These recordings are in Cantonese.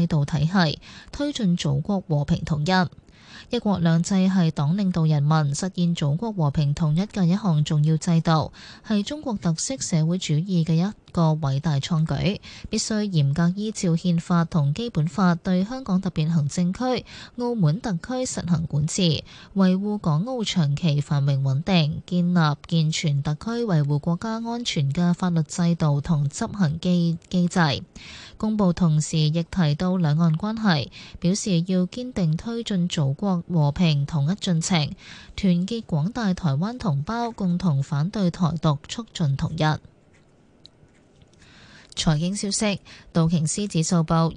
制度體系，推進祖國和平統一。一國兩制係黨領導人民實現祖國和平統一嘅一項重要制度，係中國特色社會主義嘅一個偉大創舉，必須嚴格依照憲法同基本法對香港特別行政區、澳門特區實行管治，維護港澳長期繁榮穩定，建立健全特區維護國家安全嘅法律制度同執行機制。公報同時亦提到兩岸關係，表示要堅定推進祖國和平統一進程，團結廣大台灣同胞，共同反對台獨，促進統一。財經消息，道瓊斯指數報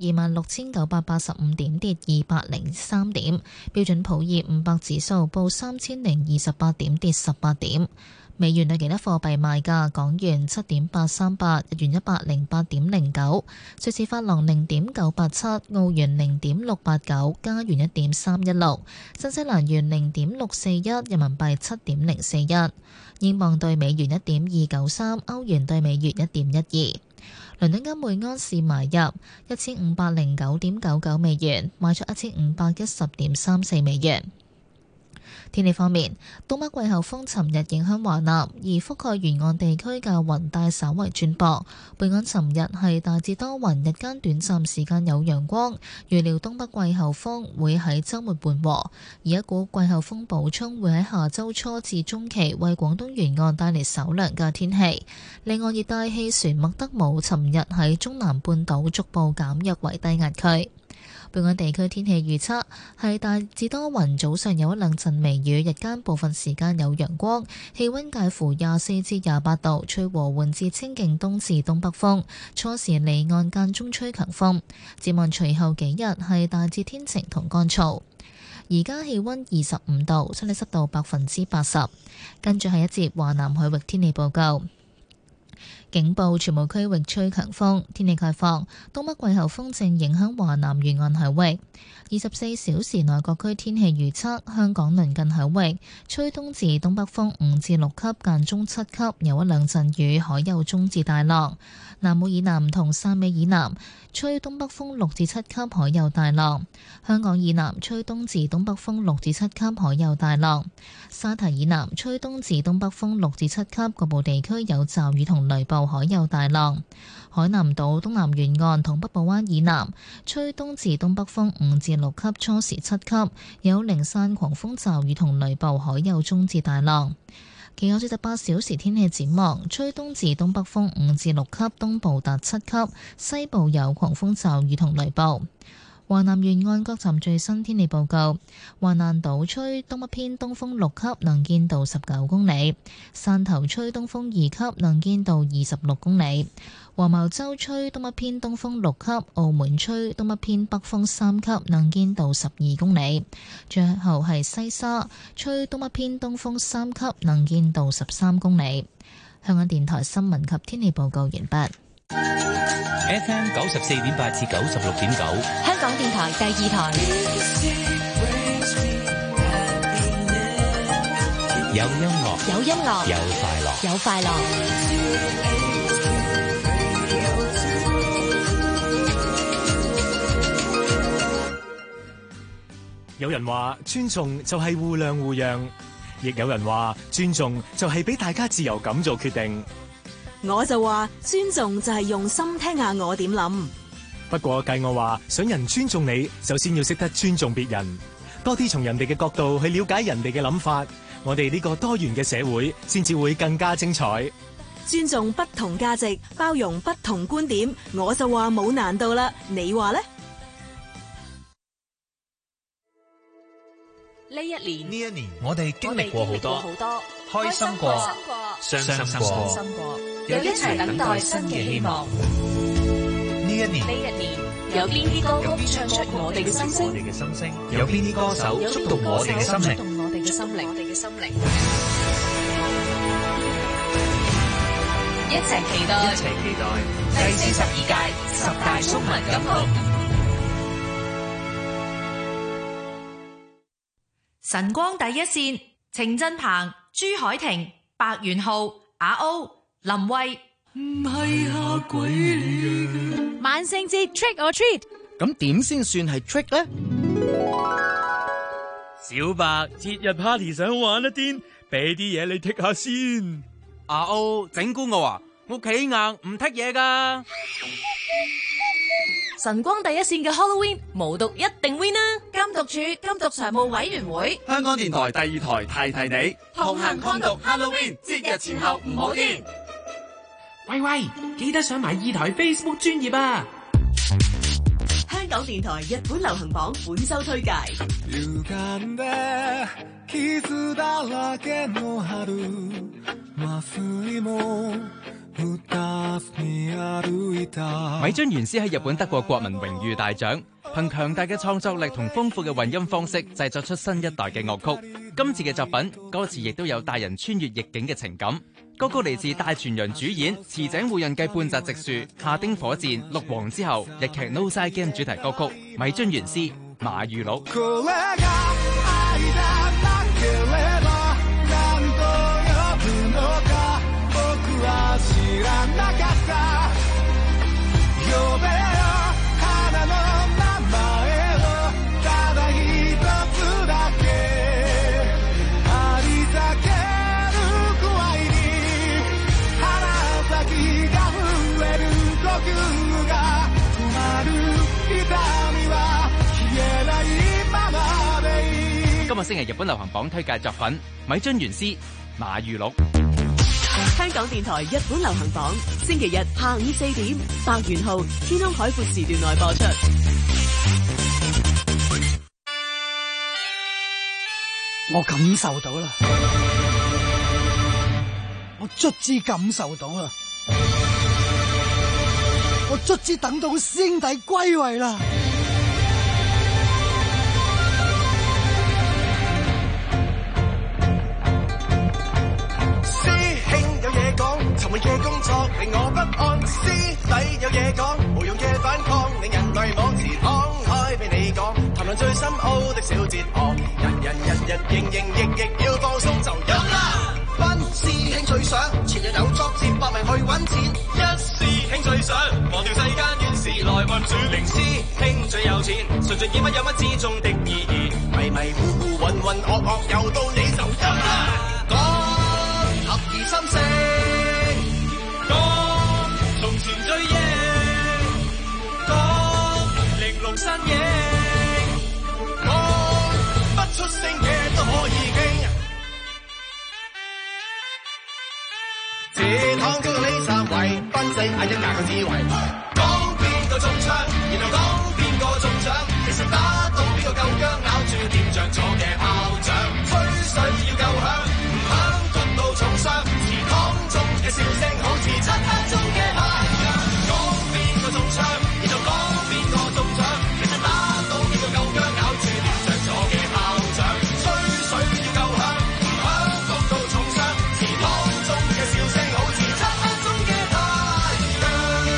26,985點，跌203點；標準普爾500指數報3,028點，跌18點。美元對其他貨幣賣價：港元7.838，日元108.09，瑞士法郎0.987，澳元0.689，加元1.316，新西蘭元0.641，人民幣7.041，英鎊對美元1.293，歐元對美元1.12。倫敦金每安士買入1509.99美元，賣出1510.34美元。天氣方面，東北季候風尋日影響華南，而覆蓋沿岸地區嘅雲帶稍為轉薄。本港尋日係大致多雲，日間短暫時間有陽光。預料東北季候風會喺週末緩和，而一股季候風補充會喺下週初至中期為廣東沿岸帶嚟稍涼嘅天氣。另外，熱帶氣旋麥德姆尋日喺中南半島逐步減弱為低壓區。本港地區天氣預測係大致多雲，早上有一兩陣微雨，日間部分時間有陽光，氣溫介乎24至28度，吹和緩至清勁東至東北風，初時離岸間中吹強風。展望隨後幾日係大致天晴同乾燥。而家氣溫25度，相對濕度80%。跟住係一節華南海域天氣報告。警報，全部區域吹強風，天氣概況。東北季候風正影響華南沿岸海域。24小時內各區天氣預測：香港鄰近海域吹東至東北風5至6級，間中7級，有一兩陣雨，海有中至大浪。南澳以南同汕尾以南吹東北風6至7級，海有大浪。香港以南吹東至東北風6至7級，海有大浪。沙堤以南吹東至東北風6至7級，局部地區有驟雨同雷暴，海有大浪。海南島東南沿岸同北部灣以南吹東至東北風5至6級，初時7級，有零散狂風驟雨同雷暴，海有中至大浪。其後48小時天氣展望，吹東至東北風5至6級，東部達7級，西部有狂風驟雨同雷暴。華南沿岸各站最新天氣報告：華南島吹東北偏東風6級，能見度19公里；汕頭吹東風2級，能見度26公里；黃茅洲吹東北偏東風6級，澳門吹東北偏北風3級，能見度12公里。最後係西沙吹東北偏東風3級，能見度13公里。香港電台新聞及天氣報告完畢。 FM 94.8至96.9， 香港電台第二台。 有音樂， 有音樂， 有快樂， 有快樂。 有人話尊重就係互諒互讓，亦有人話尊重就係俾大家自由咁做決定。 我就話尊重就係用心聽下我點諗。 不過計我話，想人尊重你，首先要識得尊重別人，多啲從人哋嘅角度去了解人哋嘅諗法，我哋呢個多元嘅社會先至會更加精彩。 尊重不同價值，包容不同觀點，我就話冇難度啦。你話呢？ 呢一年， 我哋經歷過好多，開心過，傷心過， 又一齊等待新嘅希望。 呢一年， 有邊啲歌曲唱出我哋嘅心聲？ 有邊啲歌手觸動我哋嘅心靈？ 一齊期待第42屆10大中文金曲。晨光第一線，程振鵬、朱海婷、白元浩、阿歐、林慧。 唔係嚇鬼嚟嘅。 萬聖節 Trick or Treat， 咁點先算係 trick 呢？ 小白節日 party 想玩一癲，俾啲嘢你剔下先。 阿歐整蠱我啊！我企硬唔剔嘢噶。 晨光第一線嘅 Halloween 無毒一定 win 啊！監毒處監毒常務委員會， 香港電台第二台提你， 同行抗毒 Halloween 節日前後唔好癲。 喂，記得上埋2台 Facebook 專頁啊！ 香港電台日本流行榜本周推介。 米津玄師喺日本得過國民榮譽大獎，憑強大嘅創作力同豐富嘅混音方式，製作出新一代嘅樂曲。今次嘅作品歌詞亦都有帶人穿越逆境嘅情感。歌曲嚟自大泉洋主演，池井戶潤繼半澤直樹、夏丁火箭、六王之後，日劇 No Side Game 主題歌曲米津玄師馬遇鹿。今個星期日本流行榜推介作品米津玄師馬遇鹿。 香港電台日本流行榜，星期日下午4點，百元號天空海闊時段內播出。 我感受到啦，我卒之感受到啦，我卒之等到師兄弟歸位啦。 尋覓嘅工作令我不安，師弟有嘢講，無用嘅反抗令人迷惘，時敞開俾你講，談論最深奧的小哲學，人營役要放鬆就飲啦。班師兄最想前日有作接百名去揾錢，一師兄最想忘掉世間怨事來運轉，零師兄最有錢，純粹見乜有乜之中的意義，迷迷糊糊渾渾噩噩又到你就飲啦。講合二心聲。從前追憶，講玲瓏身影，講不出聲嘅都可以傾。這趟叫到你三圍，分四嗌一架個智慧。講邊個中槍，然後講邊個中獎，其實打到邊個夠薑，咬住掂着咗嘅炮仗，吹水要夠響，唔響捉到重傷，祠堂中嘅笑聲好似漆黑中嘅太陽。講邊個中槍，然後講邊個中獎，其實打到邊個夠薑，咬住掂着咗嘅炮仗，吹水要夠響，唔響捉到重傷，祠堂中嘅笑聲好似漆黑中嘅太陽。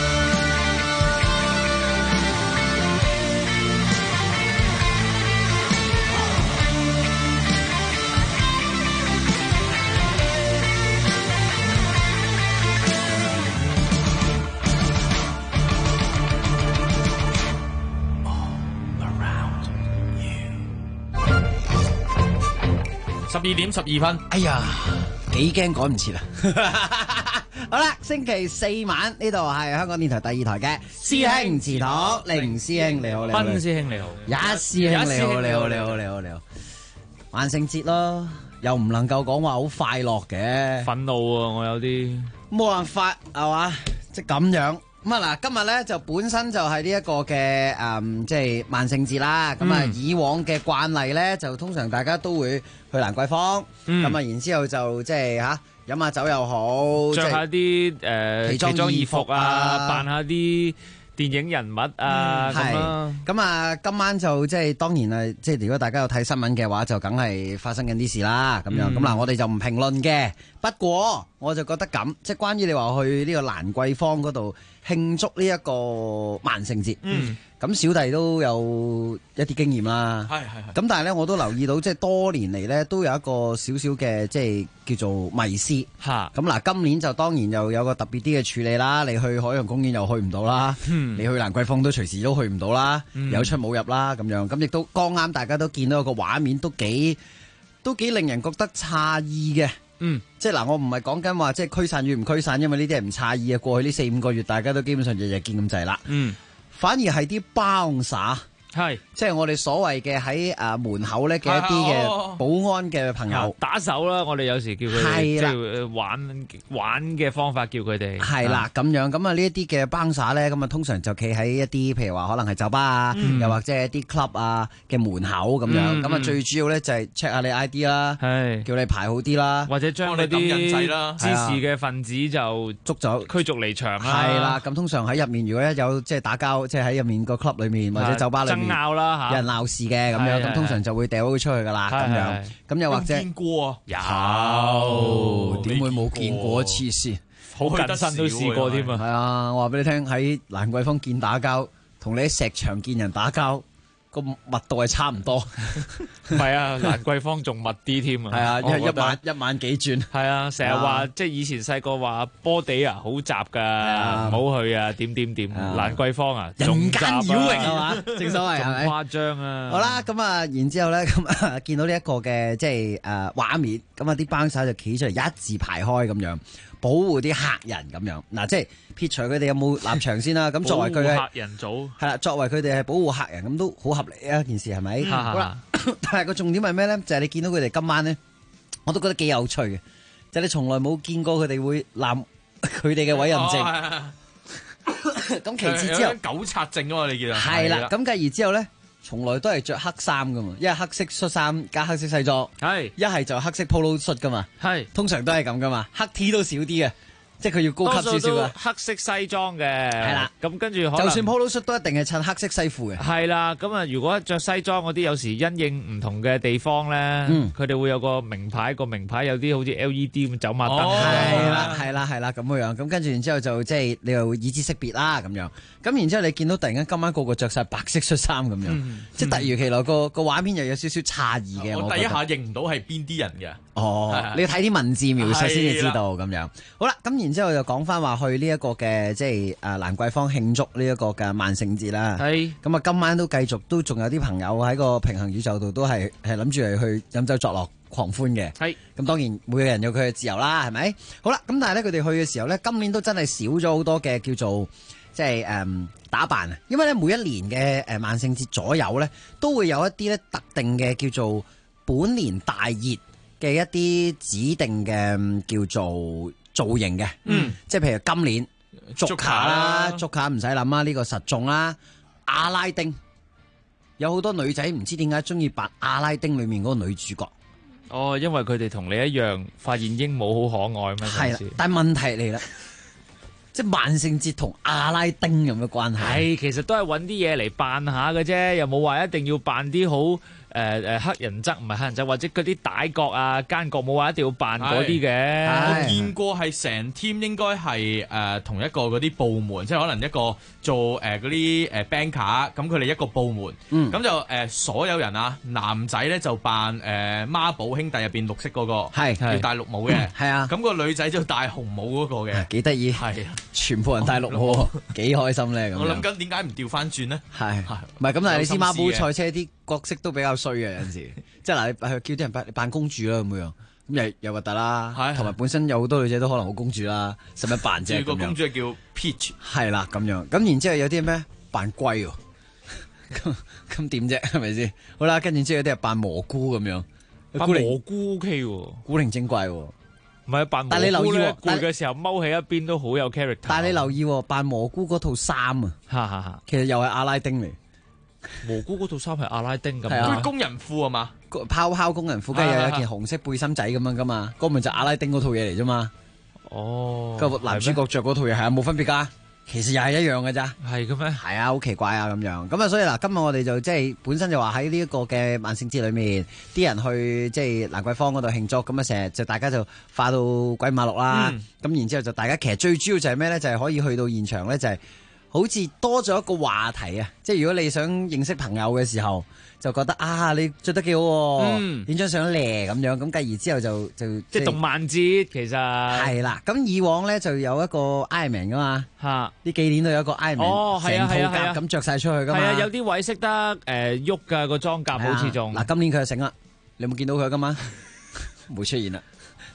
12點12分， 哎呀，幾驚趕唔切啊！好啦，星期四晚呢度係香港電台第2台嘅師兄祠堂，凌師兄你好，你好， 分師兄你好， 一師兄你好，你好，萬聖節咯，又唔能夠講話好快樂嘅， 憤怒啊！我有啲冇辦法係嘛，即係咁樣。咁啊嗱，今日咧就本身就係呢一個嘅即係萬聖節啦。咁啊，以往嘅慣例咧，就通常大家都會去蘭桂坊，咁啊，然之後就即係飲下酒又好， 着下啲奇裝異服啊，扮下啲電影人物啊咁啦。 咁啊，今晚就即係當然啊，即係如果大家有睇新聞嘅話，就梗係發生緊啲事啦。咁樣咁嗱，我哋就唔評論嘅。不過我就覺得咁，即係關於你話去呢個蘭桂坊嗰度慶祝呢一個萬聖節。咁小弟都有一啲經驗啦。係。咁但係咧，我都留意到，即係多年嚟咧，都有一個少少嘅即係叫做迷思。咁嗱，今年就當然又有個特別啲嘅處理啦。你去海洋公園又去唔到啦，你去蘭桂坊都隨時都去唔到啦，有出冇入啦咁樣。咁亦都剛啱大家都見到個畫面，都幾令人覺得詫異嘅。即係嗱，我唔係講緊話即係驅散與唔驅散，因為呢啲係唔詫異嘅。過去呢4-5個月，大家都基本上日日見咁滯啦。反而係啲包撒，即係我哋所謂嘅喺門口咧嘅一啲嘅保安嘅朋友打手啦。我哋有時叫佢哋即係玩嘅方法叫佢哋係啦咁樣。咁啊呢一啲嘅包撒咧，咁啊通常就企喺一啲譬如話可能係酒吧啊，又或者係一啲 club 啊嘅門口咁樣。咁啊最主要咧就係 check 下你 ID 啦，叫你排好啲啦， 或者將嗰啲滋事嘅分子就捉咗驅逐離場啦。 係啦，咁通常喺入面如果一有即係打交，即係喺入面個 club 裏面或者酒吧裏面爭拗啦， 有人鬧事嘅咁樣，咁通常就會掉佢出去噶啦咁樣。咁又或者見過啊？ 有點會冇見過？黐線， 好近身都試過添啊！ 係啊，我話俾你聽，喺蘭桂坊見打交，同你喺石場見人打交個密度係差唔多。 係啊，蘭桂坊仲密啲添啊！ 係啊，一晚幾轉。 係啊，成日話即係以前細個話波地啊好雜㗎，唔好去啊點。蘭桂坊啊， 人間妖榮係嘛？正所謂係咪？ 誇張啊！ 好啦，咁啊，然之後咧，咁見到呢一個嘅即係畫面，咁啊啲幫手就企出嚟一字排開咁樣，保護啲客人咁樣。嗱，即係撇除佢哋有冇立場先啦。咁作為佢嘅客人組係啦，作為佢哋係保護客人，咁都好合理啊！件事係咪？好啦，但係個重點係咩咧？就係你見到佢哋今晚咧，我都覺得幾有趣嘅，就係你從來冇見過佢哋會攬佢哋嘅委任證。咁其次之後糾察證啊嘛，你見啊？ 係啦，咁繼而之後咧，從來都係着黑衫噶嘛，一係黑色恤衫加黑色西裝，一係就黑色 polo 恤噶嘛，通常都係咁噶嘛，黑 T 都少啲嘅。即係佢要高級少少嘅黑色西裝嘅，係啦。咁跟住就算 polo 恤都一定係襯黑色西褲嘅。 係啦，咁啊，如果着西裝嗰啲，有時因應唔同嘅地方咧，佢哋會有個名牌，個名牌有啲好似 LED 咁走馬燈。 係啦咁樣。咁跟住然之後就即係你又會以知識別啦咁樣。咁然之後你見到突然間今晚個個着晒白色恤衫咁樣，即係突如其來個畫面又有少少詫異嘅。 我第一下認唔到係邊啲人嘅。 你要睇啲文字描述先至知道咁樣。好啦，咁然之後就講翻話去呢一個嘅即係蘭桂坊慶祝呢一個嘅萬聖節啦。咁啊，今晚都繼續都仲有啲朋友喺個平衡宇宙度都係諗住嚟去飲酒作樂狂歡嘅。咁當然每個人有佢嘅自由啦，係咪？好啦，咁但係咧佢哋去嘅時候咧，今年都真係少咗好多嘅叫做即係打扮啊。因為咧每一年嘅萬聖節左右咧，都會有一啲咧特定嘅叫做本年大熱嘅一啲指定嘅叫做造型嘅，即係譬如今年竹卡啦，竹卡唔使諗啦，呢個實中啦。阿拉丁有好多女仔唔知點解中意扮阿拉丁裏面嗰個女主角。 哦，因為佢哋同你一樣發現鸚鵡好可愛咩？ 係啦，但係問題嚟啦，即係萬聖節同阿拉丁有咩關係？ 其實都係揾啲嘢嚟扮下嘅啫，又冇話一定要扮啲好。黑人憎唔係黑人憎，或者嗰啲歹角啊奸角冇話一定要扮嗰啲嘅。 我見過係成 team 應該係同一個嗰啲部門，即係可能一個做嗰啲banker，咁佢哋一個部門，咁就所有人啊男仔咧就扮孖寶兄弟入邊綠色嗰個，要戴綠帽嘅，咁個女仔就戴紅帽嗰個嘅， 幾得意，全部人戴綠帽，幾開心咧咁。 我諗緊點解唔調翻轉呢？ 唔係咁，但係你知孖寶賽車啲角色都比較衰嘅有陣時，即係嗱，你叫啲人扮公主啦咁樣，咁又核突啦，同埋本身有好多女仔都可能好公主啦，使乜扮啫？ 個公主係叫 Peach， 係啦咁樣，咁然之後有啲咩扮龜喎，咁點啫？係咪先？好啦，跟住之後有啲係扮蘑菇咁樣， 扮蘑菇 OK 喎， 古靈精怪喎， 唔係扮蘑菇咧，但你留意攰嘅時候踎喺一邊都好有 character。 但係你留意扮蘑菇嗰套衫啊，其實又係阿拉丁嚟。 蘑菇嗰套衫係阿拉丁咁， 佢工人褲啊嘛， 泡工人褲，跟住有一件紅色背心仔咁樣噶嘛，嗰咪就阿拉丁嗰套嘢嚟啫嘛。 哦， 個男主角着嗰套嘢係冇分別噶， 其實又係一樣嘅咋， 係嘅咩？ 係啊，好奇怪啊咁樣。咁啊，所以嗱，今日我哋就即係本身就話喺呢一個嘅萬聖節裏面，啲人去即係蘭桂坊嗰度慶祝，咁啊成日就大家就化到鬼五馬六啦。咁然之後就大家其實最主要就係咩咧？就係可以去到現場咧，就係好似多咗一個話題啊！即係如果你想認識朋友嘅時候，就覺得啊，你着得幾好喎，影張相靚咁樣，咁繼而之後就即係動漫節其實係啦。咁以往咧就有一個 Iron Man 噶嘛，啲紀念都有一個 Iron Man 成套甲咁着晒出去噶嘛。 係啊，有啲位識得喐㗎個裝甲好似仲。 嗱，今年佢就醒啦，你有冇見到佢今晚冇出現啦？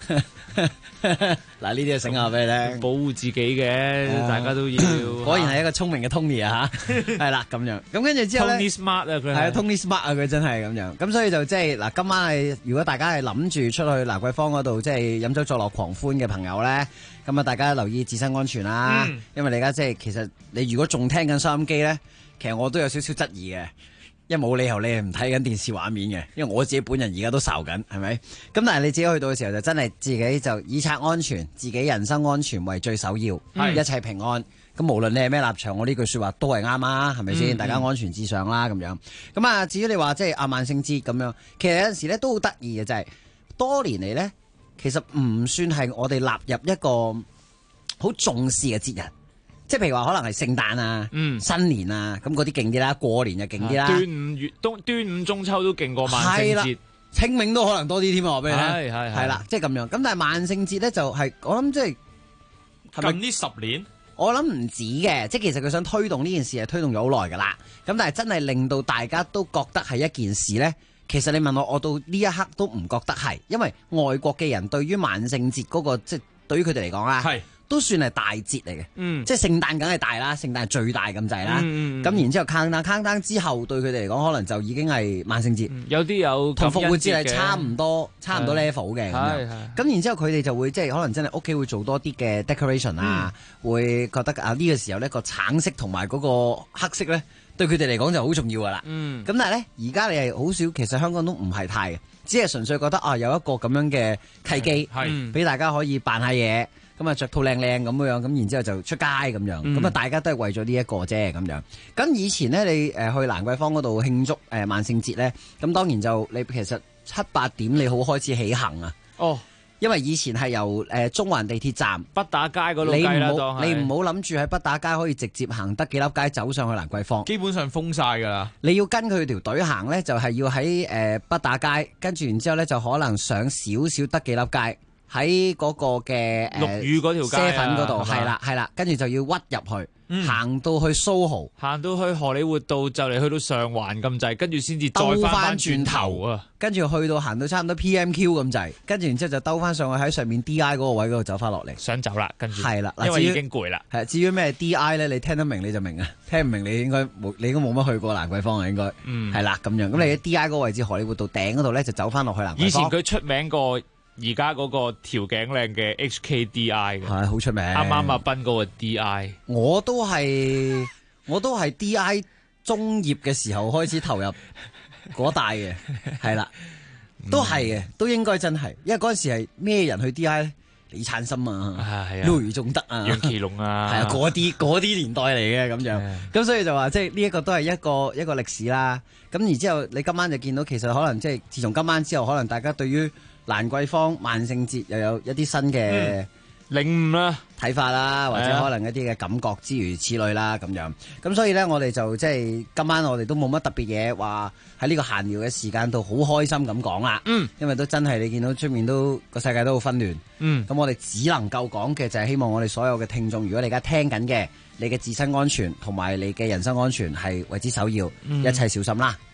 嗱，呢啲就醒下俾你聽， 保護自己嘅，大家都要。 果然係一個聰明嘅 Tony 啊吓，係啦咁樣。咁跟住之後咧 ，Tony Smart 啊，佢係 Tony Smart 啊，佢真係咁樣。咁所以就即係嗱，今晚係如果大家係諗住出去蘭桂坊嗰度即係飲酒作樂狂歡嘅朋友咧，咁啊大家留意自身安全啦。因為你而家即係其實你如果仲聽緊收音機咧，其實我都有少少質疑嘅。因為冇理由你係唔睇緊電視畫面嘅，因為我自己本人而家都受緊，係咪？咁但係你自己去到嘅時候就真係自己就以策安全，自己人身安全為最首要，一切平安。咁無論你係咩立場，我呢句說話都係啱啊，係咪先？大家安全至上啦，咁樣。咁啊，至於你話即係萬聖節咁樣，其實有陣時咧都好得意嘅，就係多年嚟咧，其實唔算係我哋納入一個好重視嘅節日。即係譬如話可能係聖誕啊、新年啊，咁嗰啲勁啲啦，過年就勁啲啦。 端午、中秋都勁過萬聖節， 清明都可能多啲添啊！我俾你聽， 係啦，即係咁樣。咁但係萬聖節咧就係我諗即係近呢10年， 我諗唔止嘅，即係其實佢想推動呢件事係推動咗好耐噶啦。咁但係真係令到大家都覺得係一件事咧。其實你問我到呢一刻都唔覺得係，因為外國嘅人對於萬聖節嗰個即係對於佢哋嚟講啊。都算係大節嚟嘅，即係聖誕梗係大啦，聖誕係最大咁滯啦。咁然之後countdown之後，對佢哋嚟講，可能就已經係萬聖節。 有啲有同復活節係差唔多 level 嘅咁樣。咁然之後佢哋就會即係可能真係屋企會做多啲嘅 decoration 啊，會覺得啊呢個時候呢個橙色同埋嗰個黑色咧，對佢哋嚟講就好重要噶啦。咁但係咧，而家你係好少，其實香港都唔係太嘅，只係純粹覺得啊有一個咁樣嘅契機，俾大家可以扮下嘢。咁啊着套靚靚咁樣，咁然之後就出街咁樣，咁啊大家都係為咗呢一個啫咁樣。咁以前咧，你去蘭桂坊嗰度慶祝萬聖節咧，咁當然就你其實7、8點你好開始起行啊。哦，因為以前係由中環地鐵站北打街嗰度計啦， 你唔好諗住喺北打街可以直接行得幾粒街走上去蘭桂坊， 基本上封晒㗎啦。 你要跟佢條隊行咧，就係要喺北打街，跟住然之後咧就可能上少少得幾粒街。喺嗰個嘅陸羽嗰條街啡粉嗰度，係啦，跟住就要屈入去，行到去蘇豪， 行到去荷里活道就嚟去到上環咁滯，跟住先至再翻轉頭啊！ 跟住去到行到差唔多 PMQ 咁滯，跟住然之後就兜翻上去喺上面 DI 嗰個位嗰度走翻落嚟， 想走啦，跟住係啦， 因為已經攰啦。 係至於咩 DI 咧，你聽得明你就明啊，聽唔明你應該冇乜去過蘭桂坊啊，應該係啦咁樣。咁你喺 DI 嗰個位置荷里活道頂嗰度咧，就走翻落去蘭桂坊。 以前佢出名過。而家嗰個條頸靚嘅 HKDI 嘅係好出名， 啱啱阿斌嗰個 DI， 我都係 DI 中葉嘅時候開始投入嗰帶嘅，係啦，都係嘅，都應該真係，因為嗰陣時係咩人去 DI 咧？李燦森啊，雷仲德啊， 楊奇龍啊， 係啊，嗰啲年代嚟嘅咁樣，咁所以就話即係呢一個都係一個歷史啦。咁然之後你今晚就見到其實可能即係自從今晚之後，可能大家對於蘭桂坊萬聖節又有一啲新嘅領悟啦、 睇法啦，或者可能一啲嘅感覺之如此類啦咁樣。咁所以咧，我哋就即係今晚我哋都冇乜特別嘢話喺呢個閒聊嘅時間度好開心咁講啦。因為都真係你見到出面都個世界都好紛亂。咁我哋只能夠講嘅就係希望我哋所有嘅聽眾，如果你而家聽緊嘅，你嘅自身安全同埋你嘅人身安全係為之首要，一切小心啦。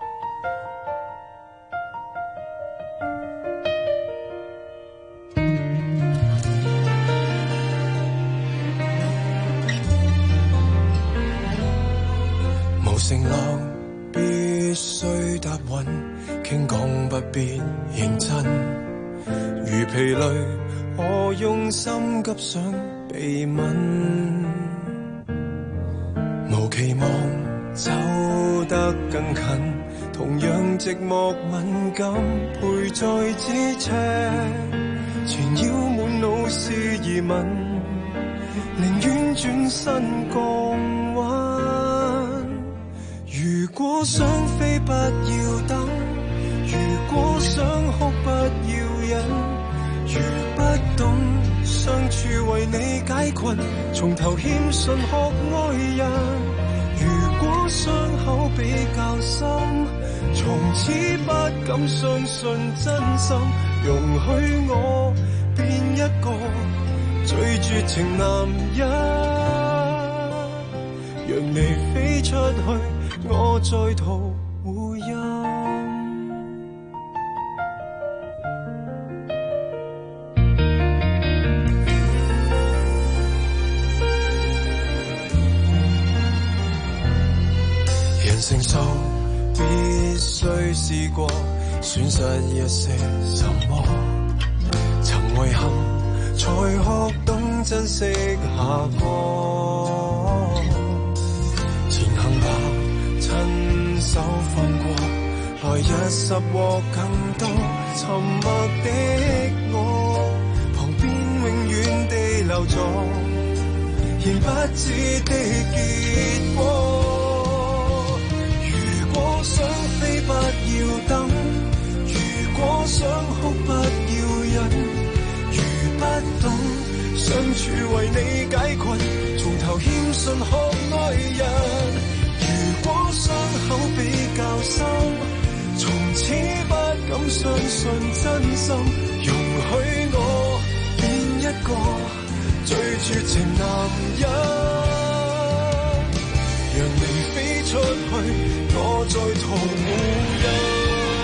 承諾必須答允，傾講不必認真。如疲累，我用心急想被吻，無期望走得更近，同樣寂寞敏感，陪在咫尺，纏繞滿腦是疑問，寧願轉身降溫。如果想飛不要等，如果想哭不要忍，如不懂相處為你解困，從頭欠信學愛人。如果傷口比較深，從此不敢相信真心，容許我變一個最絕情男人，讓你飛出去，我在途護蔭。人成熟必須試過損失一些什麼，曾遺憾才學懂珍惜下個。前行吧，親手分過，來日拾獲更多。沉默的我，旁邊永遠地留作仍不知的結果。如果想飛不要等，如果想哭不要忍，如不懂相處為你解困，從頭欠信學愛人。如果傷口比較深，從此不敢相信真心，容許我變一個最絕情男人，讓你飛出去，我在途護蔭。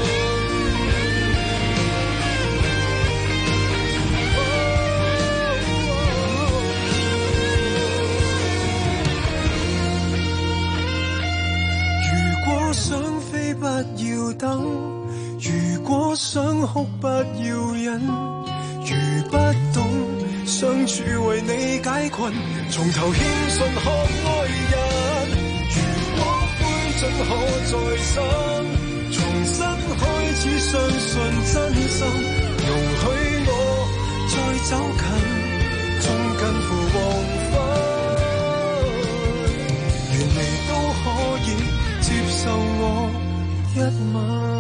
如果想飛不要等，如果想哭不要忍，如不懂相處為你解困，從頭欠信學愛人。如果灰燼可再生，重新開始相信真心，容許我再走近，終近乎黃昏，願你都可以接受我一吻。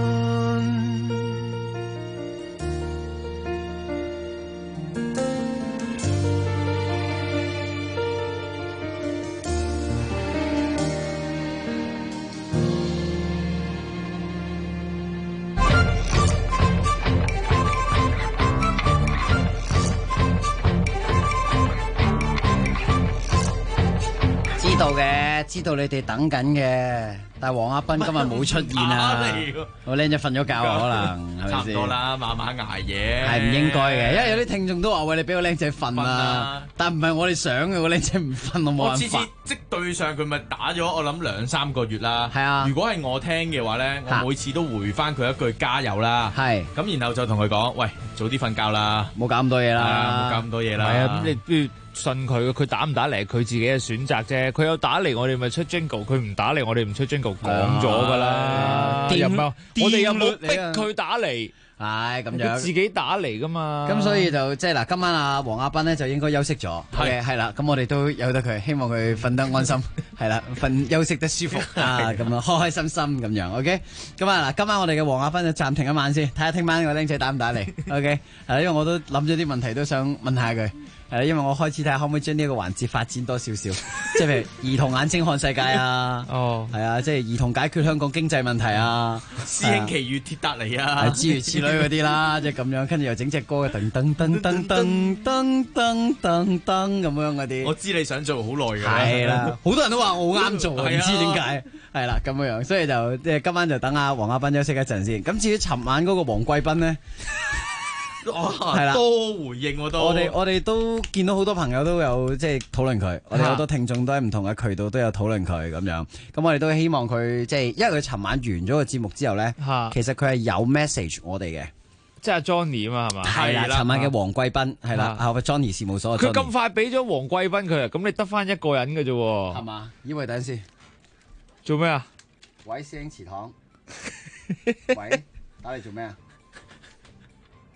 知道你哋等緊嘅，但係黃阿斌今日冇出現啊！我靚仔瞓咗覺啊，可能係咪先？ 差唔多啦，慢慢捱夜係唔應該嘅，因為有啲聽眾都話喂，你俾個靚仔瞓啊！但唔係我哋想嘅，個靚仔唔瞓，我冇辦法。 我次次即對上佢咪打咗我諗2-3個月啦。 係啊， 如果係我聽嘅話咧，我每次都回翻佢一句加油啦。 係咁，然後就同佢講：喂，早啲瞓覺啦， 冇搞咁多嘢啦， 冇搞咁多嘢啦。 係啊，咁你信佢，佢打唔打嚟佢自己嘅選擇啫。佢有打嚟，我哋咪出 jingle；佢唔打嚟，我哋唔出 jingle。講咗㗎啦，我哋有冇逼佢打嚟？ 係咁樣， 佢自己打嚟㗎嘛。 咁所以就即係嗱，今晚阿黃亞斌咧就應該休息咗。係啦，咁我哋都由得佢，希望佢瞓得安心。係啦，休息得舒服啊，咁啊，開開心心咁樣。OK， 咁啊嗱，今晚我哋嘅黃亞斌就暫停一晚先，睇下聽晚個僆仔打唔打嚟。OK， 係因為我都諗咗啲問題都想問下佢。係因為我開始睇下可唔可以將呢個環節發展多少少，即係譬如兒童眼睛看世界啊，係啊，即係兒童解決香港經濟問題啊， 師兄奇遇鐵達尼啊， 諸如此類嗰啲啦，即係咁樣，跟住又整隻歌嘅噔噔噔噔噔噔噔噔噔咁樣嗰啲。 我知你想做好耐㗎。 係啦，好多人都話我好啱做，唔知點解。係啦，咁樣，所以就即係今晚就等阿黃亞斌休息一陣先。咁至於尋晚嗰個黃貴賓咧。 係啦，多回應我都。 我哋都見到好多朋友都有即係討論佢，我哋好多聽眾都喺唔同嘅渠道都有討論佢咁樣。咁我哋都希望佢即係，因為佢尋晚完咗個節目之後咧，其實佢係有 message 我哋嘅， 即係 Johnny 啊嘛，係嘛？ 係啦，尋晚嘅黃貴賓係啦，Johnny 事務所。 佢咁快俾咗黃貴賓佢啊？咁你得翻一個人嘅啫喎。 係嘛？以為等陣先。 做咩啊？ 喂，師兄祠堂。喂，打嚟做咩啊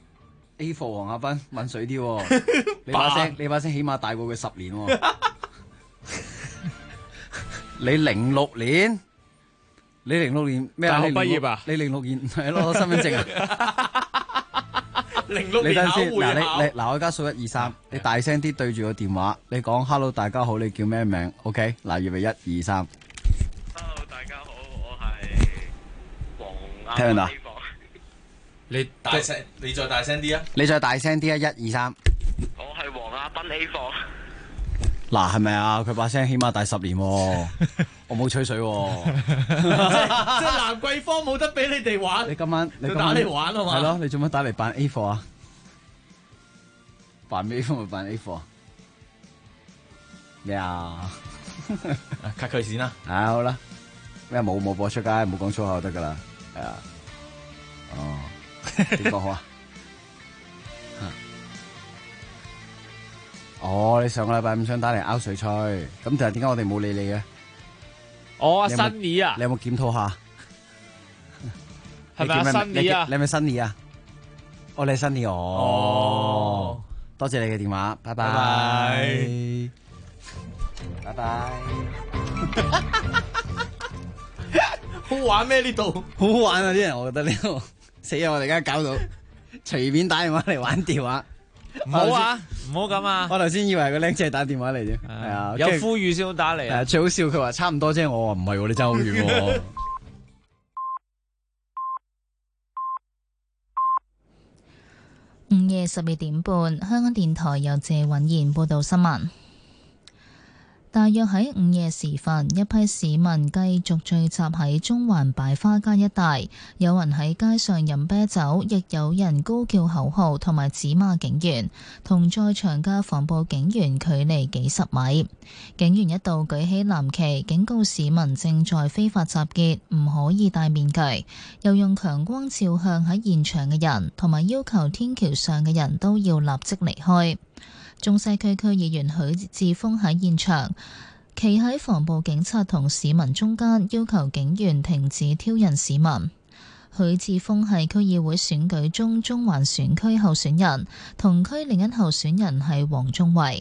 ？A 貨黃亞斌問水啲喎，你把聲起碼大過佢10年喎。 你06年？你06年咩啊？ 大學畢業啊？ 你06年係攞身份證啊 ？06 你等先， 年考會考。 嗱，我而家數1、2、3，你大聲啲對住個電話，你講 Hello 大家好，你叫咩名 ？OK， 嗱，預備1、2、3。 Hello 大家好，我係黃聽唔到？ 你大聲，你再大聲啲啊！ 你再大聲啲啊！1、2、3。 我係黃亞斌 A 貨。 嗱，係咪啊？佢把聲起碼大10年喎，我冇吹水喎。 即係蘭桂坊冇得俾你哋玩。 你今晚打嚟玩啊嘛？ 係咯，你做乜打嚟扮 A 貨啊？扮 A 貨咪扮 A 貨。咩啊 ？cut 佢先啦。 好啦。咩冇播出街，冇講粗口就得噶啦。係啊。哦。點講好啊？哦，你上個禮拜5想打嚟拗水吹，咁但係點解我哋冇理你嘅？ 阿 Sunny 啊， 你有冇檢討下？ 係咪阿 Sunny 啊？ 你係咪 Sunny 啊？哦，你係 Sunny 哦。多謝你嘅電話，拜拜。拜拜。 好玩咩呢度？ 好好玩啊！啲人我覺得呢度死啊！我哋而家搞到隨便打電話嚟玩電話。 唔好啊，唔好咁啊！ 我頭先以為個僆仔係打電話嚟啫，係啊， 有呼籲先好打嚟啊！ 最好笑佢話差唔多啫，我話唔係，你爭好遠喎。 午夜12點半，香港電台由謝允賢報道新聞。大約喺午夜時分，一批市民繼續聚集喺中環擺花街一帶，有人喺街上飲啤酒，亦有人高叫口號同埋指罵警員，同在場嘅防暴警員距離幾十米。警員一度舉起藍旗，警告市民正在非法集結，唔可以戴面具，又用強光照向喺現場嘅人，同埋要求天橋上嘅人都要立即離開。中西區區議員許智峰喺現場，企喺防暴警察同市民中間，要求警員停止挑釁市民。許智峰係區議會選舉中中環選區候選人，同區另一候選人係黃宗維。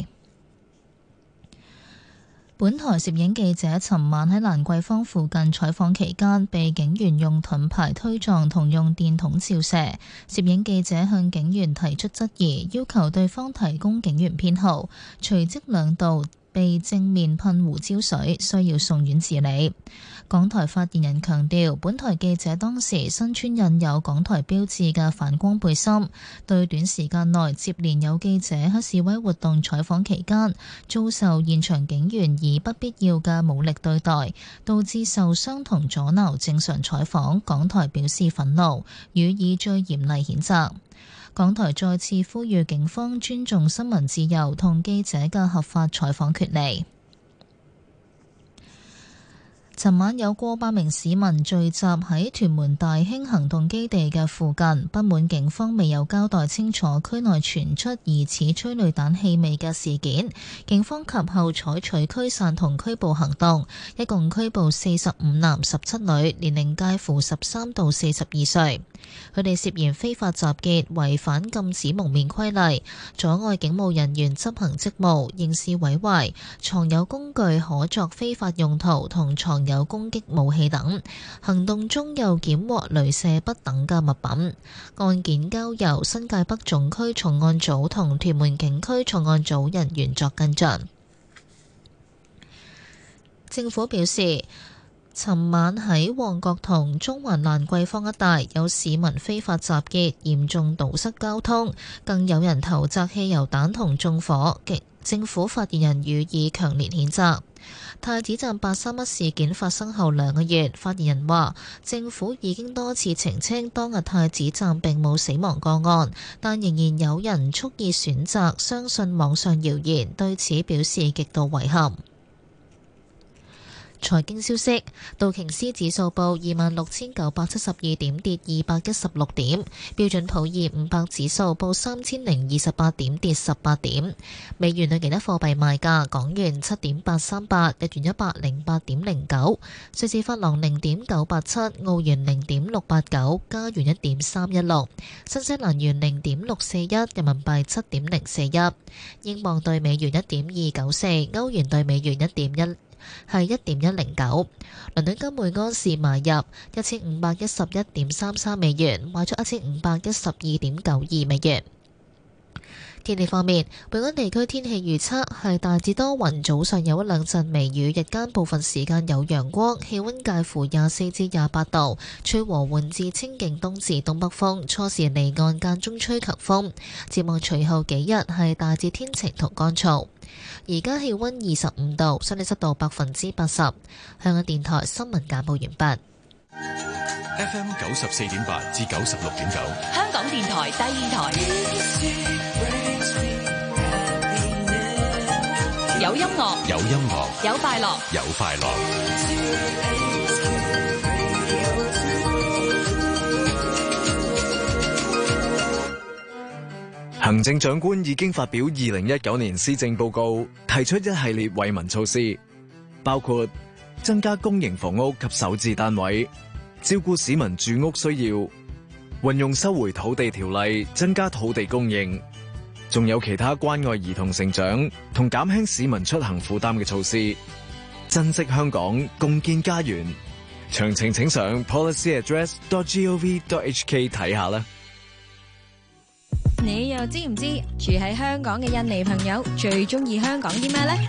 本台攝影記者尋晚喺蘭桂坊附近採訪期間，被警員用盾牌推撞同用電筒照射。攝影記者向警員提出質疑，要求對方提供警員編號，隨即兩度被正面噴胡椒水，需要送院治理。港台發言人強調，本台記者當時身穿印有港台標誌嘅反光背心，對短時間內接連有記者喺示威活動採訪期間遭受現場警員以不必要嘅武力對待，導致受傷同阻撓正常採訪，港台表示憤怒，予以最嚴厲譴責。港台再次呼籲警方尊重新聞自由同記者嘅合法採訪權利。尋晚有過百名市民聚集喺屯門大興行動基地嘅附近，不滿警方未有交代清楚區內傳出疑似催淚彈氣味嘅事件。警方及後採取驅散同拘捕行動，一共拘捕45男17女，年齡介乎13到42歲。佢哋涉嫌非法集結、違反禁止蒙面規例、阻礙警務人員執行職務、刑事毀壞、藏有工具可作非法用途同藏有攻擊武器等。行動中又檢獲雷射筆等嘅物品。案件交由新界北總區重案組同屯門警區重案組人員作跟進。政府表示，尋晚喺旺角同中環蘭桂坊一帶有市民非法集結，嚴重堵塞交通，更有人投擲汽油彈同縱火。政府發言人予以強烈譴責。太子站831事件發生後2個月，發言人話政府已經多次澄清當日太子站並冇死亡個案，但仍然有人蓄意選擇相信網上謠言，對此表示極度遺憾。財經消息，道瓊斯指數報26,972點，跌216點；標準普爾500指數報3,028點，跌18點。美元對其他貨幣賣價：港元7.838，日元108.09，瑞士法郎0.987，澳元0.689，加元1.316，新西蘭元0.641，人民幣7.041，英鎊對美元1.294，歐元對美元係 1.109。倫敦金每安士買入1511.33美元，賣出1512.92美元。天氣方面，本港地區天氣預測係大致多雲，早上有一兩陣微雨，日間部分時間有陽光，氣溫介乎24至28度，吹和緩至清勁東至東北風，初時離岸間中吹強風。展望隨後幾日係大致天晴同乾燥。而家氣溫25度，相對濕度80%。香港電台新聞簡報完畢。 FM 94.8至96.9， 香港電台第二台，有音樂， 有音樂， 有快樂， 有快樂。 行政長官已經發表2019年施政報告，提出一系列惠民措施，包括增加公營房屋及首置單位，照顧市民住屋需要，運用收回土地條例增加土地供應，仲有其他關愛兒童成長同減輕市民出行負擔嘅措施。珍惜香港，共建家園。詳情請上 policyaddress.gov.hk 睇下啦。 你又知唔知住喺香港嘅印尼朋友最中意香港啲咩呢？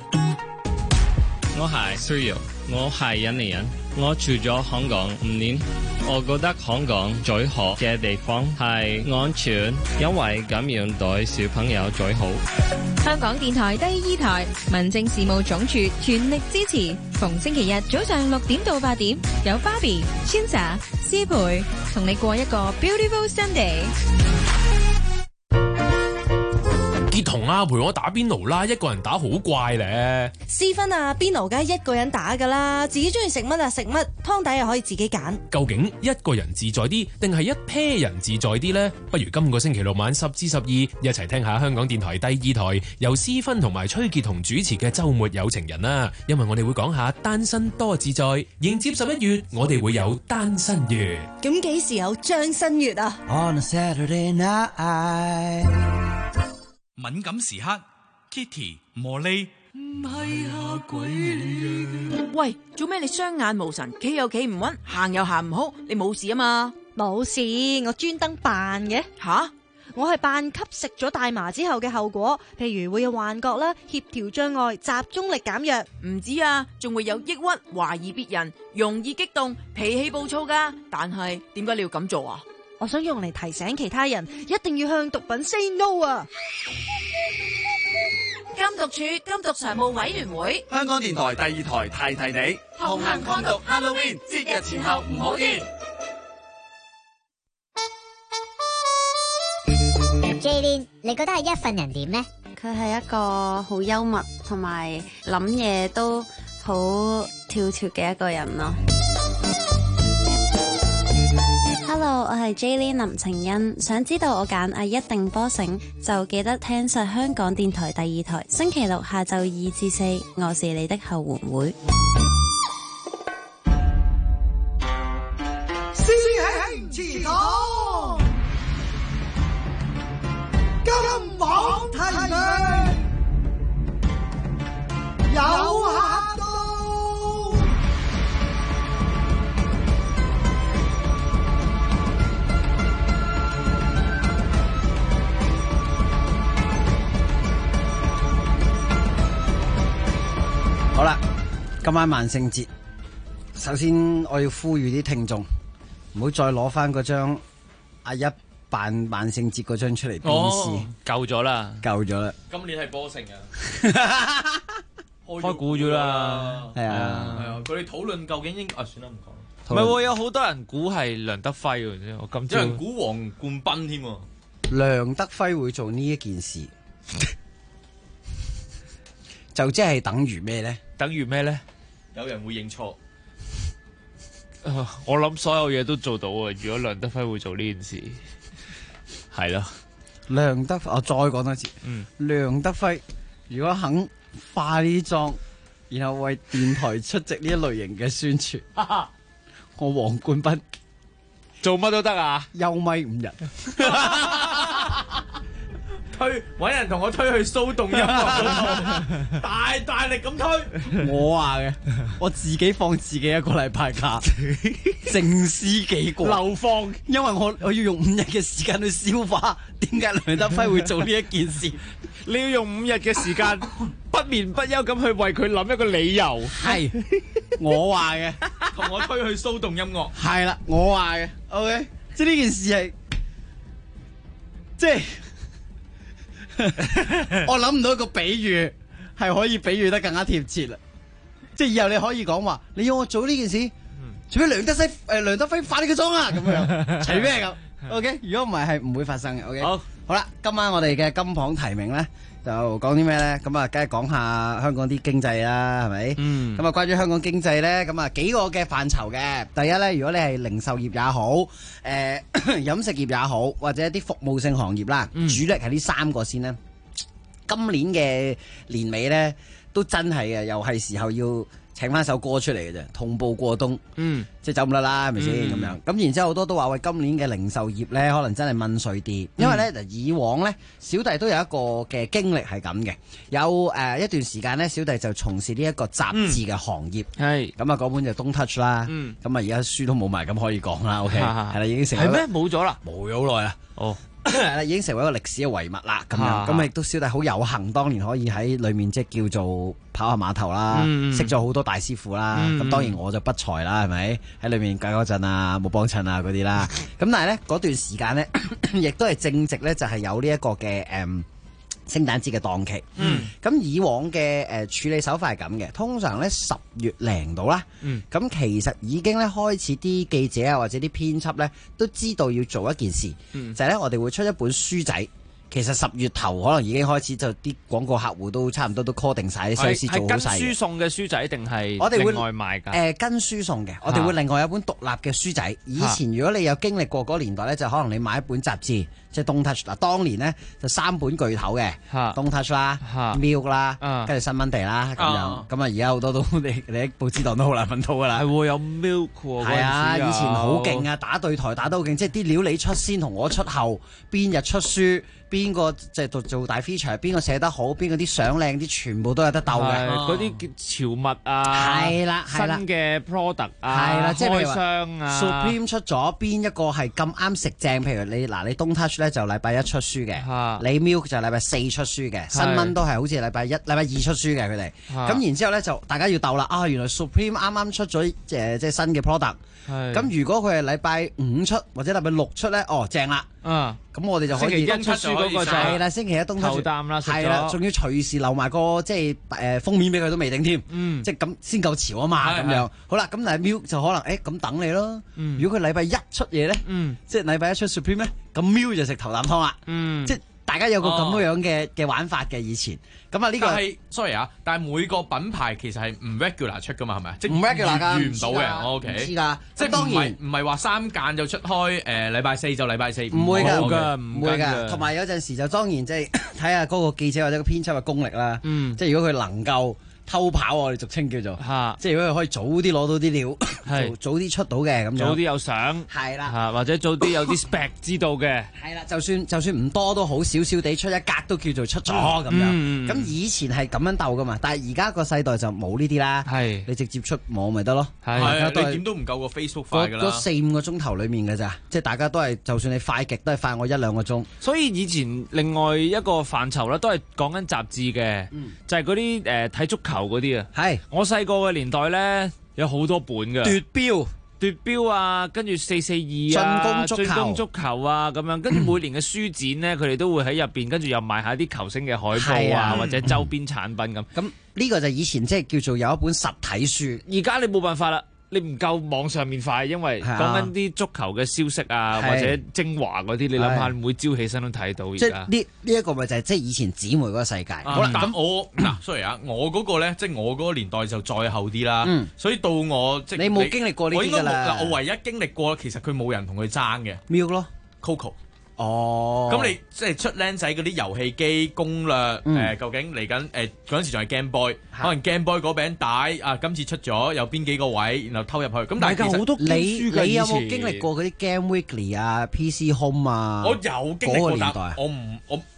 我係 Suryo， 我係印尼人，我住咗香港5年，我覺得香港最好嘅地方係安全，因為咁樣對小朋友最好。 香港電台第二台民政事務總署全力支持，逢星期日早上6點到8點，有 Barbie、Chinsa、思培同你過一個 Beautiful Sunday。 傑彤啊，陪我打邊爐啦！一個人打好怪咧。 思芬啊，邊爐梗係一個人打噶啦，自己中意食乜就食乜，湯底又可以自己揀。 究竟一個人自在啲，定係一 pair 人自在啲呢？不如今個星期六晚10至12，一齊聽下香港電台第二台由思芬同埋崔傑彤主持嘅週末有情人啦。因為我哋會講下單身多自在，迎接11月，我哋會有單身月。 咁幾時有張新月啊 On a Saturday night， 敏感時刻 Kitty 茉莉唔係下鬼嚟喂，做咩你雙眼無神，企又企唔穩，行又行唔好？你冇事啊嘛？ 冇事，我專登扮嘅。 吓？ 我係扮吸食咗大麻之後嘅後果，譬如會有幻覺啦、協調障礙、集中力減弱。 唔止啊，仲會有抑鬱、懷疑別人、容易激動、脾氣暴躁噶。但係點解你要咁做啊？ 我想用嚟提醒其他人，一定要向毒品 say no 啊！ 禁毒處禁毒常務委員會， 香港電台第二台提提你，同行抗毒 Halloween 節日前後唔好見。 Jaylin， 你覺得係一份人點呢？ 佢係一個好幽默同埋諗嘢都好跳脱嘅一個人咯。Hello， 我係 Jaylin 林晴欣，想知道我揀阿一定波繩，就記得聽實香港電台第二台，星期六下晝2至4，我是你的後援會。 師兄祠堂，金榜題名，有客到。 好啦，今晚萬聖節，首先我要呼籲啲聽眾唔好再攞翻嗰張阿一扮萬聖節嗰張出嚟鞭屍， 夠咗啦， 夠咗啦。 今年係波城啊， 開估咗啦， 係啊， 係啊，佢哋討論究竟應算啦，唔講。 唔係喎，有好多人估係梁德輝喎，我今朝有人估黃冠斌添喎。 梁德輝會做呢一件事，就即係等於咩咧？ 等於咩咧？ 有人會認錯。 我諗所有嘢都做到啊！如果梁德輝會做呢件事，係咯。 梁德輝，我再講多次。梁德輝如果肯化呢啲妝，然後為電台出席呢一類型嘅宣傳，我黃冠斌做乜都得啊！ 休咪5日。 揾人同我推去騷動音樂，大力咁推。 我話嘅，我自己放自己一個禮拜假，靜思幾過流放， 因為我要用5日嘅時間去消化，點解梁德輝會做呢一件事？ 你要用5日嘅時間不眠不休咁去為佢諗一個理由。 係我話嘅， 同我推去騷動音樂。 係啦，我話嘅 ，OK， 即係呢件事係，即係我諗唔到一個比喻係可以比喻得更加貼切啦。即係以後你可以講話，你要我做呢件事，除非梁德輝化你個妝啊，咁樣，除非係咁。OK， 如果唔係係唔會發生嘅。OK， 好啦，今晚我哋嘅金榜題名咧就講啲咩咧？咁啊，梗係講下香港啲經濟啦，係咪？咁啊，關於香港經濟咧，咁啊幾個嘅範疇嘅。第一咧，如果你係零售業也好，飲食業也好，或者一啲服務性行業啦，主力係呢3個先咧。今年嘅年尾咧，都真係嘅，又係時候要請翻首歌出嚟嘅啫，痛步過冬，即係走唔甩啦，係咪先咁樣？咁然之後好多都話喂，今年嘅零售業咧，可能真係問水啲，因為咧以往咧，小弟都有一個嘅經歷係咁嘅，有一段時間咧，小弟就從事呢一個雜誌嘅行業，係咁啊，嗰本就 Don't Touch 啦，咁啊而家書都冇埋，咁可以講啦，OK， 係啦，已經成為係咩？冇咗啦， 冇咗好耐啦，哦。已經成為一個歷史嘅遺物啦，咁樣咁亦都小弟好有幸，當年可以喺裏面即係叫做跑下碼頭啦，識咗好多大師傅啦。咁當然我就不才啦，係咪喺裏面計嗰陣啊，冇幫襯啊嗰啲啦。咁但係咧嗰段時間咧，亦都係正值咧就係有呢一個嘅聖誕節嘅檔期，咁以往嘅處理手法係咁嘅，通常咧10月零度啦，咁其實已經咧開始啲記者啊或者啲編輯咧都知道要做一件事，就係咧我哋會出一本書仔。其實10月頭可能已經開始就啲廣告客戶都差唔多都 call 定晒啲 sales 做好晒。 係跟書送嘅書仔定係我哋會另外賣㗎？ 跟書送嘅，我哋會另外有一本獨立嘅書仔。以前如果你有經歷過嗰個年代咧，就可能你買一本雜誌，即係 Don't Touch 嗱，當年咧就3本巨頭嘅 Don't Touch 啦、Milk 啦，跟住新聞地啦咁樣。咁啊而家好多都你喺報紙檔都好難揾到㗎啦。 係喎，有 Milk 喎。係啊，以前好勁啊，打對台打得好勁，即係啲料你出先同我出後，邊日出書。邊個即係做大 feature， 邊個寫得好，邊個啲相靚啲，全部都有得鬥嘅。 嗰啲叫潮物啊， 係啦， 新嘅 product 啊， 係啦，即係開箱啊。 Supreme 出咗邊一個係咁啱食正？譬如你Don't Touch 咧就禮拜1出書嘅，你 Milk 就禮拜4出書嘅，新聞都係好似禮拜1、禮拜2出書嘅佢哋。咁然之後咧就大家要鬥啦。啊，原來 Supreme 啱啱出咗即係新嘅 product。咁如果佢係禮拜5出或者禮拜6出咧，哦正啦。咁我哋就可以星期1出書嗰個就係啦，星期1東頭啖啦， 係啦，仲要隨時留埋個即係封面俾佢都未定添，即係咁先夠潮啊嘛咁樣。好啦，咁但係 Milk 就可能咁等你咯。如果佢禮拜1出嘢咧，即係禮拜1出 Supreme 咧，咁 Milk 就食頭啖湯啦。即係大家有個咁樣嘅玩法嘅以前。咁啊呢個係 sorry 啊，但係每個品牌其實係唔 regular 出噶嘛，係咪？即係唔 regular 㗎， 遇唔到嘅。OK， 唔知㗎， 即係當然唔係話3間就出開禮拜4就禮拜4， 唔會㗎， 唔會㗎。 同埋有陣時就當然即係睇下嗰個記者或者個編輯嘅功力啦。即係如果佢能夠偷跑，我哋俗稱叫做，即係如果佢可以早啲攞到啲料，早啲出到嘅咁樣， 早啲有相， 係啦， 或者早啲有啲 spec 知道嘅， 係啦，就算唔多都好，少少地出一格都叫做出咗咁樣。咁以前係咁樣鬥噶嘛，但係而家個世代就冇呢啲啦。係你直接出網咪得咯。 係你點都唔夠個 Facebook 快㗎啦。 嗰4-5個鐘頭裡面㗎咋，即係大家都係，就算你快極都係快我1-2個鐘。 所以以前另外一個範疇咧，都係講緊雜誌嘅，就係嗰啲睇足球嗰啲啊。 係我細個嘅年代咧，有好多本㗎。奪標啊，跟住442啊，進攻足球啊咁樣，跟住每年嘅書展咧，佢哋都會喺入邊，跟住又賣下啲球星嘅海報啊，或者周邊產品咁。 咁呢個就以前即係叫做有一本實體書， 而家你冇辦法啦。你唔夠網上面快，因為講緊啲足球嘅消息啊，或者精華嗰啲，你諗下每朝起身都睇到。而家呢一個咪就係即係以前姊妹嗰個世界。 好啦，咁我sorry 啊，我嗰個咧，即係我嗰個年代就再後啲啦。所以到我即係你冇經歷過呢啲㗎啦。 我唯一經歷過，其實佢冇人同佢爭嘅。 Milk 咯 ，Coco。 哦， 咁你即係出僆仔嗰啲遊戲機攻略，究竟嚟緊嗰陣時仲係 Game Boy，可能 Game Boy 嗰餅帶啊，今次出咗有邊幾個位，然後偷入去。咁但係其實好多你有冇經歷過嗰啲 Game Weekly 啊、PC Home 啊？ 我有經歷過，但我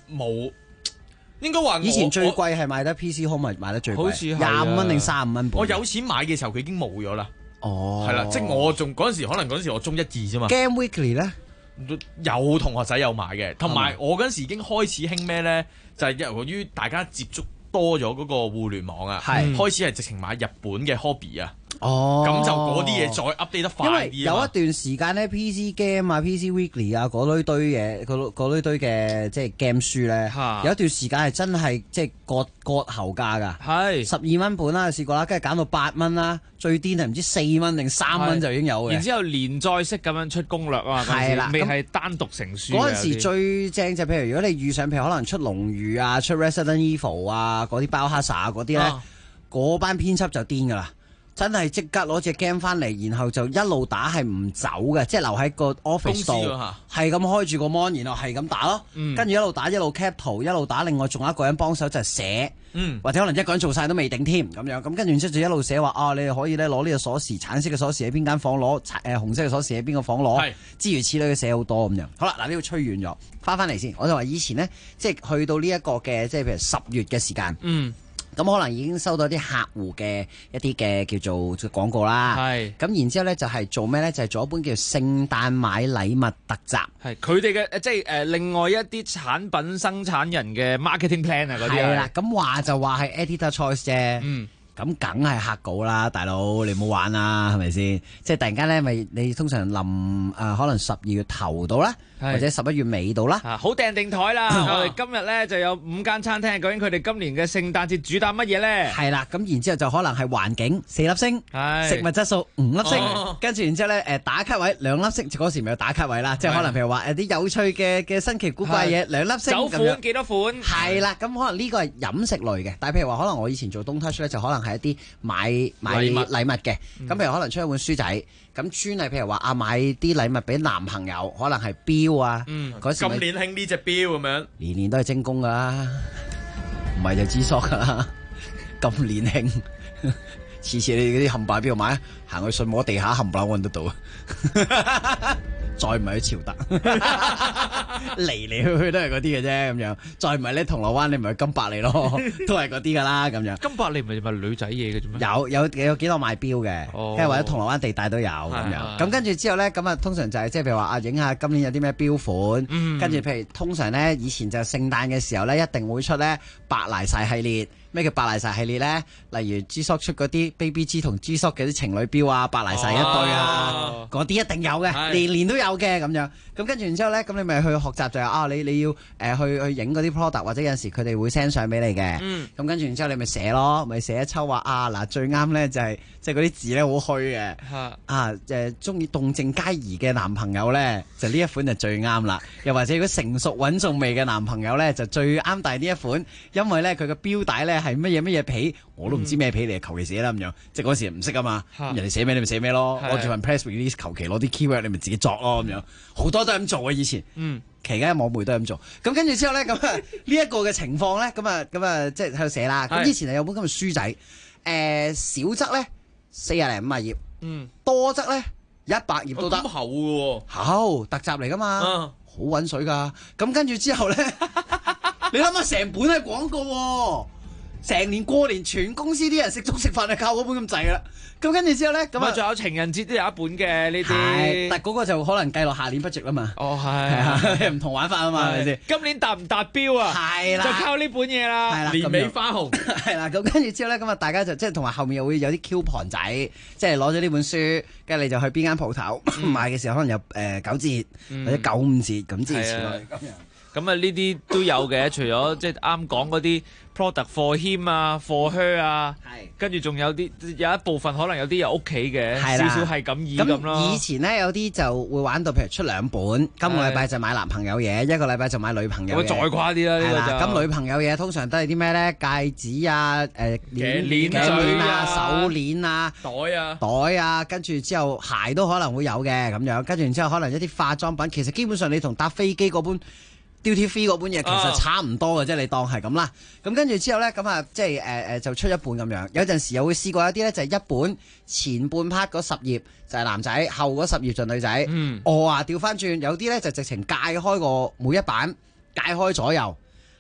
冇。應該話以前最貴係賣得 PC Home 賣得最貴， 好似 25蚊定35蚊本。 我有錢買嘅時候佢已經冇咗啦。 哦， 係啦，即係我仲嗰陣時，可能嗰陣時我中1、2啫嘛。 Game Weekly 咧有同學仔有買嘅，同埋我嗰陣時已經開始興咩咧，就係由於大家接觸多咗嗰個互聯網啊，開始係直情買日本嘅 hobby 啊。 哦， 咁就嗰啲嘢再 update 得快啲。 因為有一段時間咧 PC Game 啊、PC Weekly 啊嗰堆嘢，嗰堆嘅即係 game 書咧，有一段時間係真係即係割喉價㗎。 係 12蚊本啦，試過啦，跟住減到8蚊啦，最癲係唔知4蚊定3蚊就已經有嘅。 然之後連載式咁樣出攻略啊， 係啦， 未係單獨成書。 嗰陣時最正就譬如如果你遇上譬如可能出龍魚啊、出 Resident Evil 啊嗰啲包哈薩啊嗰啲咧，嗰班編輯就癲㗎啦。真係即刻攞隻 game 翻嚟，然後就一路打係唔走嘅，即係留喺個 office 度，係咁開住個 mon，然後係咁打咯。跟住一路打一路 cap 圖，一路打。另外仲有一個人幫手就係寫，或者可能一個人做晒都未定添咁樣。咁跟住之後就一路寫話你哋可以咧攞呢個鎖匙，橙色嘅鎖匙喺邊間房攞，紅色嘅鎖匙喺邊個房攞，諸如此類嘅寫好多咁樣。好啦，嗱呢度吹遠咗，翻嚟先。我就話以前呢，即係去到呢一個嘅，即係譬如10月嘅時間。咁可能已經收到啲客戶嘅一啲嘅叫做廣告啦，咁然之後咧就係做咩咧？就係做一本叫聖誕買禮物特集， 係佢哋嘅即係另外一啲產品生產人嘅 marketing plan 啊嗰啲。 係啦，咁話就話係 editor choice 啫。咁梗係客稿啦，大佬你唔好玩啦，係咪先？即係突然間咧，咪你通常臨可能12月頭到啦，或者11月尾到啦。 好訂台啦！我哋今日咧就有5間餐廳，究竟佢哋今年嘅聖誕節主打乜嘢咧？ 係啦，咁然之後就可能係環境4粒星，食物質素5粒星，跟住然之後咧打卡位2粒星，嗰時咪有打卡位啦，即係可能譬如話啲有趣嘅新奇古怪嘢2粒星酒款幾多款？ 係啦，咁可能呢個係飲食類嘅，但係譬如話可能我以前做東 touch 咧，就可能係一啲買禮物嘅，咁譬如可能出一本書仔，咁專係譬如話買啲禮物俾男朋友，可能係錶啊， 今年興呢隻錶咁樣， 年年都係精工噶啦，唔係就知索噶啦，咁年興，次次你嗰啲冚唪唥邊度買？行去信和地下冚唪唥搵得到啊！再唔係去潮德，嚟嚟去都係嗰啲嘅啫咁樣。再唔係咧，銅鑼灣你咪去金百利咯，都係嗰啲噶啦咁樣。 金百利唔係女仔嘢嘅啫咩？ 有幾多賣錶嘅，跟住或者銅鑼灣地帶都有咁樣。咁跟住之後咧，咁啊通常就係即係譬如話影下今年有啲咩錶款，跟住譬如通常咧以前就聖誕嘅時候咧，一定會出咧白賴晒系列。咩叫白賴晒系列咧？例如 G-Shock 出嗰啲 Baby G 同 G-Shock 嘅啲情侶錶啊，白賴晒一對啊，嗰啲一定有嘅，年年都有嘅咁樣。咁跟住然之後咧，咁你咪去學習就係你要去影嗰啲 product， 或者有陣時佢哋會 send 相俾你嘅。咁跟住然之後你咪寫咯，咪寫一抽話嗱最啱咧就係即係嗰啲字咧好虛嘅中意動靜皆宜嘅男朋友咧就呢一款就最啱啦。又或者如果成熟穩重味嘅男朋友咧就最啱戴呢一款，因為咧佢個錶帶咧係乜嘢皮，我都唔知咩皮嚟，求其寫啦咁樣。即係嗰時唔識啊嘛，人哋寫咩你咪寫咩咯。攞住份 press release 求其攞啲 keyword 你咪自己作咯咁樣，好多都係咁做啊以前。期間網媒都係咁做。咁跟住之後咧，咁呢一個嘅情況咧，咁啊即係喺度寫啦。咁以前係有本咁嘅書仔，少則咧40零50頁，多則咧100頁都得。 咁厚嘅喎， 厚特集嚟噶嘛，好揾水噶。咁跟住之後咧，你諗下成本係廣告喎。成年過年全公司啲人食粥食飯係靠嗰本咁滯啦，咁跟住之後咧，咁啊仲有情人節都有一本嘅呢啲， 但嗰個就可能計落下年 budget 啦嘛。 係唔同玩法啊嘛，係咪先？ 今年達唔達標啊？ 係啦， 就靠呢本嘢啦。 係啦， 年尾花紅係啦，咁跟住之後咧，咁啊大家就即係同埋後面又會有啲 coupon 仔，即係攞咗呢本書，跟住你就去邊間鋪頭買嘅時候，可能有9折或者95折咁之類咁樣。 咁啊，呢啲都有嘅，除咗即係啱講嗰啲 product for him 啊 for her 啊，跟住仲有一部分可能有啲有屋企嘅，少少係咁意咁咯。 以前咧有啲就會玩到譬如出2本，今個禮拜就買男朋友嘢，一個禮拜就買女朋友嘢。 再誇啲啦，呢個就咁女朋友嘢通常都係啲咩咧？戒指啊，鏈墜啊，手鏈啊，袋啊，跟住之後鞋都可能會有嘅咁樣，跟住然之後可能一啲化妝品，其實基本上你同搭飛機嗰本Duty Free 嗰本嘢其實差唔多嘅啫，你當係咁啦。咁跟住之後咧，咁啊即係就出一本咁樣。有陣時又會試過一啲咧，就係一本前半 part 嗰10頁就係男仔，後嗰10頁就女仔。我話調翻轉，有啲咧就直情界開個每一版界開左右。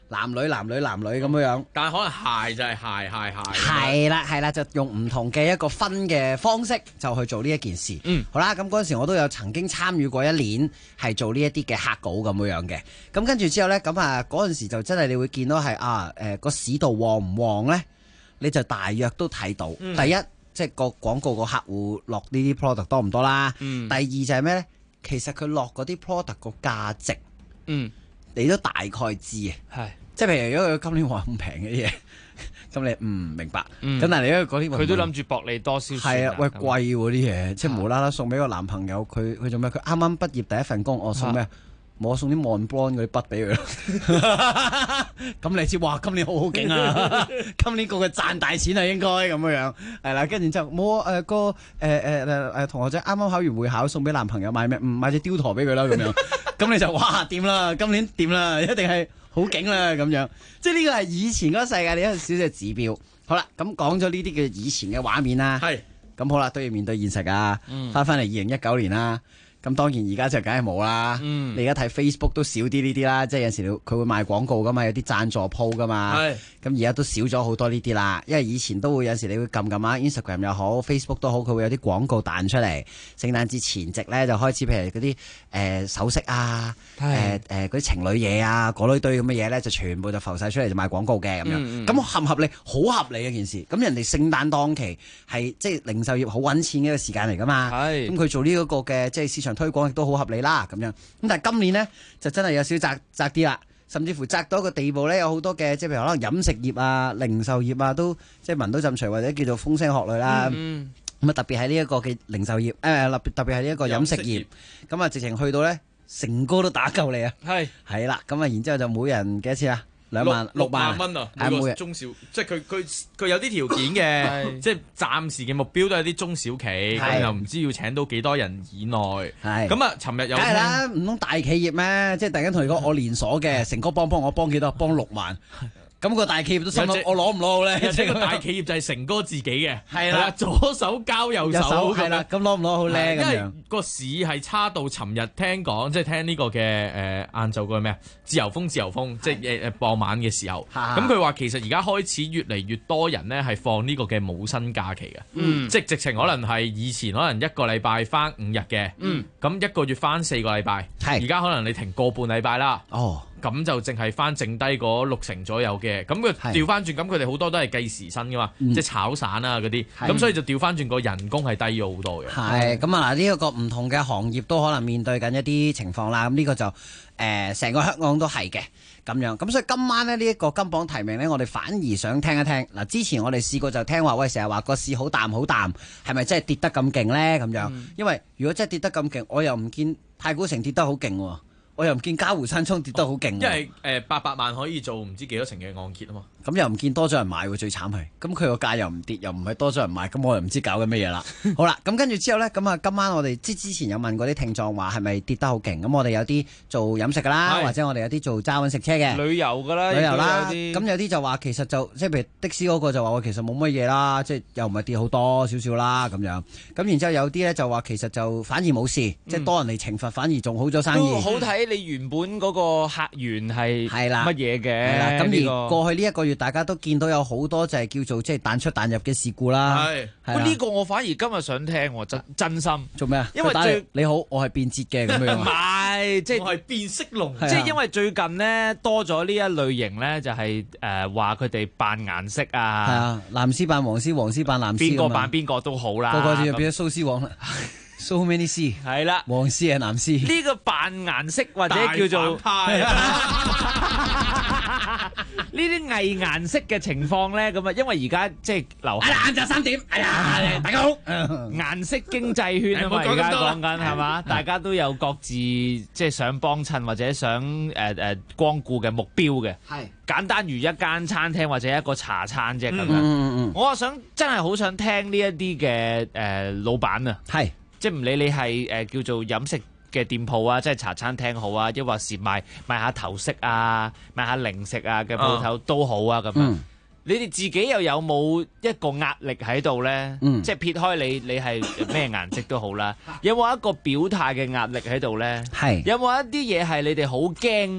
男女咁樣。 但係可能鞋就係鞋。 係啦，就用唔同嘅一個分嘅方式就去做呢一件事。好啦，咁嗰陣時我都有曾經參與過一年係做呢一啲嘅黑稿咁樣嘅。咁跟住之後呢，咁啊嗰陣時就真係你會見到係個市道旺唔旺呢？你就大約都睇到。第一，即係個廣告個客戶落呢啲 product 多唔多啦。第二就係咩呢？其實佢落嗰啲 product 個價值，你都大概知啊。即係譬如如果佢今年話咁平嘅嘢，咁你明白。咁但係你因為嗰啲佢都諗住薄利多銷。 係啊，喂貴喎啲嘢，即係無啦啦送俾個男朋友，佢做咩？佢啱啱畢業第一份工，我送咩？我送啲 Montblanc 嗰啲筆俾佢咯。咁你知哇，今年好勁啊！今年個個賺大錢啊，應該咁樣係啦。跟住之後冇同學仔啱啱考完會考，送俾男朋友買咩？買隻雕陀俾佢啦咁樣。咁你就哇掂啦，今年掂啦，一定係好勁啦咁樣。即係呢個係以前嗰個世界嘅一個小小指標。好啦，咁講咗呢啲嘅以前嘅畫面啦。咁好啦，都要面對現實啊。翻嚟2019年啦。咁當然而家就梗係冇啦。你而家睇 Facebook 都少啲呢啲啦，即係有時佢會賣廣告噶嘛，有啲贊助鋪噶嘛。咁而家都少咗好多呢啲啦，因為以前都會有時你會撳啊 Instagram 又好 Facebook 都好，佢會有啲廣告彈出嚟。聖誕節前夕咧就開始，譬如嗰啲首飾啊，嗰啲情侶嘢啊，嗰類堆咁嘅嘢咧就全部就浮晒出嚟就賣廣告嘅咁樣。咁合唔合理？好合理嘅件事。咁人哋聖誕檔期係即係零售業好揾錢嘅一個時間嚟噶嘛。咁佢做呢一個嘅即係市場推廣亦都好合理啦咁樣。咁但係今年呢，就真係有少少窄啲啦。甚至乎窄到一個地步咧，有好多嘅即係譬如可能飲食業啊、零售業啊，都即係聞到陣除或者叫做風聲鶴唳啦。咁啊特別係呢一個嘅零售業，特別係呢一個飲食業，咁啊直情去到咧成個都打夠你啊！係啦，咁啊然之後就每人幾多錢啊？6萬蚊啊！每個中小，即係佢有啲條件嘅，即係暫時嘅目標都係啲中小企，咁又唔知要請到幾多人以內。咁啊，尋日有梗係啦， 唔通大企業咩？即係突然間同你講，我連鎖嘅，成哥幫我幫幾多？幫6萬。咁個大企業都心諗，我攞唔攞好咧？ 即係個大企業就係成哥自己嘅，係啦，左手交右手， 係啦，咁攞唔攞好咧？ 因為個市係差到尋日聽講，即係聽呢個嘅晏晝嗰個咩啊？自由風，即係傍晚嘅時候，咁佢話其實而家開始越嚟越多人咧係放呢個嘅冇薪假期嘅，即係直情可能係以前可能一個禮拜翻5日嘅，咁一個月翻4個禮拜，而家可能你停個半禮拜啦。咁就淨係翻剩低嗰60%左右嘅，咁佢調翻轉，咁佢哋好多都係計時薪噶嘛，即係炒散啊嗰啲，咁所以就調翻轉個人工係低咗好多嘅。 係咁啊！嗱，呢一個唔同嘅行業都可能面對緊一啲情況啦。咁呢個就成個香港都係嘅咁樣。咁所以今晚咧呢一個金榜題名咧，我哋反而想聽一聽。嗱，之前我哋試過就聽話，喂，成日話個市好淡，係咪真係跌得咁勁咧？咁樣，因為如果真係跌得咁勁，我又唔見太古城跌得好勁喎。我又唔見嘉湖山莊跌得好勁， 因為800萬可以做唔知幾多成嘅按揭啊嘛。 咁又唔見多咗人買喎，最慘係。咁佢個價又唔跌，又唔係多咗人買，咁我又唔知搞緊咩嘢啦。好啦，咁跟住之後呢，咁啊今晚我哋之前有問過啲聽眾話係咪跌得好勁？咁我哋有啲做飲食噶啦，或者我哋有啲做揸揾食車嘅旅遊噶啦， 咁有啲就話其實就即係譬如的士嗰個就話其實冇乜嘢啦，即係又唔係跌好多少少啦咁樣。咁然之後有啲呢就話其實就反而冇事，即係多人嚟懲罰，反而仲好咗生意。 都好睇你原本嗰個客源係乜嘢嘅。 咁而過去呢一個月，大家都見到有好多就係叫做即係彈出彈入嘅事故啦。 呢個我反而今日想聽，真心做咩啊？ 因為你好，我係變節嘅咁樣。 唔係，即係我係變色龍。 即係因為最近呢多咗呢一類型咧，就係話佢哋扮顏色啊。 係啊，藍絲扮黃絲，黃絲扮藍絲。 邊個扮邊個都好啦。 個就變咗蘇絲黃啦。So many 絲係啦， 黃絲係藍絲。 呢個扮顏色或者叫做呢啲偽顏色嘅情況咧，咁啊，因為而家即係流行。 晏晝3點，大家好。 顏色經濟圈啊嘛，而家講緊係嘛，大家都有各自即係想幫襯或者想光顧嘅目標嘅。係簡單如一間餐廳或者一個茶餐啫咁樣。我想真係好想聽呢一啲嘅老闆啊，係即係唔理你係叫做飲食嘅店鋪啊，即係茶餐廳好啊，抑或是賣下頭飾啊、賣下零食啊嘅鋪頭都好啊咁樣。你哋自己又有冇一個壓力喺度呢？即係撇開你係咩顏色都好啦，有冇一個表態嘅壓力喺度呢？係有冇一啲嘢係你哋好驚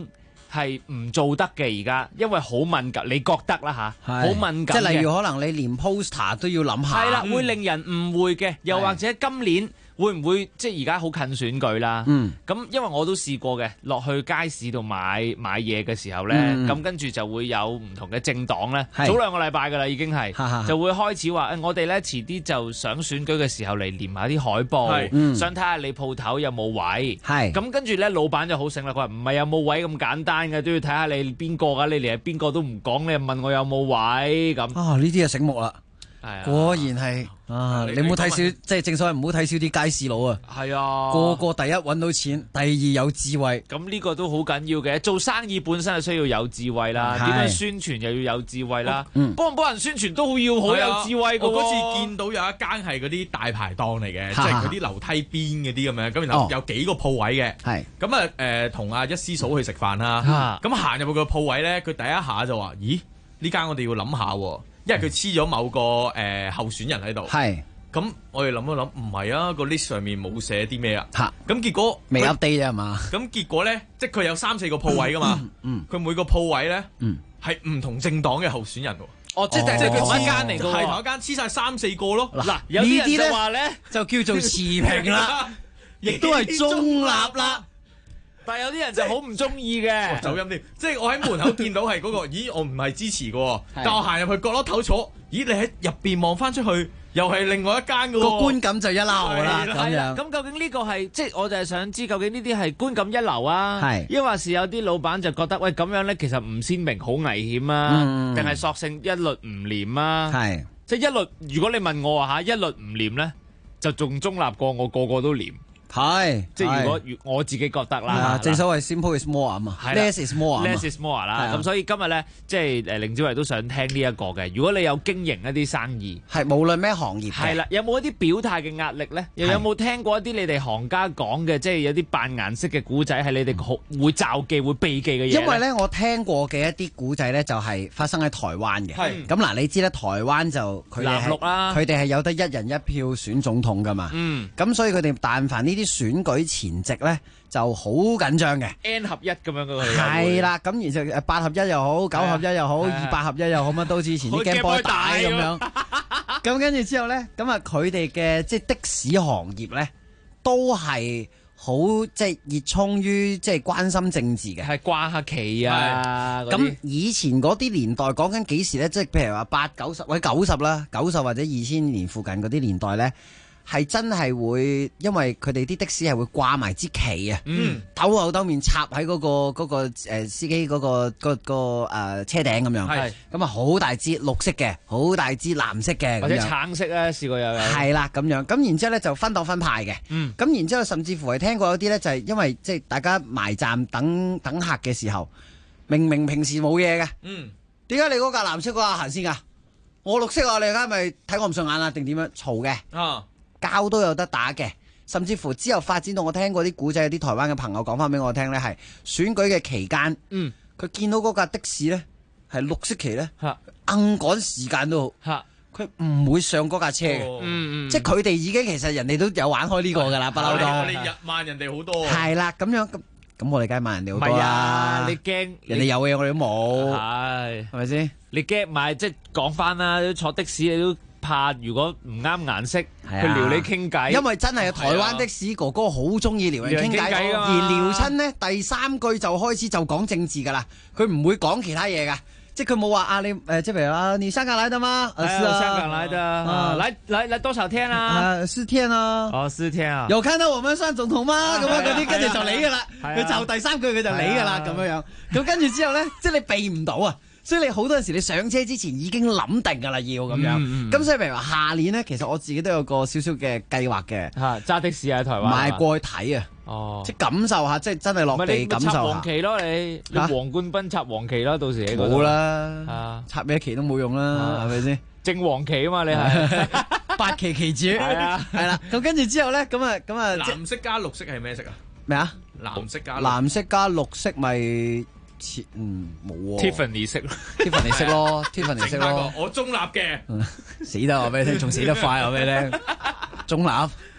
係唔做得嘅而家，因為好敏感，你覺得啦嚇，好敏感嘅。 即係例如可能你連 poster 都要諗下。 係啦，會令人誤會嘅，又或者今年會唔會即係而家好近選舉啦？咁因為我都試過嘅，落去街市度買嘢嘅時候咧，咁跟住就會有唔同嘅政黨咧，早2個禮拜㗎啦已經係，就會開始話我哋咧遲啲就想選舉嘅時候嚟連埋啲海報，想睇下你鋪頭有冇位。咁跟住咧，老闆就好醒啦，佢話唔係有冇位咁簡單嘅，都要睇下你邊個㗎，你連係邊個都唔講，你又問我有冇位咁。 呢啲就醒目啦。果然係你唔好睇少，即係正所謂唔好睇少啲街市佬啊！ 係啊， 個第一揾到錢，第二有智慧。 咁呢個都好緊要嘅，做生意本身係需要有智慧啦，點樣宣傳又要有智慧啦，幫唔幫人宣傳都要好有智慧㗎喎。 我嗰次見到有一間係嗰啲大排檔嚟嘅，即係嗰啲樓梯邊嗰啲咁樣，咁然後有幾個鋪位嘅，咁同阿一師嫂去食飯啦，咁行入去個鋪位咧，佢第一下就話：咦，呢間我哋要諗下喎。因為佢黐咗某個候選人喺度，咁我哋諗一諗，唔係啊，個 list 上面冇寫啲咩啊，咁結果未 update 啫係嘛， 咁結果咧，即係佢有3-4個鋪位噶嘛，佢每個鋪位咧係唔同政黨嘅候選人喎， 即係佢同一間嚟㗎， 係同一間黐晒3-4個咯。 嗱，有啲人就話咧就叫做持平啦，亦都係中立啦。 但係有啲人就好唔中意嘅， 走音添。即係我喺門口見到係嗰個，咦，我唔係支持嘅，但我行入去角落頭坐，咦，你喺入邊望翻出去，又係另外一間嘅， 個觀感就一流啦。咁樣咁究竟呢個係即係我就係想知，究竟呢啲係觀感一流啊，抑或是有啲老闆就覺得喂咁樣咧，其實唔鮮明，好危險啊，定係索性一律唔廉啊？即係一律，如果你問我啊嚇，一律唔廉咧，就仲中立過我個個都廉。即係如果我自己覺得啦， 正所謂 simple is more 啊嘛，less is more 啦。咁所以今日咧，即係凌子維都想聽呢一個嘅。如果你有經營一啲生意， 無論咩行業， 係啦，有冇一啲表態嘅壓力咧？又有冇聽過一啲你哋行家講嘅，即係有啲扮顏色嘅古仔係你哋會罩忌、會避忌嘅嘢？ 因為咧，我聽過嘅一啲古仔咧，就係發生喺台灣嘅。咁嗱，你知咧，台灣就佢哋係佢哋係有得一人一票選總統噶嘛。咁所以佢哋但凡呢啲選舉前夕咧就好緊張嘅 ，N 合一咁樣嘅係啦，咁然之後8合1又好，9合1又好，200合1又好，乜都之前啲 Game Boy 帶咁樣。咁跟住之後咧，咁啊佢哋嘅即係的士行業咧，都係好即係熱衷於即係關心政治嘅， 係掛下旗啊。 咁以前嗰啲年代講緊幾時咧？即係譬如話8、90或者90啦，90或者2000年附近嗰啲年代咧。係真係會，因為佢哋啲的士係會掛埋支旗啊，兜口兜面插喺嗰個司機嗰個車頂咁樣，咁啊好大支綠色嘅，好大支藍色嘅， 或者橙色啊，試過有。 係啦咁樣，咁然之後咧就分黨分派嘅，咁然之後甚至乎係聽過有啲咧就係因為即係大家埋站等客嘅時候，明平時冇嘢嘅，點解你嗰架藍色嗰架行先㗎？我綠色啊，你而家咪睇我唔順眼啊，定點樣嘈嘅？交都有得打嘅，甚至乎之後發展到我聽過啲古仔，有啲台灣嘅朋友講翻俾我聽咧，係選舉嘅期間，佢見到嗰架的士咧係綠色旗咧，硬趕時間都好，佢唔會上嗰架車嘅，即係佢哋已經其實人哋都有玩開呢個㗎啦，不嬲都。 我哋慢人哋好多。 係啦，咁樣咁我哋梗係慢人哋好多啦。 你驚人哋有嘢我哋都冇， 係咪先？ 你驚買即係講翻啦，坐的士你都。怕如果唔啱顏色，佢撩你傾偈。 因為真係台灣的士哥哥好中意撩人傾偈，而撩親呢第3句就開始就講政治噶啦，佢唔會講其他嘢噶，即係佢冇話啊你即係譬如啊你香港來的嗎？ 是啊，香港來的，來多少天啊 ？4天啊。 哦，4天啊。 有看到我們上總統嗎？咁樣嗰啲跟住就嚟噶啦，佢就第3句佢就嚟噶啦咁樣樣，咁跟住之後咧，即係你避唔到啊。所以你好多陣時你上車之前已經諗定㗎啦，要咁樣。咁所以譬如話下年咧，其實我自己都有個少少嘅計劃嘅。 揸的士喺台灣。 買過去睇啊！哦，即係感受下，即係真係落地感受下。 插黃旗咯，你黃冠斌插黃旗咯，到時喺嗰度。 冇啦，插咩旗都冇用啦，係咪先？ 正黃旗啊嘛，你係 8旗旗主。係啊，係啦。咁跟住之後咧，咁啊， 藍色加綠色係咩色啊？ 咩啊？ 藍色加綠色咪？冇 Tiffany 色咯 ，Tiffany 色咯，Tiffany 色咯。 我中立嘅， 死得我俾你聽，仲死得快我俾你聽，中立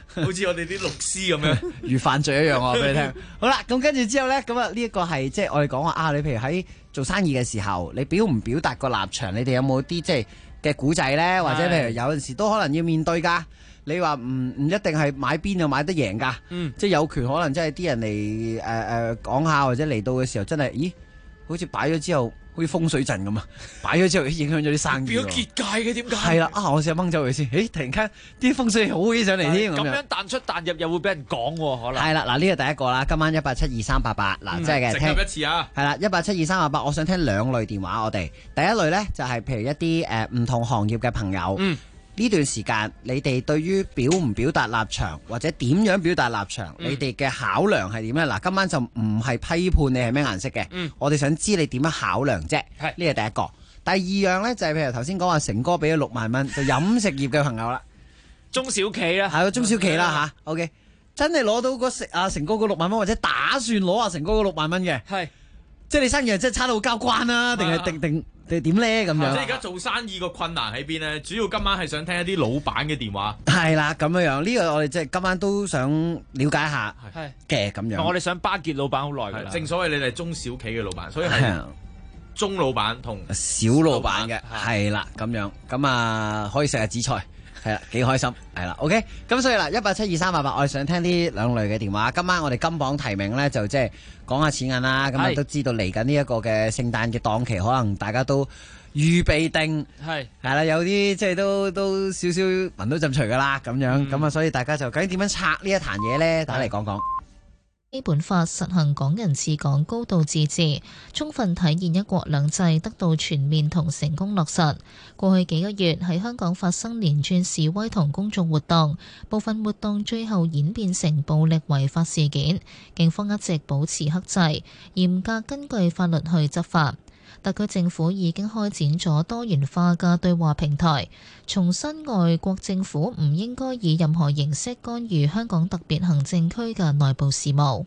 好似我哋啲律師咁樣， 如犯罪一樣我話俾你聽。好啦，咁跟住之後咧，咁啊呢一個係即係我哋講話啊，你譬如喺做生意嘅時候，你表唔表達個立場？你哋有冇啲即係嘅古仔咧？或者譬如有陣時都可能要面對㗎。你話唔一定係買邊就買得贏㗎，即係有權可能真係啲人嚟講下，或者嚟到嘅時候真係，咦，好似擺咗之後好似風水陣咁啊！擺咗之後影響咗啲生意。表結界嘅點解？ 係啦，我試下掹走佢先。突然間啲風水好起上嚟添。 咁樣彈出彈入又會俾人講喎，可能。 係啦，嗱呢個第一個啦，今晚18723888嗱，即係嘅整入一次啊。 係啦，18723888，我想聽兩類電話，我哋第一類咧就係譬如一啲唔同行業嘅朋友。呢段時間，你哋對於表唔表達立場，或者點樣表達立場，你哋嘅考量係點咧？嗱，今晚就唔係批判你係咩顏色嘅，我哋想知你點樣考量啫。呢個第一個。第二樣咧就係譬如頭先講話成哥俾咗6萬蚊，就飲食業嘅朋友啦， 中小企啦， 係中小企啦吓。OK， 真係攞到成哥嗰6萬蚊，或者打算攞成哥嗰6萬蚊嘅，係即係你生意真係差到交關啦，定係定點咧咁樣？ 即係而家做生意個困難喺邊咧？主要今晚係想聽一啲老闆嘅電話。 係啦，咁樣呢個我哋即係今晚都想了解一下嘅咁樣。 我哋想巴結老闆好耐㗎啦。 正所謂你哋中小企嘅老闆，所以係中老闆同小老闆嘅係啦咁樣。咁啊可以食下紫菜。係啦，幾開心，係啦 ，OK， 咁所以啦，18723888，我哋想聽啲兩類嘅電話。今晚我哋金榜題名咧，就即係講下錢銀啦。咁啊都知道嚟緊呢一個嘅聖誕嘅檔期，可能大家都預備定係啦，有啲即係都少少聞到陣除噶啦，咁樣咁啊，所以大家就究竟點樣拆呢一壇嘢咧？打嚟講講。 基本法實行港人治港、高度自治，充分體現一國兩制得到全面同成功落實。過去幾個月喺香港發生連串示威同公眾活動，部分活動最後演變成暴力違法事件，警方一直保持克制，嚴格根據法律去執法。特區政府已經開展咗多元化嘅對話平台，重申外國政府唔應該以任何形式干預香港特別行政區嘅內部事務。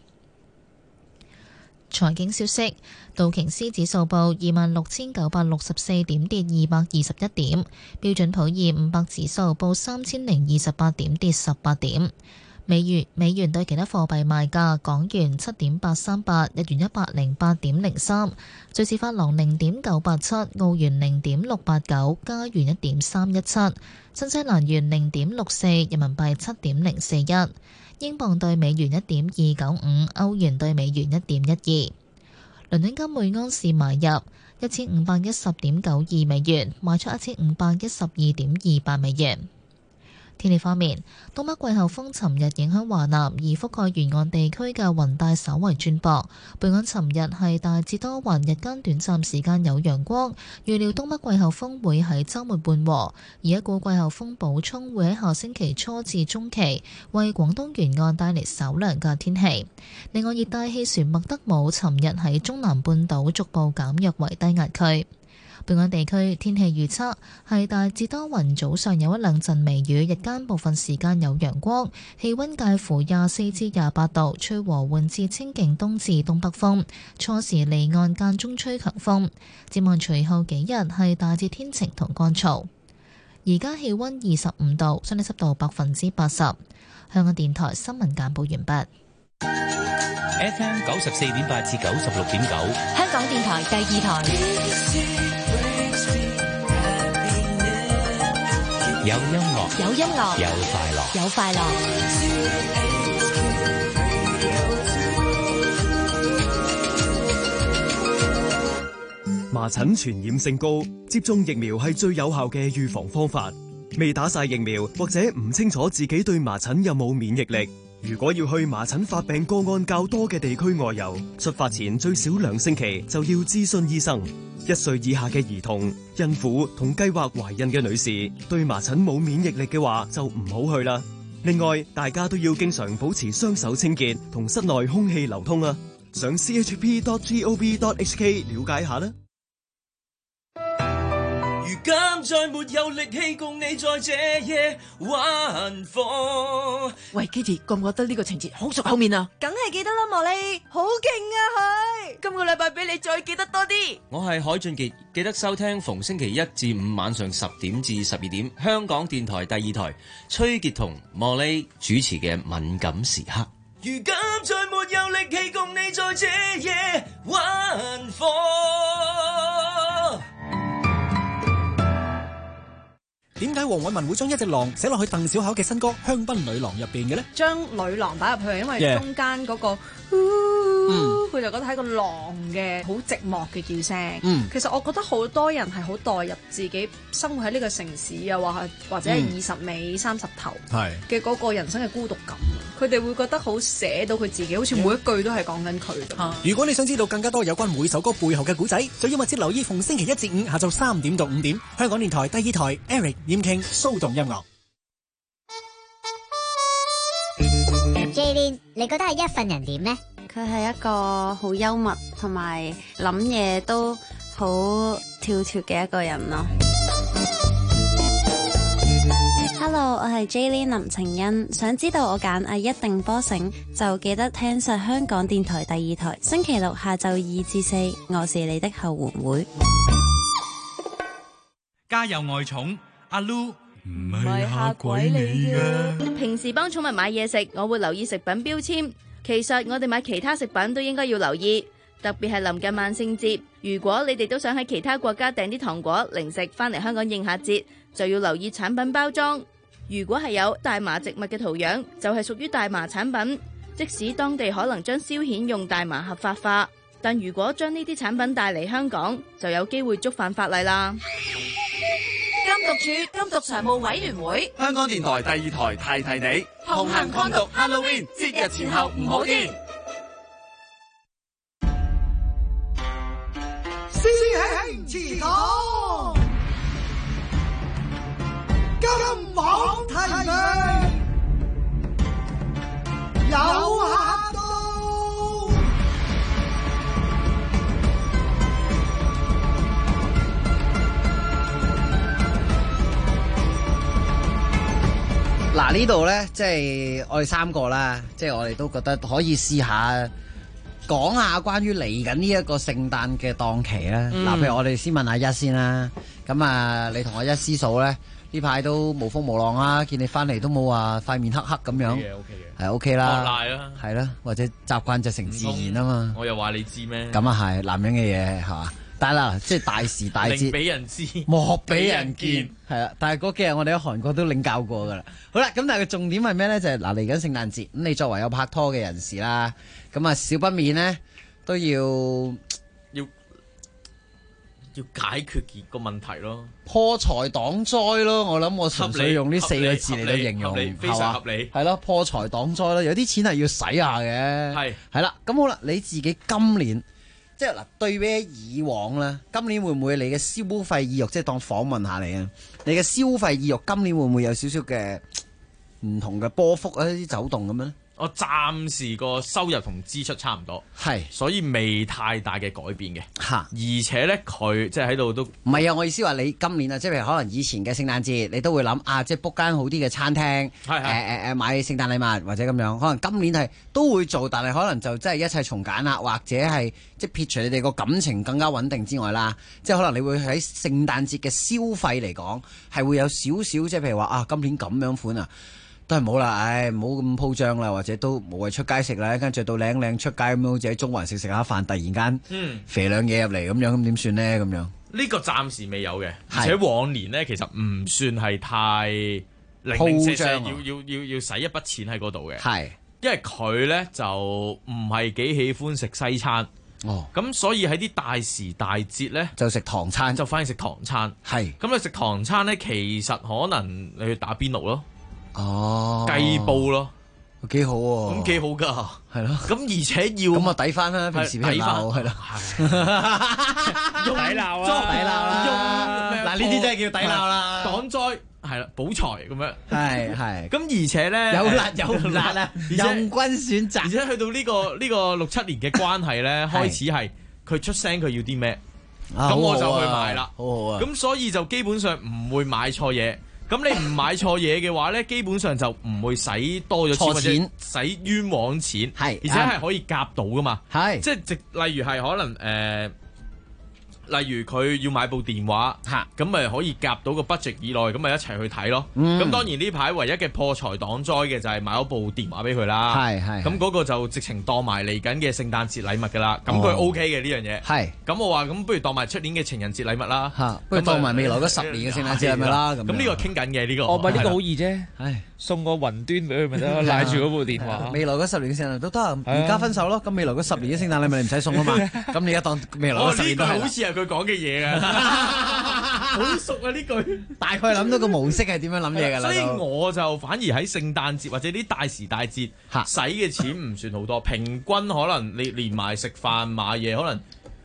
財經消息，道瓊斯指數報26,964點，跌221點；標準普爾500指數報3,028點，跌18點。美元對其他貨幣賣價：港元7.838，日元108.03，瑞士法郎0.987，澳元0.689，加元1.317，新西蘭元0.64，人民幣7.041，英鎊對美元1.295，歐元對美元1.12。倫敦金每安士買入1510.92美元，賣出1512.28美元。天氣方面，東北季候風尋日影響華南，而覆蓋沿岸地區嘅雲帶稍為轉薄。本港尋日係大致多雲，日間短暫時間有陽光。預料東北季候風會喺週末緩和，而一股季候風補充會喺下星期初至中期為廣東沿岸帶嚟稍涼嘅天氣。另外，熱帶氣旋麥德姆尋日喺中南半島逐步減弱為低壓區。本港地區天氣預測係大致多雲，早上有一兩陣微雨，日間部分時間有陽光，氣溫介乎24至28度，吹和緩至清勁東至東北風，初時離岸間中吹強風。展望隨後幾日係大致天晴同乾燥。而家氣溫25度，相對濕度80%。香港電台新聞簡報完畢。 FM 94.8至96.9， 香港電台第二台。 有音樂， 有音樂， 有快樂， 有快樂。 麻疹傳染性高，接種疫苗係最有效嘅預防方法。未打晒疫苗或者唔清楚自己對麻疹有冇免疫力，如果要去麻疹發病個案較多嘅地區外遊，出發前最少2星期就要諮詢醫生。1歲以下嘅兒童、孕婦同計劃懷孕嘅女士，對麻疹冇免疫力嘅話，就唔好去啦。另外，大家都要經常保持雙手清潔同室內空氣流通啊。上 chp.gov.hk 了解下啦。 如今再沒有力氣共你在這夜玩火。 喂 Kitty， 覺唔覺得呢個情節好熟口面啊？ 梗係記得啦，莫莉，好勁啊佢！ 今個禮拜俾你再記得多啲。 我係海俊傑，記得收聽逢星期一至五晚上10點至12點，香港電台第二台崔潔同莫莉主持嘅敏感時刻。如今再沒有力氣共你在這夜玩火。 點解黃偉文會將一隻狼寫落去鄧小巧嘅新歌《香檳女郎》入邊嘅呢？ 將女郎擺入去，因為中間嗰個，佢就覺得係個狼嘅好寂寞嘅叫聲。其實我覺得好多人係好代入自己生活喺呢個城市，又或者係20尾30頭嘅嗰個人生嘅孤獨感。佢哋會覺得好寫到佢自己，好似每一句都係講緊佢咁。 如果你想知道更加多有關每首歌背後嘅故仔，就要密切留意逢星期一至五下晝3點到5點，香港電台第二台 Eric 嚴傾騷動音樂。 Jane， 你覺得係一份人點呢？ 佢係一個好幽默同埋諗嘢都好跳脫嘅一個人咯。Hello， 我係 Jane 林晴欣，想知道我揀藝一定波醒，就記得聽實香港電台第二台，星期六下晝2至4，我是你的後援會。 家有愛寵，阿 Lu 唔係嚇鬼你嘅。 平時幫寵物買嘢食，我會留意食品標籤。其實我哋買其他食品都應該要留意，特別係臨近萬聖節。如果你哋都想喺其他國家訂啲糖果、零食返嚟香港應下節，就要留意產品包裝。如果係有大麻植物嘅圖樣，就係屬於大麻產品。即使當地可能將消遣用大麻合法化，但如果將呢啲產品帶嚟香港，就有機會觸犯法例啦。 禁毒處禁毒常務委員會， 香港電台第二台提提你，同行抗毒 Halloween 節日前後唔好癲。 師兄祠堂，金網提名有客到。 嗱，呢度咧，即係我哋3個啦，即係我哋都覺得可以試下講下關於嚟緊呢一個聖誕嘅檔期啦。嗱，譬如我哋先問阿一先啦，咁啊，你同阿一師嫂咧呢排都無風無浪啦，見你翻嚟都冇話塊面黑黑咁樣，係 OK 啦， 學賴啦， 係啦，或者習慣就成自然啊嘛。 我又話你知咩？ 咁啊係，男人嘅嘢係嘛？但係啦，即係大時大節， 令俾人知， 莫俾人見，係啦。但係嗰幾日我哋喺韓國都領教過噶啦。好啦，咁但係個重點係咩咧？就係嗱，嚟緊聖誕節，咁你作為有拍拖嘅人士啦，咁啊少不免咧都要解決個問題咯， 破財擋災咯。我諗我純粹用呢4個字嚟到形容， 非常合理， 係咯，破財擋災咯。有啲錢係要使下嘅，係啦。咁好啦，你自己今年。即係嗱，對比以往咧，今年會唔會你嘅消費意欲，即係當訪問下你啊？你嘅消費意欲今年會唔會有少少嘅唔同嘅波幅啊？啲走動咁樣咧？ 我暫時個收入同支出差唔多， 係，所以未太大嘅改變嘅。而且咧佢即係喺度都唔係啊！我意思話你今年啊，即係譬如可能以前嘅聖誕節，你都會諗啊，即係 book 間好啲嘅餐廳，買聖誕禮物或者咁樣。可能今年係都會做，但係可能就真係一切從簡啦，或者係即係撇除你哋個感情更加穩定之外啦，即係可能你會喺聖誕節嘅消費嚟講係會有少少，即係譬如話啊，今年咁樣款啊。都係冇啦，唉，唔好咁鋪張啦，或者都無謂出街食啦，跟住着到靚靚出街咁樣，好似喺中環食下飯，突然間肥兩嘢入嚟咁樣，咁點算呢？咁樣呢個暫時未有嘅，而且往年呢，其實唔算係太鋪張，要使一筆錢喺嗰度嘅，係，因為佢呢就唔係幾喜歡食西餐。哦，咁所以喺啲大時大節咧， 就食唐餐， 就反而食唐餐。 係， 咁你食唐餐咧，其實可能你去打邊爐咯。 哦， 雞煲咯， 幾好喎， 咁幾好噶， 係咯。 咁而且要咁啊抵翻啦，平時俾人鬧係咯， 用抵鬧啦， 嗱呢啲真係叫抵鬧啦， 擋災係啦，補財咁樣， 係。 咁而且咧有辣有唔辣啊，任君選擇。 而且去到呢個6-7年嘅關係咧，開始係佢出聲，佢要啲咩？ 咁我就去買啦。 好好啊！ 咁所以就基本上唔會買錯嘢。咁你唔買錯嘢嘅話咧，基本上就唔會使多咗錢或者使冤枉錢，而且係可以夾到噶嘛。 係即係例如係可能例如佢要買部電話，咁咪可以夾到個 budget 以內，咁咪一齊去睇咯。咁當然呢排唯一嘅破財擋災嘅就係買咗部電話俾佢啦。咁嗰個就直情當埋嚟緊嘅聖誕節禮物㗎啦。咁佢 OK 嘅呢樣嘢。咁我話咁不如當埋出年嘅情人節禮物啦。 不如當埋未來嗰10年嘅聖誕節禮物啦。 咁呢個傾緊嘅呢個。 哦，咪呢個好易啫。送個雲端俾佢咪得，賴住嗰部電話。 未來嗰10年嘅聖誕都得，而家分手咯。咁未來嗰10年嘅聖誕禮物你唔使送啊嘛。咁你而家當未來嗰10年都係。 好似係佢講嘅嘢啊，好熟啊呢句。 大概諗到個模式係點樣諗嘢㗎啦。 所以我就反而喺聖誕節或者啲大時大節使嘅錢唔算好多，平均可能你連埋食飯買嘢可能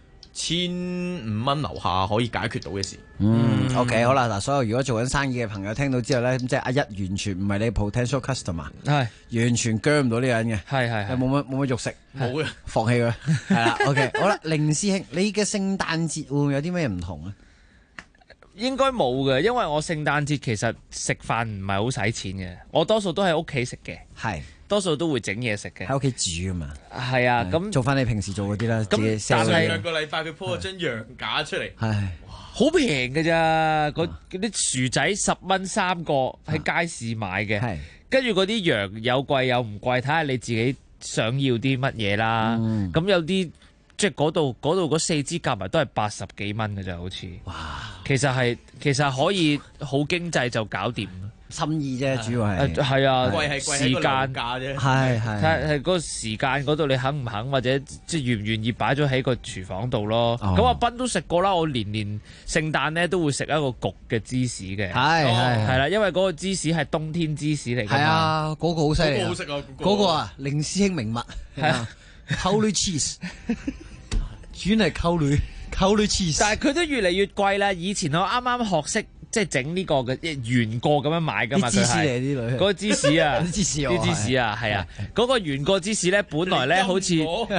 1,500蚊樓下可以解決到嘅事。 OK 好啦，嗱，所有如果做緊生意嘅朋友聽到之後咧，咁即係阿一完全唔係你 potential customer，完全鋸唔到呢個人嘅，係冇乜肉食， 冇嘅， 放棄佢，係啦。OK 好啦，凌師兄，你嘅聖誕節會唔會有啲咩唔同啊？ 應該冇嘅，因為我聖誕節其實食飯唔係好使錢嘅，我多數都喺屋企食嘅，多數都會整嘢食嘅， 喺屋企煮啊嘛。 係啊，咁做翻你平時做嗰啲啦。 咁但係2個禮拜佢鋪咗張羊架出嚟， 好平㗎咋，嗰啲薯仔10蚊3個喺街市買嘅，跟住嗰啲羊有貴有唔貴，睇下你自己想要啲乜嘢啦。咁有啲即係嗰度嗰4支夾埋都係80幾蚊㗎咋，好似。哇！其實可以好經濟就搞掂。 心意啫，主要係係啊， 貴係時間價啫， 係嗰個時間嗰度你肯唔肯，或者即係願唔願意擺咗喺個廚房度咯。咁阿斌都食過啦，我年聖誕咧都會食一個焗嘅芝士嘅，係啦，因為嗰個芝士係冬天芝士嚟㗎嘛。係啊， 嗰個好犀利， 嗰個好食啊！ 嗰個啊，凌師兄名物係啊，溝女 cheese， 專係溝女 cheese， 但係佢都越嚟越貴啦。以前我啱啱學識。即係整呢個嘅原個咁樣買㗎嘛， 啲芝士嚟啲女， 嗰個芝士啊， 啲芝士啊，係啊，嗰個原個芝士咧，本來咧好似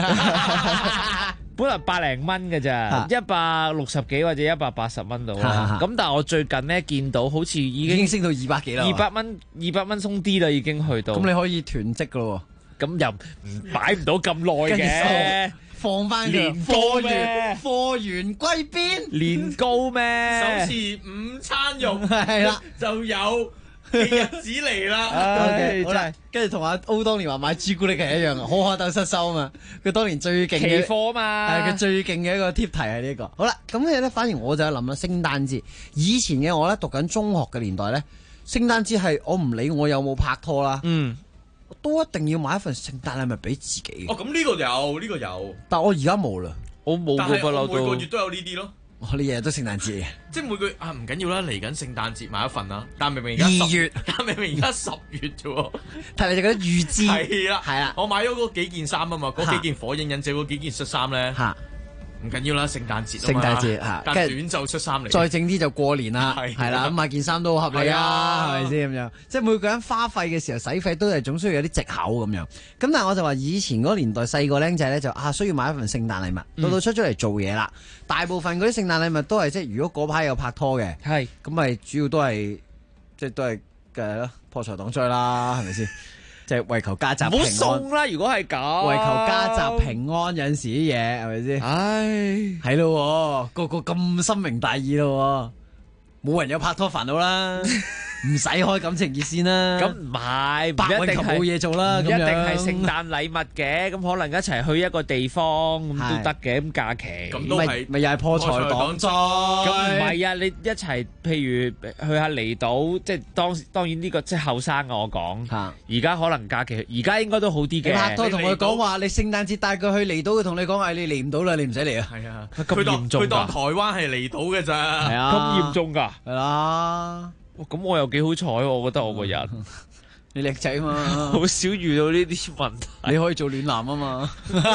本來百零蚊嘅咋，160幾或者180蚊到啦。咁但係我最近咧見到好似已經升到200幾啦 ，200蚊鬆啲啦，已經去到。 咁你可以囤積㗎咯喎， 咁又擺唔到咁耐嘅。 放翻年糕咩？ 貨源歸邊？ 年糕咩？ 首次午餐肉係啦， 就有日子嚟啦。 好啦，跟住同阿歐當年話買朱古力係一樣，好可鬥失收啊嘛。佢當年最勁嘅期貨嘛， 係佢最勁嘅一個貼題係呢個。好啦，咁咧反而我就諗啦，聖誕節以前嘅我咧讀緊中學嘅年代咧，聖誕節係我唔理我有冇拍拖啦。都一定要買一份聖誕禮物俾自己。 咁呢個有， 但我而家冇啦， 我冇個不嬲都。 每個月都有呢啲咯。 你日日都聖誕節嘅， 即係每個月唔緊要啦，嚟緊聖誕節買一份啦。但明明而家 2月， 但明明而家10月啫喎。 但係你就覺得預知係啦， 係啦。 我買咗嗰幾件衫啊嘛，嗰幾件火影忍者嗰幾件恤衫咧。唔緊要啦，聖誕節啊嘛，間短袖出衫嚟， 再正啲就過年啦，係啦，咁買件衫都好合理啊，係咪先咁樣？即係每個人花費嘅時候，使費都係總需要有啲藉口咁樣。咁但係我就話以前嗰年代細個僆仔咧就需要買一份聖誕禮物，到出咗嚟做嘢啦，大部分嗰啲聖誕禮物都係即係如果嗰排有拍拖嘅，係咁咪主要都係即係都係嘅破財擋災啦，係咪先？即係為求家宅平安，唔好送啦！如果係咁， 為求家宅平安，有陣時啲嘢係咪先？唉，係咯，個個咁深明大義咯，冇人有拍拖煩惱啦。唔使開感情熱線啦，咁唔係， 白運球冇嘢做啦， 唔一定係聖誕禮物嘅，咁可能一齊去一個地方咁都得嘅，咁假期咁都係咪又係破財擋災？ 咁唔係啊，你一齊譬如去下離島，即係當然呢個即係後生嘅我講，而家可能假期，而家應該都好啲嘅。 你拍拖同佢講話，你聖誕節帶佢去離島，佢同你講，你嚟唔到啦，你唔使嚟啊。 係啊， 咁嚴重㗎？ 佢當台灣係離島嘅咋？ 係啊， 咁嚴重㗎？ 係啦。 咁我又幾好彩，我覺得我個人你叻仔嘛， 好少遇到呢啲問題。 你可以做暖男啊嘛，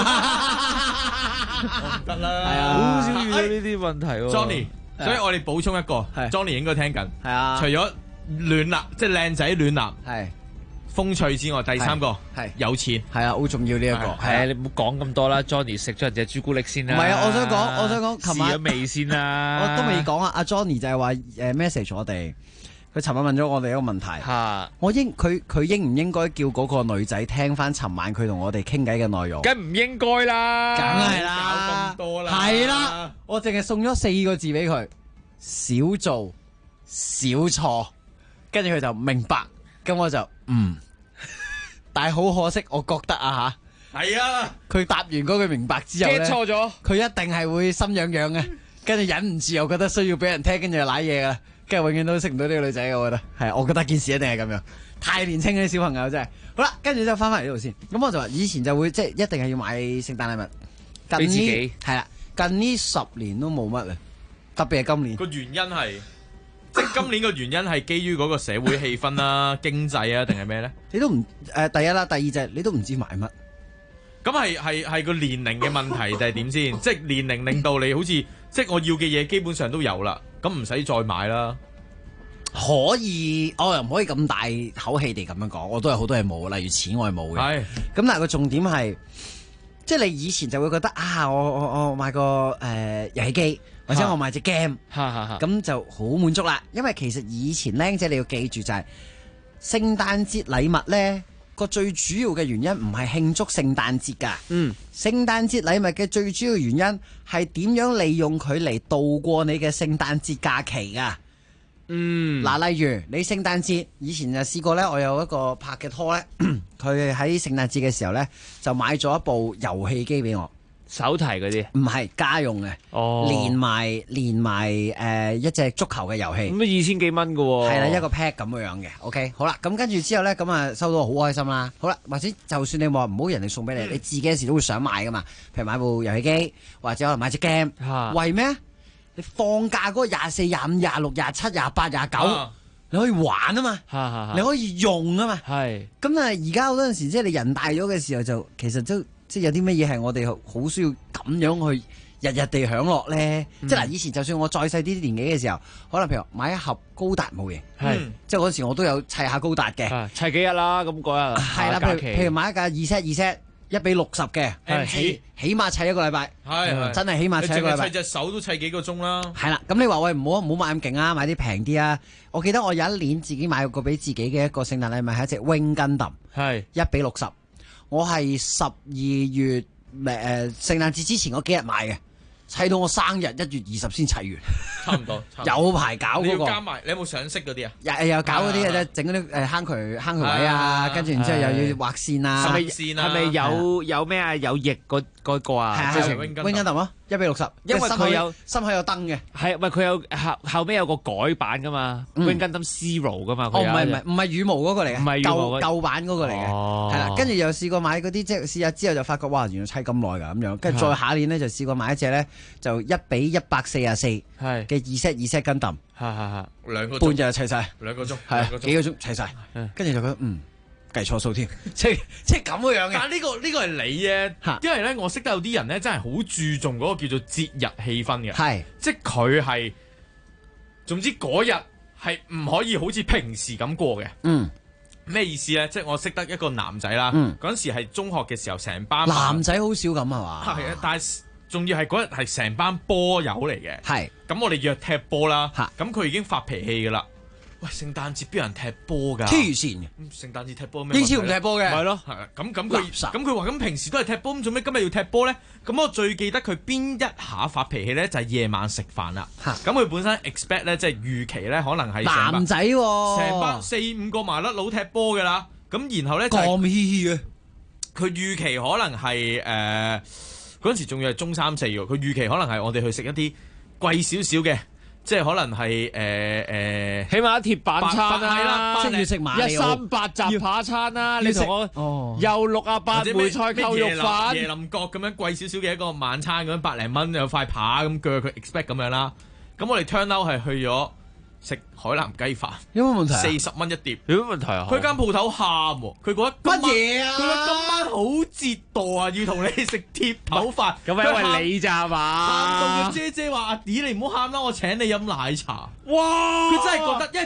我唔得啦， 係啊，好少遇到呢啲問題。 Johnny，所以我哋補充一個，Johnny 應該聽緊，係啊，除咗暖男，即係靚仔暖男，係風趣之外，第三個係有錢， 係啊，好重要呢一個。 係啊，你唔好講咁多啦 ，Johnny 食咗人隻朱古力先啦。 唔係啊，我想講，琴晚試咗味先啦。 我都未講啊，阿 Johnny 就係話message 我哋，佢尋晚問咗我哋一個問題。佢應唔應該叫嗰個女仔聽翻尋晚佢同我哋傾偈嘅內容？ 梗唔應該啦， 梗係啦， 搞咁多啦， 係啦，我淨係送咗4個字俾佢，少做少錯，跟住佢就明白，咁我就但係好可惜，我覺得啊吓， 係啊， 佢答完嗰句明白之後咧， 錯咗， 佢一定係會心癢癢嘅，跟住忍唔住又覺得需要俾人聽，跟住就瀨嘢噶啦，跟住永遠都識唔到呢個女仔嘅，我覺得係，我覺得件事一定係咁樣，太年輕嘅啲小朋友真係，好啦，跟住之後翻翻嚟呢度先，咁我就話以前就會即係一定係要買聖誕禮物， 俾自己係啦，近呢10年都冇乜啦，特別係今年個原因係。即係今年個原因係基於嗰個社會氣氛啦、經濟啊，定係咩咧？ 你都唔第一啦，第二就係你都唔知買乜。 咁係個年齡嘅問題定係點先？即係年齡令到你好似即係我要嘅嘢基本上都有啦，咁唔使再買啦。 可以，我又唔可以咁大口氣地咁樣講，我都有好多嘢冇，例如錢我係冇嘅。係。咁但係個重點係，即係你以前就會覺得啊，我買個遊戲機。或者我買隻 game，咁就好滿足啦。因為其實以前僆仔你要記住就係聖誕節禮物呢個最主要嘅原因唔係慶祝聖誕節㗎。聖誕節禮物嘅最主要原因係點樣利用佢嚟度過你嘅聖誕節假期㗎。嗱，例如你聖誕節以前就試過呢，我有一個拍嘅拖呢，佢喺聖誕節嘅時候呢，就買咗一部遊戲機俾我。 手提嗰啲唔係家用嘅，連埋一隻足球嘅遊戲， 咁都2000幾蚊㗎喎， 係啦，一個 pack 咁樣嘅。OK， 好啦，咁跟住之後咧，咁啊收到好開心啦。好啦，或者就算你話唔好人哋送俾你，你自己有時都會想買噶嘛。譬如買部遊戲機，或者可能買隻 game，為咩？你放假嗰個24、25、26、27、28、29，你可以玩啊嘛，你可以用啊嘛。係咁啊！而家好多陣時，即係你人大咗嘅時候，就其實都。即係有啲乜嘢係我哋好需要咁樣去日日地享樂咧？即係嗱，以前就算我再細啲年紀嘅時候，可能譬如買一盒高達模型，即係嗰時我都有砌下高達嘅， 砌幾日啦咁嗰日。係啦， 譬如買一架2 set 1:60嘅，起碼砌一個禮拜，真係起碼砌一個禮拜。 砌隻手都砌幾個鐘啦。係啦，咁你話喂唔好買咁勁啊，買啲平啲啊！我記得我有一年自己買過俾自己嘅一個聖誕禮物係一隻 Wing Gundam，係1:60。我係12月聖誕節之前嗰幾日買嘅，砌到我生日1月20先砌完， 差唔多。 有排搞嗰個。 你要加埋，你有冇上色嗰啲啊？ 又搞嗰啲嘅啫，整嗰啲坑渠位啊，跟住然之後又要畫線啊。 係咪有咩啊？有翼嗰個啊？ 係 Wing Gundam 咯，1:60，因為佢有心口有燈嘅。係， 佢有後尾有個改版噶嘛 ，Wing Gundam Zero 噶嘛。 唔係羽毛嗰個嚟嘅，唔係舊版嗰個嚟嘅。係啦，跟住又試過買嗰啲，即係試下之後就發覺哇，原來砌咁耐㗎咁樣。跟住再下一年咧就試過買一隻咧，就1:144嘅2 set Gundam， 兩個半日就砌晒 ，2個鐘， 係幾個鐘砌晒，跟住就覺得計錯數添，即係咁樣嘅。 但係呢個係你啫，因為咧我識得有啲人咧真係好注重嗰個叫做節日氣氛嘅，係即係佢係總之嗰日係唔可以好似平時咁過嘅。咩意思咧？即係我識得一個男仔啦，嗰陣時係中學嘅時候，成班男仔好少咁係嘛？ 係啊，但係仲要係嗰日係成班波友嚟嘅，係咁我哋約踢波啦，咁佢已經發脾氣噶啦。喂，聖誕節邊有人踢波㗎？ 黐線嘅！ 聖誕節踢波咩？ 英超唔踢波嘅。 係咯，咁佢話咁平時都係踢波，咁做咩今日要踢波咧？咁我最記得佢邊一下發脾氣咧，就係夜晚食飯啦。咁佢本身 expect 咧，即係預期咧，可能係男仔喎， 成班4-5個麻甩佬踢波㗎啦。咁然後咧咁嘻嘻嘅， 佢預期可能係嗰陣時仲要係中3、4喎。佢預期可能係我哋去食一啲貴少少嘅。即係可能係起碼鐵板餐啦， 即係要食馬里奧 138雜扒餐啦，你同我又68梅菜扣肉飯， 椰林角咁樣貴少少嘅一個晚餐咁樣100零蚊有塊扒咁鋸佢 expect 咁樣啦。咁我哋 turn out 係去咗食海南雞飯， 有乜問題 ？40蚊一碟， 有乜問題啊？ 佢間鋪頭喊喎，佢覺得乜嘢啊？ 佢覺得今晚好折墮啊，要同你食貼頭飯。 咁係因為你咋嘛？ 喊到佢姐姐話：阿弟你唔好喊啦，我請你飲奶茶。哇！佢真係覺得，因為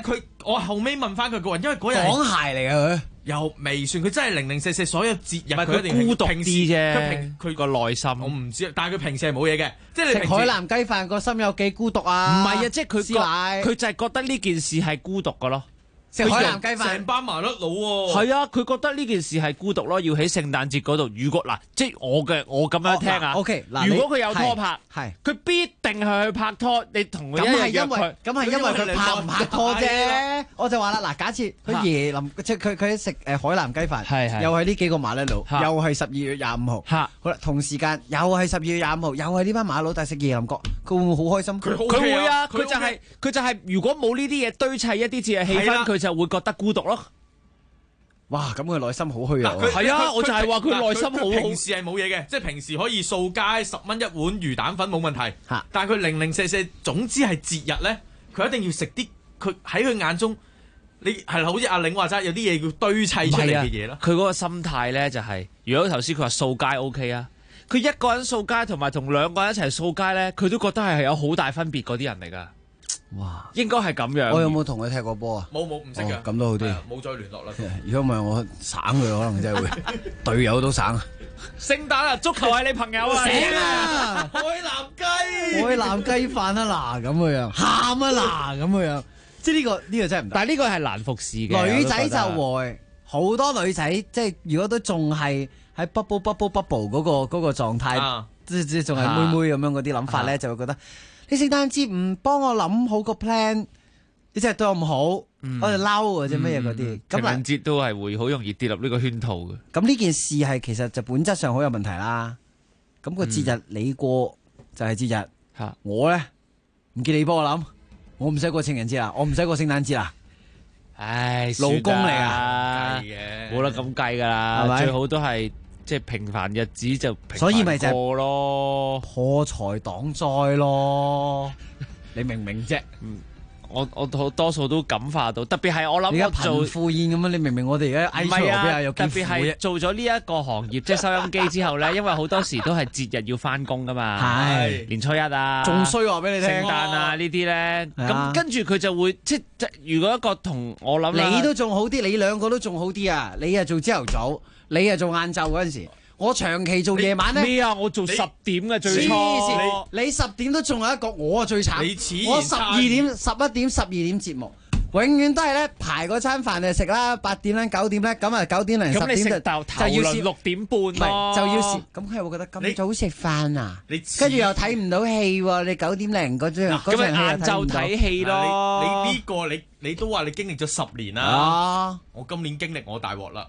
我後尾問翻佢個人，因為嗰日港鞋嚟嘅佢。 又未算，佢真係零零四四所有節日， 佢一定孤獨啲啫。佢個內心， 我唔知，但係佢平時係冇嘢嘅。即係你食海南雞飯個心有幾孤獨啊？ 唔係啊，即係佢就係覺得呢件事係孤獨嘅咯。 食海南雞飯成班麻甩佬喎。 係啊，佢覺得呢件事係孤獨咯，要喺聖誕節嗰度。如果嗱，即係我咁樣聽啊。 OK， 如果佢有拖拍，係佢必定係去拍拖。你同佢一樣約佢， 咁係因為佢拍唔拍拖啫。我就話啦，嗱，假設佢椰林，即係佢食海南雞飯，又係呢幾個麻甩佬，又係12月25號。好啦，同時間又係12月25號，又係呢班麻甩佬，但係食椰林角，佢會唔會好開心？ 佢會啊，佢就係如果冇呢啲嘢堆砌一啲節日氣氛，佢就會覺得孤獨咯。 哇！咁佢內心好虛啊！ 係啊，我就係話佢內心好好。 平時係冇嘢嘅，即係平時可以掃街10蚊一碗魚蛋粉冇問題。但係佢零零四四，總之係節日咧，佢一定要食啲佢喺佢眼中，你係好似阿玲話齋，有啲嘢要堆砌出嚟嘅嘢咯。 佢嗰個心態咧就係，如果頭先佢話掃街 OK 啊，佢一個人掃街同埋同兩個人一齊掃街咧，佢都覺得係有好大分別嗰啲人嚟㗎。哇！應該係咁樣。 我有冇同佢踢過波啊？ 冇唔識㗎。 咁都好啲。 冇再聯絡啦。 如果唔係我省佢，可能真係會隊友都省。 聖誕啊，足球係你朋友啊！ 醒啊！ 海南雞， 海南雞飯啊嗱咁嘅樣，喊啊嗱咁嘅樣，即係呢個真係唔得。 但係呢個係難服侍嘅。 女仔就會好多女仔，即係如果都仲係喺 bubble 嗰個狀態，即係仲係妹妹咁樣嗰啲諗法咧，就會覺得。你聖誕節唔幫我諗好個 plan，你真係對我唔好，我哋嬲或者乜嘢嗰啲。 情人節都係會好容易跌入呢個圈套嘅。 咁呢件事係其實就本質上好有問題啦。咁個節日你過就係節日，我咧唔見你幫我諗，我唔使過情人節啦，我唔使過聖誕節啦。 唉， 老公嚟啊， 冇得咁計噶啦， 係咪？ 最好都係。即係平凡日子就平所以咪就過咯， 破財擋災咯，你明唔明啫？ 我多數都感化到，特別係我諗而家貧富燕咁樣，你明唔明我哋而家嗌錯邊啊？有幾富啫？ 特別係做咗呢一個行業，即係收音機之後咧，因為好多時都係節日要翻工噶嘛，係年初一啊， 仲衰話俾你聽， 聖誕啊呢啲咧，咁跟住佢就會即如果一個同我諗， 你都仲好啲，你兩個都仲好啲啊！你啊做朝頭早。你係做晏晝嗰陣時，我長期做夜晚咧。 咩啊？我做10點嘅最初。 你10點都仲有一個，我啊最慘。我12點、11點、12點節目，永遠都係咧排嗰餐飯就食啦，8點咧、9點咧，咁啊9點零10點就要6點半咯。 就要試，咁佢會覺得咁早食飯啊？跟住又睇唔到戲喎，你9點零嗰場戲晏晝睇戲咯。 你呢個你都話你經歷咗10年啦。我今年經歷我大鑊啦。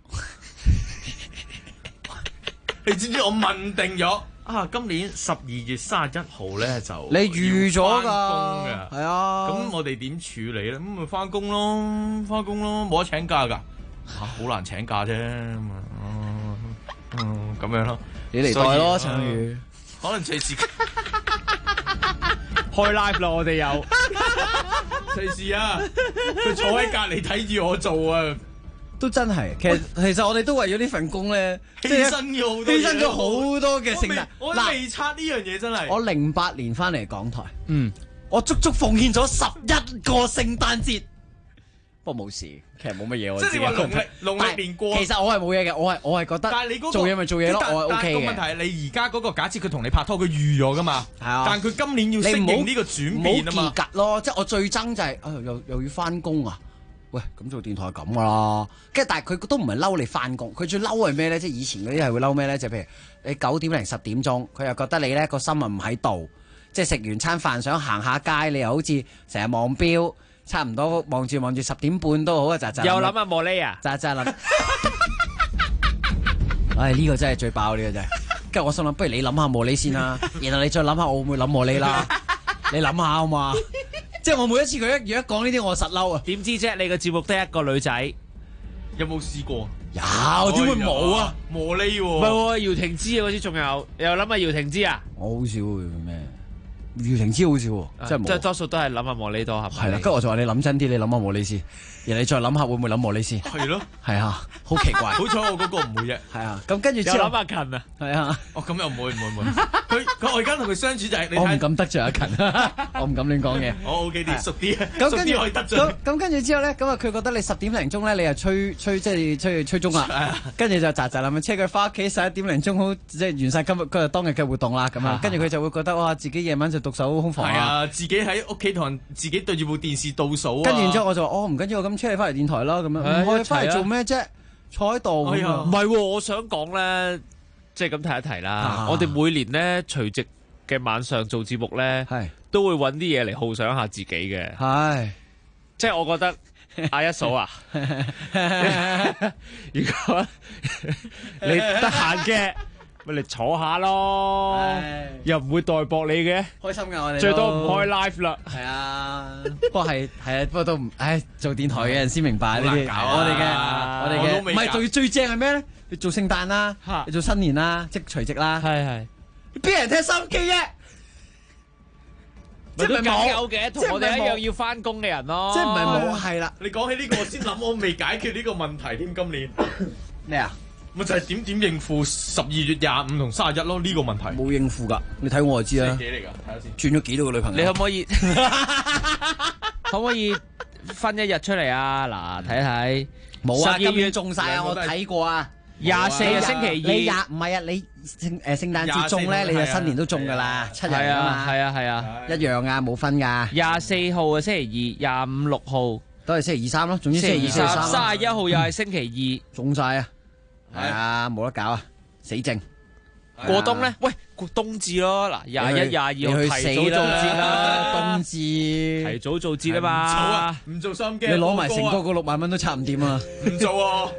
你知唔知我問定咗啊？今年12月31號咧就你預咗㗎， 係啊。咁我哋點處理咧？咁咪翻工咯，冇得請假㗎。好難請假啫。咁樣咯。 你嚟代咯，陳宇。 可能隨時開 live 啦，我哋有隨時啊！佢坐喺隔離睇住我做啊！ 都真係，其實我哋都為咗呢份工咧， 犧牲咗好多嘅聖誕。 我未拆呢樣嘢真係。 我08年翻嚟港台，我足足奉獻咗11個聖誕節。不過冇事，其實冇乜嘢我。 即係你話農曆年過， 其實我係冇嘢嘅，我係覺得。 但係你嗰個做嘢咪做嘢咯，我係 OK 嘅。 但係個問題係你而家嗰個假設佢同你拍拖，佢預咗噶嘛？係啊。但係佢今年要適應呢個轉變啊嘛。 冇結格咯，即係我最憎就係又要翻工啊！喂，咁做電台係咁噶啦，跟住但係佢都唔係嬲你翻工，佢最嬲係咩咧？即係以前嗰啲係會嬲咩咧？就譬如你9點零10點鐘，佢又覺得你咧個心啊唔喺度，即係食完餐飯想行下街，你又好似成日望錶，差唔多望住10點半都好啊，咋又諗下茉莉啊， 咋諗，唉呢個真係最爆呢個真係，跟住我心諗，不如你諗下茉莉先啦，然後你再諗下我會唔會諗茉莉啦，你諗下好嘛？即係我每一次佢一講呢啲，我實嬲啊！ 點知啫？你個節目得一個女仔， 有冇試過？ 有，點會冇啊？ 茉莉喎， 唔係喎，姚婷芝啊，嗰啲仲有，又諗下姚婷芝啊？ 我好少會咩庾澄慶好似喎，真係冇。 即係多數都係諗下莫里多係咪？ 係啦，跟住我就話你諗真啲，你諗下莫里斯，然後你再諗下會唔會諗莫里斯？ 係咯， 係啊，好奇怪。 好彩我嗰個唔會啫。 係啊，咁跟住之後有諗阿勤啊， 係啊。 哦，咁又唔會。佢我而家同佢相處就係你睇。 我唔敢得罪阿勤，我唔敢亂講嘢。 我 OK 啲，熟啲， 咁熟啲可以得罪。 咁跟住之後咧，咁啊佢覺得你10點零鐘咧，你又吹鐘啦，跟住就喳喳咁車佢翻屋企11點零鐘好，即係完晒今日當日嘅活動啦，咁啊，跟住佢就會覺得哇，自己夜晚就獨守空房係啊，自己喺屋企同人自己對住部電視倒數啊。 跟住然之後我就話唔緊要，我咁車你翻嚟電台啦，咁樣唔可以翻嚟做咩啫？坐喺度。 唔係，我想講咧，即係咁提一提啦。我哋每年咧除夕嘅晚上做節目咧，都會揾啲嘢嚟犒賞下自己嘅。 係， 即係我覺得阿一嫂啊，如果你得閒嘅，咪嚟坐下咯，又唔會代薄你嘅， 開心㗎我哋。 最多唔開 live 啦。 係啊，不過係啊，不過都唔，做電台嘅人先明白呢啲。我哋嘅唔係最正係咩咧？你做聖誕啦，你做新年啦，即除夕啦， 係邊人聽收音機啫？ 即係冇有嘅，同我哋一樣要翻工嘅人咯。 即係唔係冇係啦。 你講起呢個，我先諗我未解決呢個問題添。今年咩啊？ 咪就係點應付12月25同31咯？呢個問題冇應付㗎，你睇我就知啦。 幾嚟㗎？睇下先。 轉咗幾多個女朋友？ 你可唔可以分一日出嚟啊？嗱，睇睇。 冇啊，今年中晒啊！我睇過啊。 24星期二。 你唔係啊？你聖誕節中咧，你就新年都中㗎啦，7日啊嘛。 係啊， 一樣啊，冇分㗎。 24號啊，星期2，25、6號都係星期2、3咯。總之星期2、3、 31號又係星期2， 中晒啊！係啊，冇得搞啊，死症。 過冬咧，喂，過冬至咯，嗱，21、22號提早做節啦， 冬至提早做節啊嘛， 唔做心機， 你攞埋成個6萬蚊都差唔掂啊！ 唔做啊！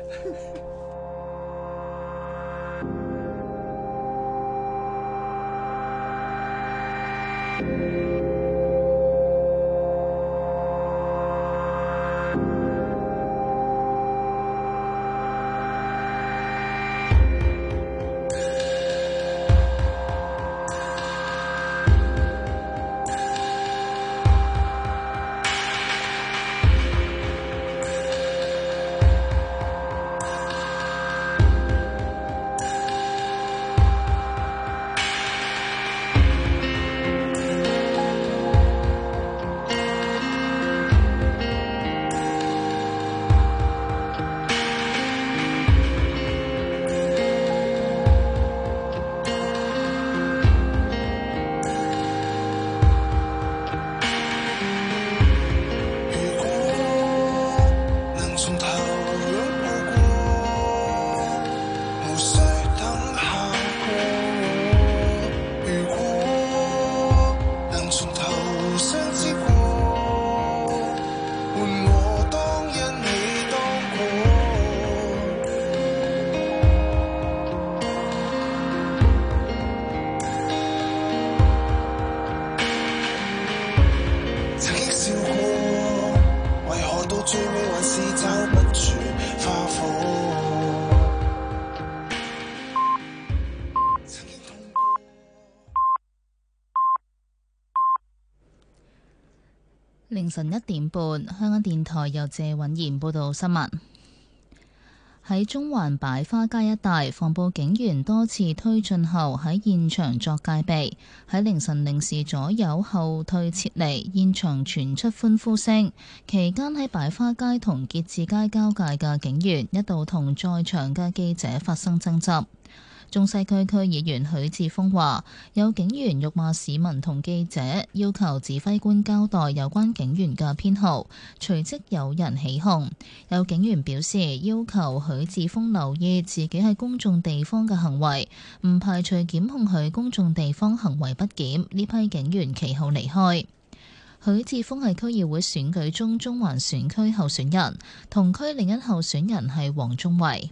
凌晨1點半，香港電台由謝允賢報道新聞。喺中環擺花街一帶，防暴警員多次推進後喺現場作戒備，喺凌晨0時左右後退撤離，現場傳出歡呼聲。期間喺擺花街同結志街交界嘅警員一度同在場嘅記者發生爭執。中西區區議員許智峰話：有警員辱罵市民同記者，要求指揮官交代有關警員嘅編號，隨即有人起哄。有警員表示要求許智峰留意自己喺公眾地方嘅行為，唔排除檢控佢公眾地方行為不檢。呢批警員其後離開。許智峰係區議會選舉中中環選區候選人，同區另一候選人係黃宗維。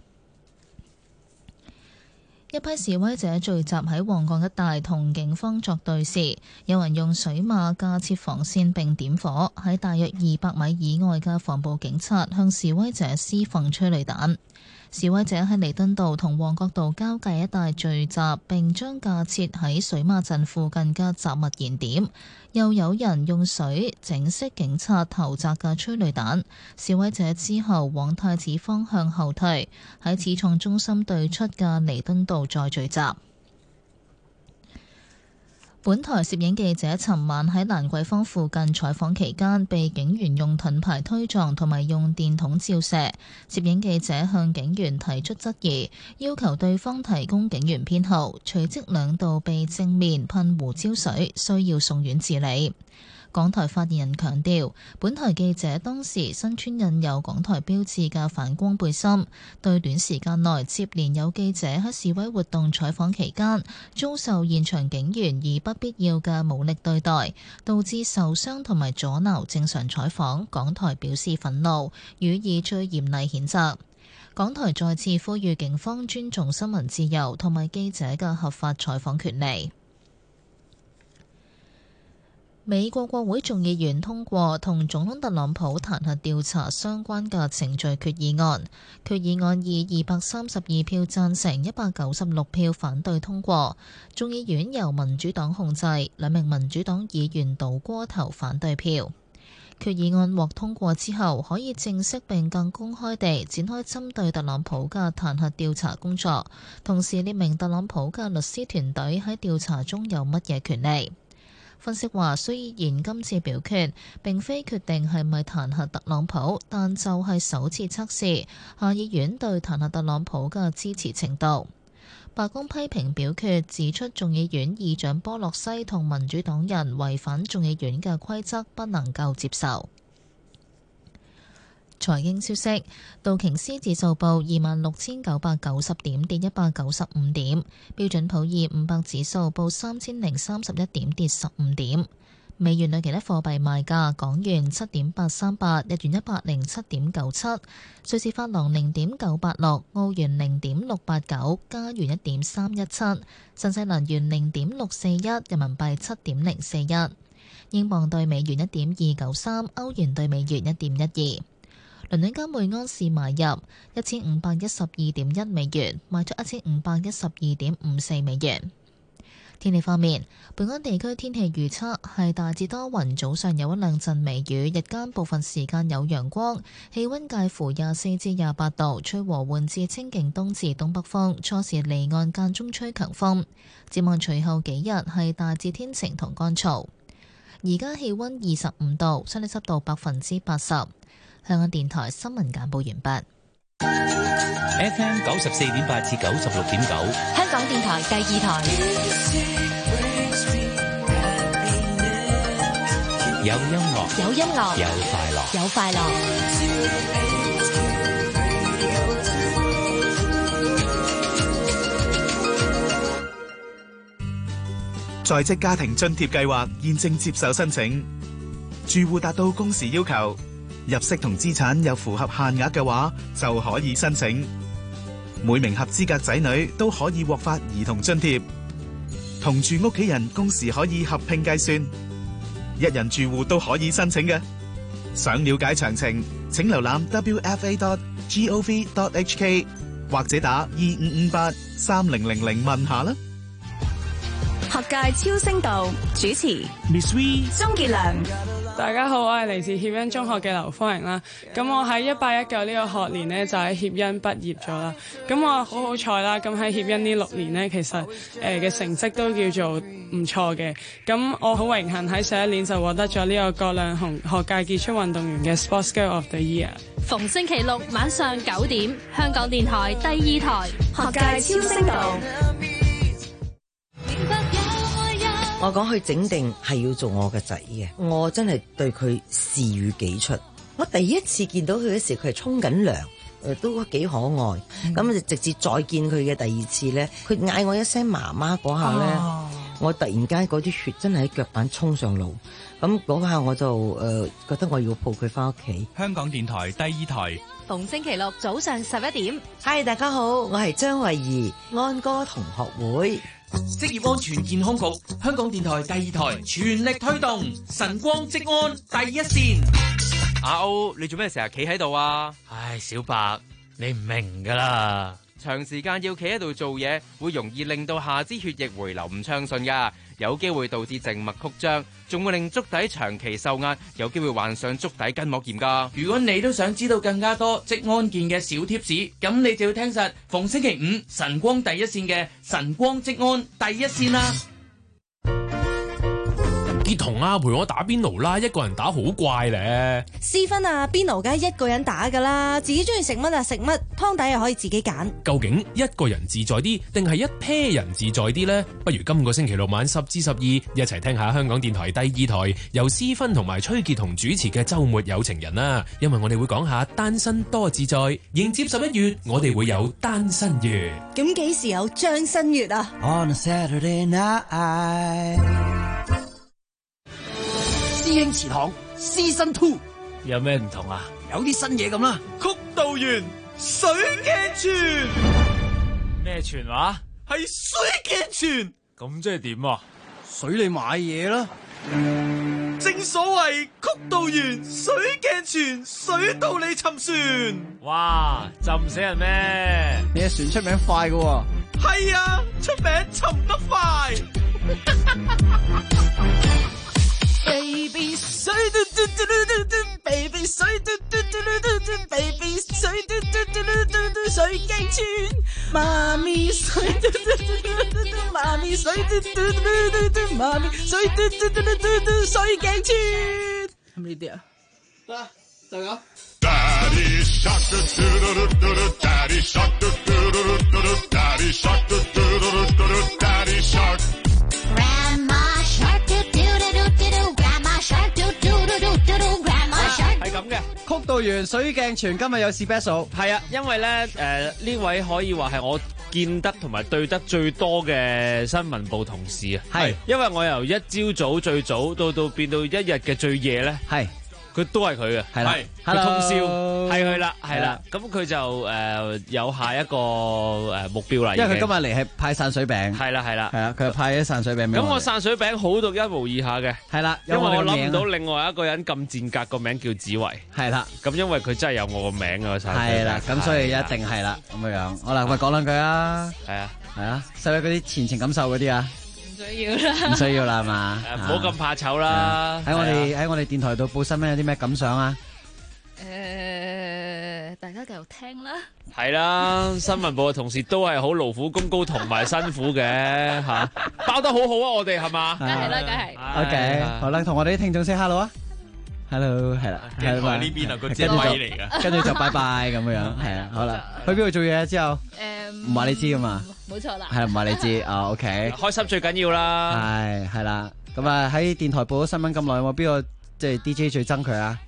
一批示威者聚集喺旺角一帶同警方作對峙，有人用水馬架設防線並點火，喺大約200米以外嘅防暴警察向示威者施放催淚彈。 示威者喺彌敦道同旺角道交界一帶聚集，並將架設喺水馬鎮附近嘅雜物燃點，又有人用水整熄警察投擲嘅催淚彈。示威者之後往太子方向後退，喺始創中心對出嘅彌敦道再聚集。本台攝影記者尋晚喺蘭桂坊附近採訪期間，被警員用盾牌推撞同埋用電筒照射。攝影記者向警員提出質疑，要求對方提供警員編號，隨即兩度被正面噴胡椒水，需要送院治理。港台發言人強調，本台記者當時身穿印有港台標誌嘅反光背心，對短時間內接連有記者喺示威活動採訪期間遭受現場警員以不必要嘅武力對待，導致受傷同埋阻撓正常採訪，港台表示憤怒，予以最嚴厲譴責。港台再次呼籲警方尊重新聞自由同埋記者嘅合法採訪權利。美國國會眾議員通過同總統特朗普彈劾調查相關嘅程序決議案，決議案以232票贊成、196票反對通過。眾議院由民主黨控制，2名民主黨議員倒戈投反對票。決議案獲通過之後，可以正式並更公開地展開針對特朗普嘅彈劾調查工作，同時列明特朗普嘅律師團隊喺調查中有乜嘢權利。分析話，雖然今次表決並非決定係咪彈劾特朗普，但就係首次測試下議院對彈劾特朗普嘅支持程度。白宮批評表決，指出眾議院議長波洛西同民主黨人違反眾議院嘅規則，不能夠接受。財經消息，道瓊斯指數報26,990點，跌195點；標準普爾500指數報3031點，跌15點。美元對其他貨幣賣價：港元7.838，日元107.97，瑞士法郎0.986，澳元0.689，加元1.317，新西蘭元0.641，人民幣7.041，英鎊對美元1.293，歐元對美元1.12。倫敦金每安士買入1512.1美元，賣出1512.54美元。天氣方面，本港地區天氣預測係大致多雲，早上有一兩陣微雨，日間部分時間有陽光，氣溫介乎24至28度，吹和緩至清勁東至東北風，初時離岸間中吹強風。展望隨後幾日係大致天晴同乾燥。而家氣溫25度，相對濕度80%。香港電台新聞簡報完畢。 FM 94.8至96.9， 香港電台第二台。 有音樂， 有音樂， 有快樂， 有快樂。 在職家庭津貼計劃現正接受申請，住戶達到工時要求，入息同資產又符合限額嘅話，就可以申請。每名合資格仔女都可以獲發兒童津貼，同住屋企人工時可以合併計算，一人住戶都可以申請嘅。想了解詳情，請瀏覽 wfa.gov.hk 或者打2558-3000問下啦。 學界超聲道主持 Miss V、 鍾傑良。 大家好，我係嚟自協恩中學嘅劉芳瑩啦。咁我喺18-19呢個學年呢，就喺協恩畢業咗啦。咁我好好彩啦，咁喺協恩呢6年呢，其實嘅成績都叫做唔錯嘅。咁我好榮幸喺上一年就獲得咗呢個葛量洪學界傑出運動員嘅 Sports Girl of the Year。 逢星期六晚上9點，香港電台第2台學界超聲道。 我講佢整定係要做我嘅仔嘅，我真係對佢視如己出。我第一次見到佢嗰時，佢係沖緊涼，都幾可愛。咁就直至再見佢嘅第二次咧，佢嗌我一聲媽媽嗰下咧，我突然間嗰啲血真係喺腳板衝上腦。咁嗰下我就覺得我要抱佢翻屋企。 香港電台第2台， 逢星期六早上11點。 嗨，大家好，我係張慧儀，安哥同學會。 職業安全健康局，香港電台第2台全力推動晨光職安第一線。 阿歐，你做咩成日企喺度啊？唉，小白， 你唔明㗎啦。 長時間要企喺度做嘢，會容易令到下肢血液回流唔暢順㗎，有機會導致靜脈曲張，仲會令足底長期受壓，有機會患上足底筋膜炎㗎。 如果你都想知道更加多職安健嘅小貼士，咁你就要聽實逢星期五晨光第一線嘅晨光職安第一線啦。 結同啊，陪我打邊爐啦，一個人打好怪咧。 思芬啊，邊爐梗係一個人打噶啦，自己中意食乜就食乜，湯底又可以自己揀。 究竟一個人自在啲，定係一 pair 人自在啲呢？不如今個星期六晚10至12，一齊聽下香港電台第2台由思芬同埋崔潔彤主持嘅週末有情人啦。因為我哋會講下單身多自在，迎接11月，我哋會有單身月。 咁幾時有張新月啊？ On a Saturday night。師兄祠堂 Season 2 有咩唔同啊？ 有啲新嘢咁啦。 曲道園水鏡泉咩泉話？ 係水鏡泉， 咁即係點啊？ 水你買嘢啦。 正所謂曲道園水鏡泉，水到你沉船。 哇，浸死人咩？ 你嘅船出名快㗎喎。 係啊，出名沉得快。Baby 水嘟嘟嘟嘟嘟 ，Baby 水嘟嘟嘟嘟嘟 ，Baby 水嘟嘟嘟嘟嘟，水鏡泉，媽咪水嘟嘟嘟嘟嘟，媽咪水嘟嘟嘟嘟嘟，媽咪水嘟嘟嘟嘟嘟，水鏡泉。係咪呢啲啊？得，就咁。Daddy shark do do do do do, Daddy shark do do do do do, Daddy shark do do do do do, Daddy shark。Grandma shark do do do do do, Grandma shark do do do do do, Grandma shark。係咁嘅， 曲道園水鏡泉今日有 special。 係啊，因為咧呢位可以話係我見得同埋對得最多嘅新聞部同事啊。係，因為我由一朝早最早到變到一日嘅最夜咧。係。佢都係佢嘅，係啦，佢通宵係佢啦，係啦，咁佢就有下一個目標啦， 因為佢今日嚟係派散水餅， 係啦係啦， 係啊，佢係派咗散水餅俾我。 咁我散水餅好獨一無二下嘅，係啦，因為我諗唔到另外一個人咁賤格，個名叫子維，係啦，咁因為佢真係有我個名啊，散水餅，係啦，咁所以一定係啦，咁樣樣，好啦，喂，講兩句啊，係啊，係啊，使唔使嗰啲前情感受嗰啲啊？ 唔需要啦， 唔需要啦，係嘛？ 唔好咁怕醜啦。 喺我哋電台度報新聞有啲咩感想啊？ 大家繼續聽啦。 係啦，新聞部嘅同事都係好勞苦功高同埋辛苦嘅嚇，包得好好啊！我哋係嘛？ 梗係啦，梗係。 OK，好啦，同我哋啲聽眾 say hello 啊！Hello， 係啦， 係呢邊啊，個姐位嚟噶， 跟住就拜拜咁樣樣，係啊，好啦，去邊度做嘢之後？唔話你知噶嘛？ 冇錯啦， 係唔話你知啊 ？OK， 開心最緊要啦， 係啦，咁啊喺電台報咗新聞咁耐，有冇邊個即係 DJ 最憎佢啊？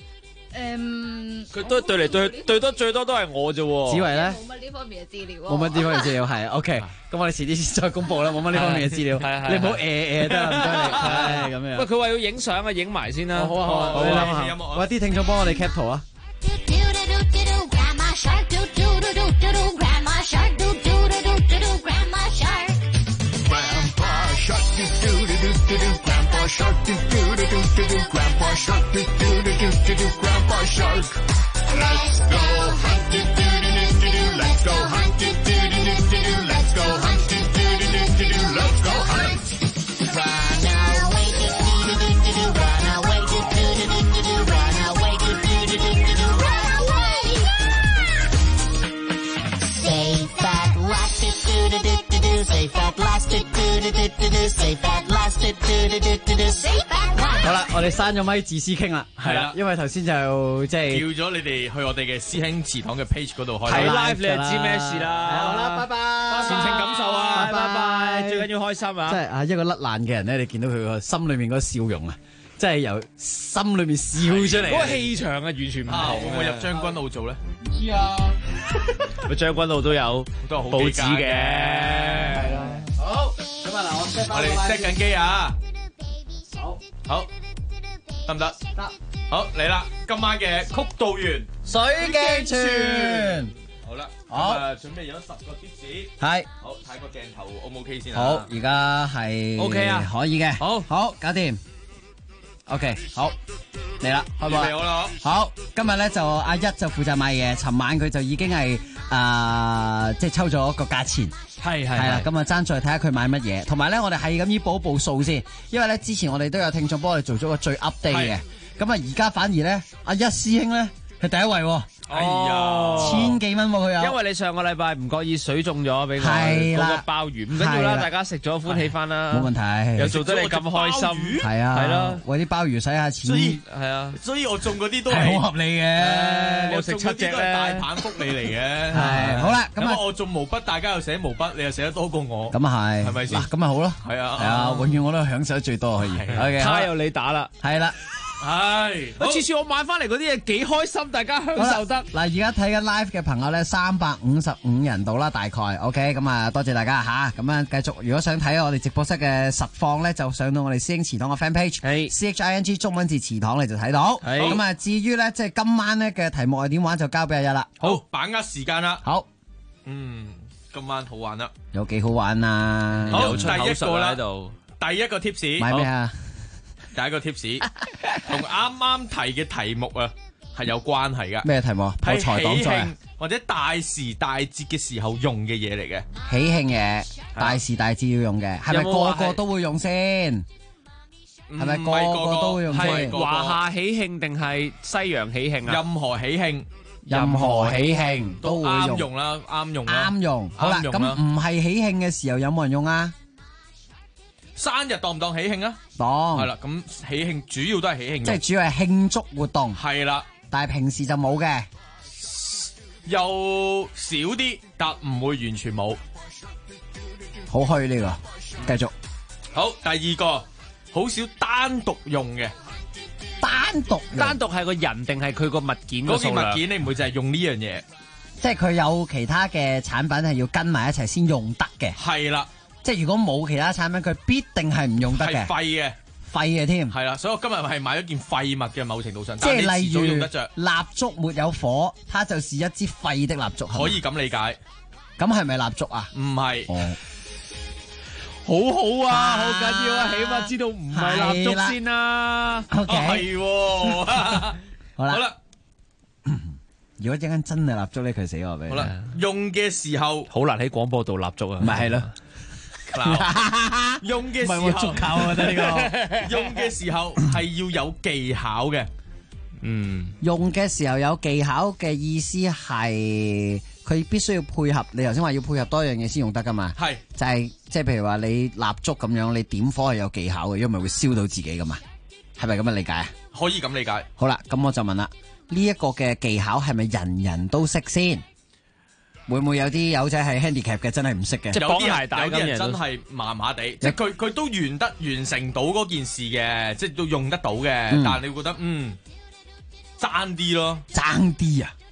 佢都對嚟對得最多都係我啫喎。 子維咧？ 冇乜呢方面嘅資料。 冇乜呢方面資料係 OK， 咁我哋遲啲先再公佈啦。冇乜呢方面嘅資料，你唔好得啦，唔該你。係咁樣。 喂，佢話要影相啊，影埋先啦。好啊好啊， 你諗下。喂，啲聽眾幫我哋 cap 圖啊。Grandpa shark do do do do do, Grandpa shark do do do do do, Grandpa shark. Let's go hunt do do do do do, let's go hunt do do do do do, let's go hunt do do do do do, let's go hunt. Run away do do do do do, run away do do do do do, run away do do do do do, run away. Safe at last do do do do do, safe at last do do do do do, safe at last do do do do do, safe at last. 好啦，我哋閂咗咪自私傾啦，係啦，因為頭先就即係叫咗你哋去我哋嘅師兄祠堂嘅 page 嗰度開睇 live， 你就知咩事啦。 好啦，拜拜， 前情感受啊，拜拜，最緊要開心啊！ 即係啊，一個甩爛嘅人咧，你見到佢個心裏面嗰個笑容啊，即係由心裏面笑出嚟， 嗰個氣場啊，完全唔同。 會唔會入將軍澳做咧？ 唔知啊，個將軍澳都有報紙嘅。係啦。 好，咁啊嗱， 我哋 set 緊機啊。好，得唔得？得。好嚟啦，今晚嘅曲道園水鏡泉。 好啦， 好， 準備咗10個貼士。 係。 好，睇個鏡頭 O 唔 OK 先啊？ 好，而家係 OK 啊， 可以嘅。 好， 搞掂。OK， 好。 嚟啦，開播啦。 嚟我啦。 好，今日咧就阿一就負責買嘢，尋晚佢就已經係即係抽咗個價錢。係啦，咁啊爭再睇下佢買乜嘢，同埋咧我哋係咁依報一報數先，因為咧之前我哋都有聽眾幫我哋做咗個最 update 嘅，咁啊而家反而咧阿一師兄咧係第一位喎。 哎呀 ，1000幾蚊喎佢有， 因為你上個禮拜唔覺意水中咗俾我嗰個鮑魚，唔緊要啦，大家食咗歡喜翻啦， 冇問題， 又做得你咁開心， 係啊， 係咯， 為啲鮑魚使下錢， 係啊， 所以我中嗰啲都係好合理嘅， 我食7隻咧，大棒福利嚟嘅， 係好啦，咁啊我中毛筆，大家又寫毛筆，你又寫得多過我， 咁啊係， 係咪先？ 咁咪好咯， 係啊， 係啊，永遠我都享受得最多可以， 他有你打啦， 係啦。 係， 次次我買翻嚟嗰啲嘢幾開心，大家享受得。 嗱，而家睇緊 live 嘅朋友咧，355人度啦，大概 OK， 咁啊，多謝大家吓，咁啊，繼續。如果想睇我哋直播室嘅實況咧，就上到我哋師兄祠堂嘅 fan page，CHING 中文字祠堂你就睇到。咁啊，至於咧，即係今晚咧嘅題目係點玩，就交俾阿一啦。 好，把握時間啦。 好， 今晚好玩啦。 有幾好玩啊？ 好，第一個啦， 喺度， 第一個 tips 買咩啊？ 第一個 tips 同啱啱提嘅題目啊係有關係噶。 咩題目？破財擋災或者大時大節嘅時候用嘅嘢嚟嘅。 喜慶嘢，大時大節要用嘅，係咪個個都會用先？係咪個個都會用先？ 華夏喜慶定係西洋喜慶啊？ 任何喜慶， 任何喜慶都會啱用啦，啱用啦， 啱用。好啦，咁唔係喜慶嘅時候有冇人用啊？ 生日當唔當喜慶啊？ 當係啦，咁喜慶主要都係喜慶， 即係主要係慶祝活動。 係啦， 但係平時就冇嘅， 又少啲，但唔會完全冇。 好虛呢個，繼續。 好，第二個好少單獨用嘅， 單獨係個人定係佢個物件嗰件物件，你唔會就係用呢樣嘢， 即係佢有其他嘅產品係要跟埋一齊先用得嘅。 係啦。 即係如果冇其他產品，佢必定係唔用得嘅， 係廢嘅添。 係啦，所以我今日係買咗件廢物嘅，某程度上， 即係例如用得着蠟燭沒有火，它就是一支廢的蠟燭。 可以咁理解。 咁係咪蠟燭啊？ 唔係。 好好啊，好緊要啊，起碼知道唔係蠟燭先啦。 OK， 係。 好啦。 好啦。 如果一陣真係蠟燭咧，佢死我俾。 好啦，用嘅時候好難喺廣播度蠟燭啊。 咪係咯。 用嘅時候， 唔係我足球啊！得呢個用嘅時候係要有技巧嘅。 用嘅時候有技巧嘅意思係佢必須要配合。你頭先話要配合多樣嘢先用得噶嘛？係就係即係譬如話你蠟燭咁樣，你點火係有技巧嘅，因為會燒到自己噶嘛？係咪咁嘅理解啊？ 可以咁理解。 好啦，咁我就問啦，呢一個嘅技巧係咪人人都識先？會唔會有啲友仔係 handicap 嘅，真係唔識嘅？ 即係有啲人真係麻麻地，即係佢都完成到嗰件事嘅，即係都用得到嘅。但係你會覺得爭啲咯， 爭啲啊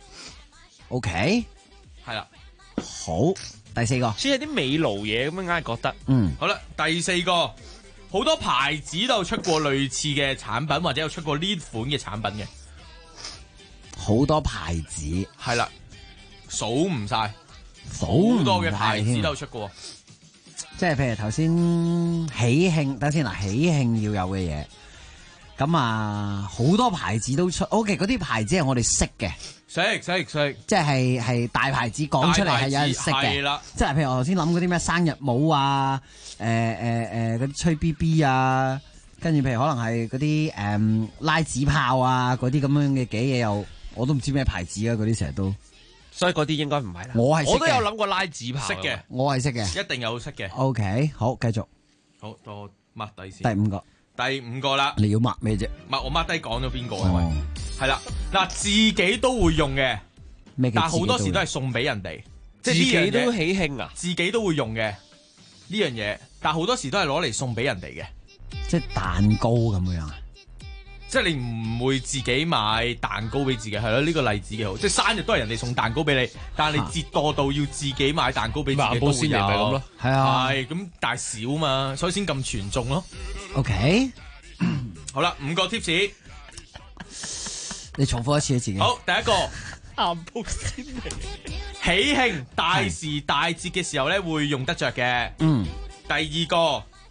？OK， 係啦， 好，第四個， 先係啲美勞嘢咁樣，硬係覺得好啦，第四個好多牌子都有出過類似嘅產品，或者有出過呢款嘅產品嘅， 好多牌子係啦。數唔晒，好多嘅牌子都有出過， 即係譬如頭先喜慶，等先嗱，喜慶要有嘅嘢，咁啊好多牌子都出 ，OK， 嗰啲牌子係我哋識嘅， 識， 即係大牌子講出嚟係有人識嘅，即係譬如我頭先諗嗰啲咩生日帽啊，嗰啲吹 BB 啊，跟住譬如可能係嗰啲拉紙炮啊，嗰啲咁樣嘅嘢又我都唔知咩牌子啊，嗰啲成日都。 所以嗰啲應該唔係啦。 我都有諗過拉紙炮， 識嘅， 我係識嘅， 一定有識嘅。 OK， 好，繼續。 好，我 mark 低先。第五個啦。 你要 mark 咩啫？ 我 mark 低講咗邊個啊？係啦，嗱，自己都會用嘅，但好多時都係送俾人哋，即係自己都喜慶啊， 自己都會用嘅呢樣嘢，但好多時都係攞嚟送俾人哋嘅， 即係蛋糕咁樣啊。 即係你唔會自己買蛋糕俾自己，係咯？呢個例子幾好，即係生日都係人哋送蛋糕俾你，但係你折墮到要自己買蛋糕俾自己都會有，咪咁咯？ 係啊， 係咁，但係少嘛，所以先咁傳頌咯。 OK， 好啦，5個 tips， 你重複一次自己。 好，第一個咸卜先嚟， 喜慶大時大節嘅時候咧會用得着嘅。第二個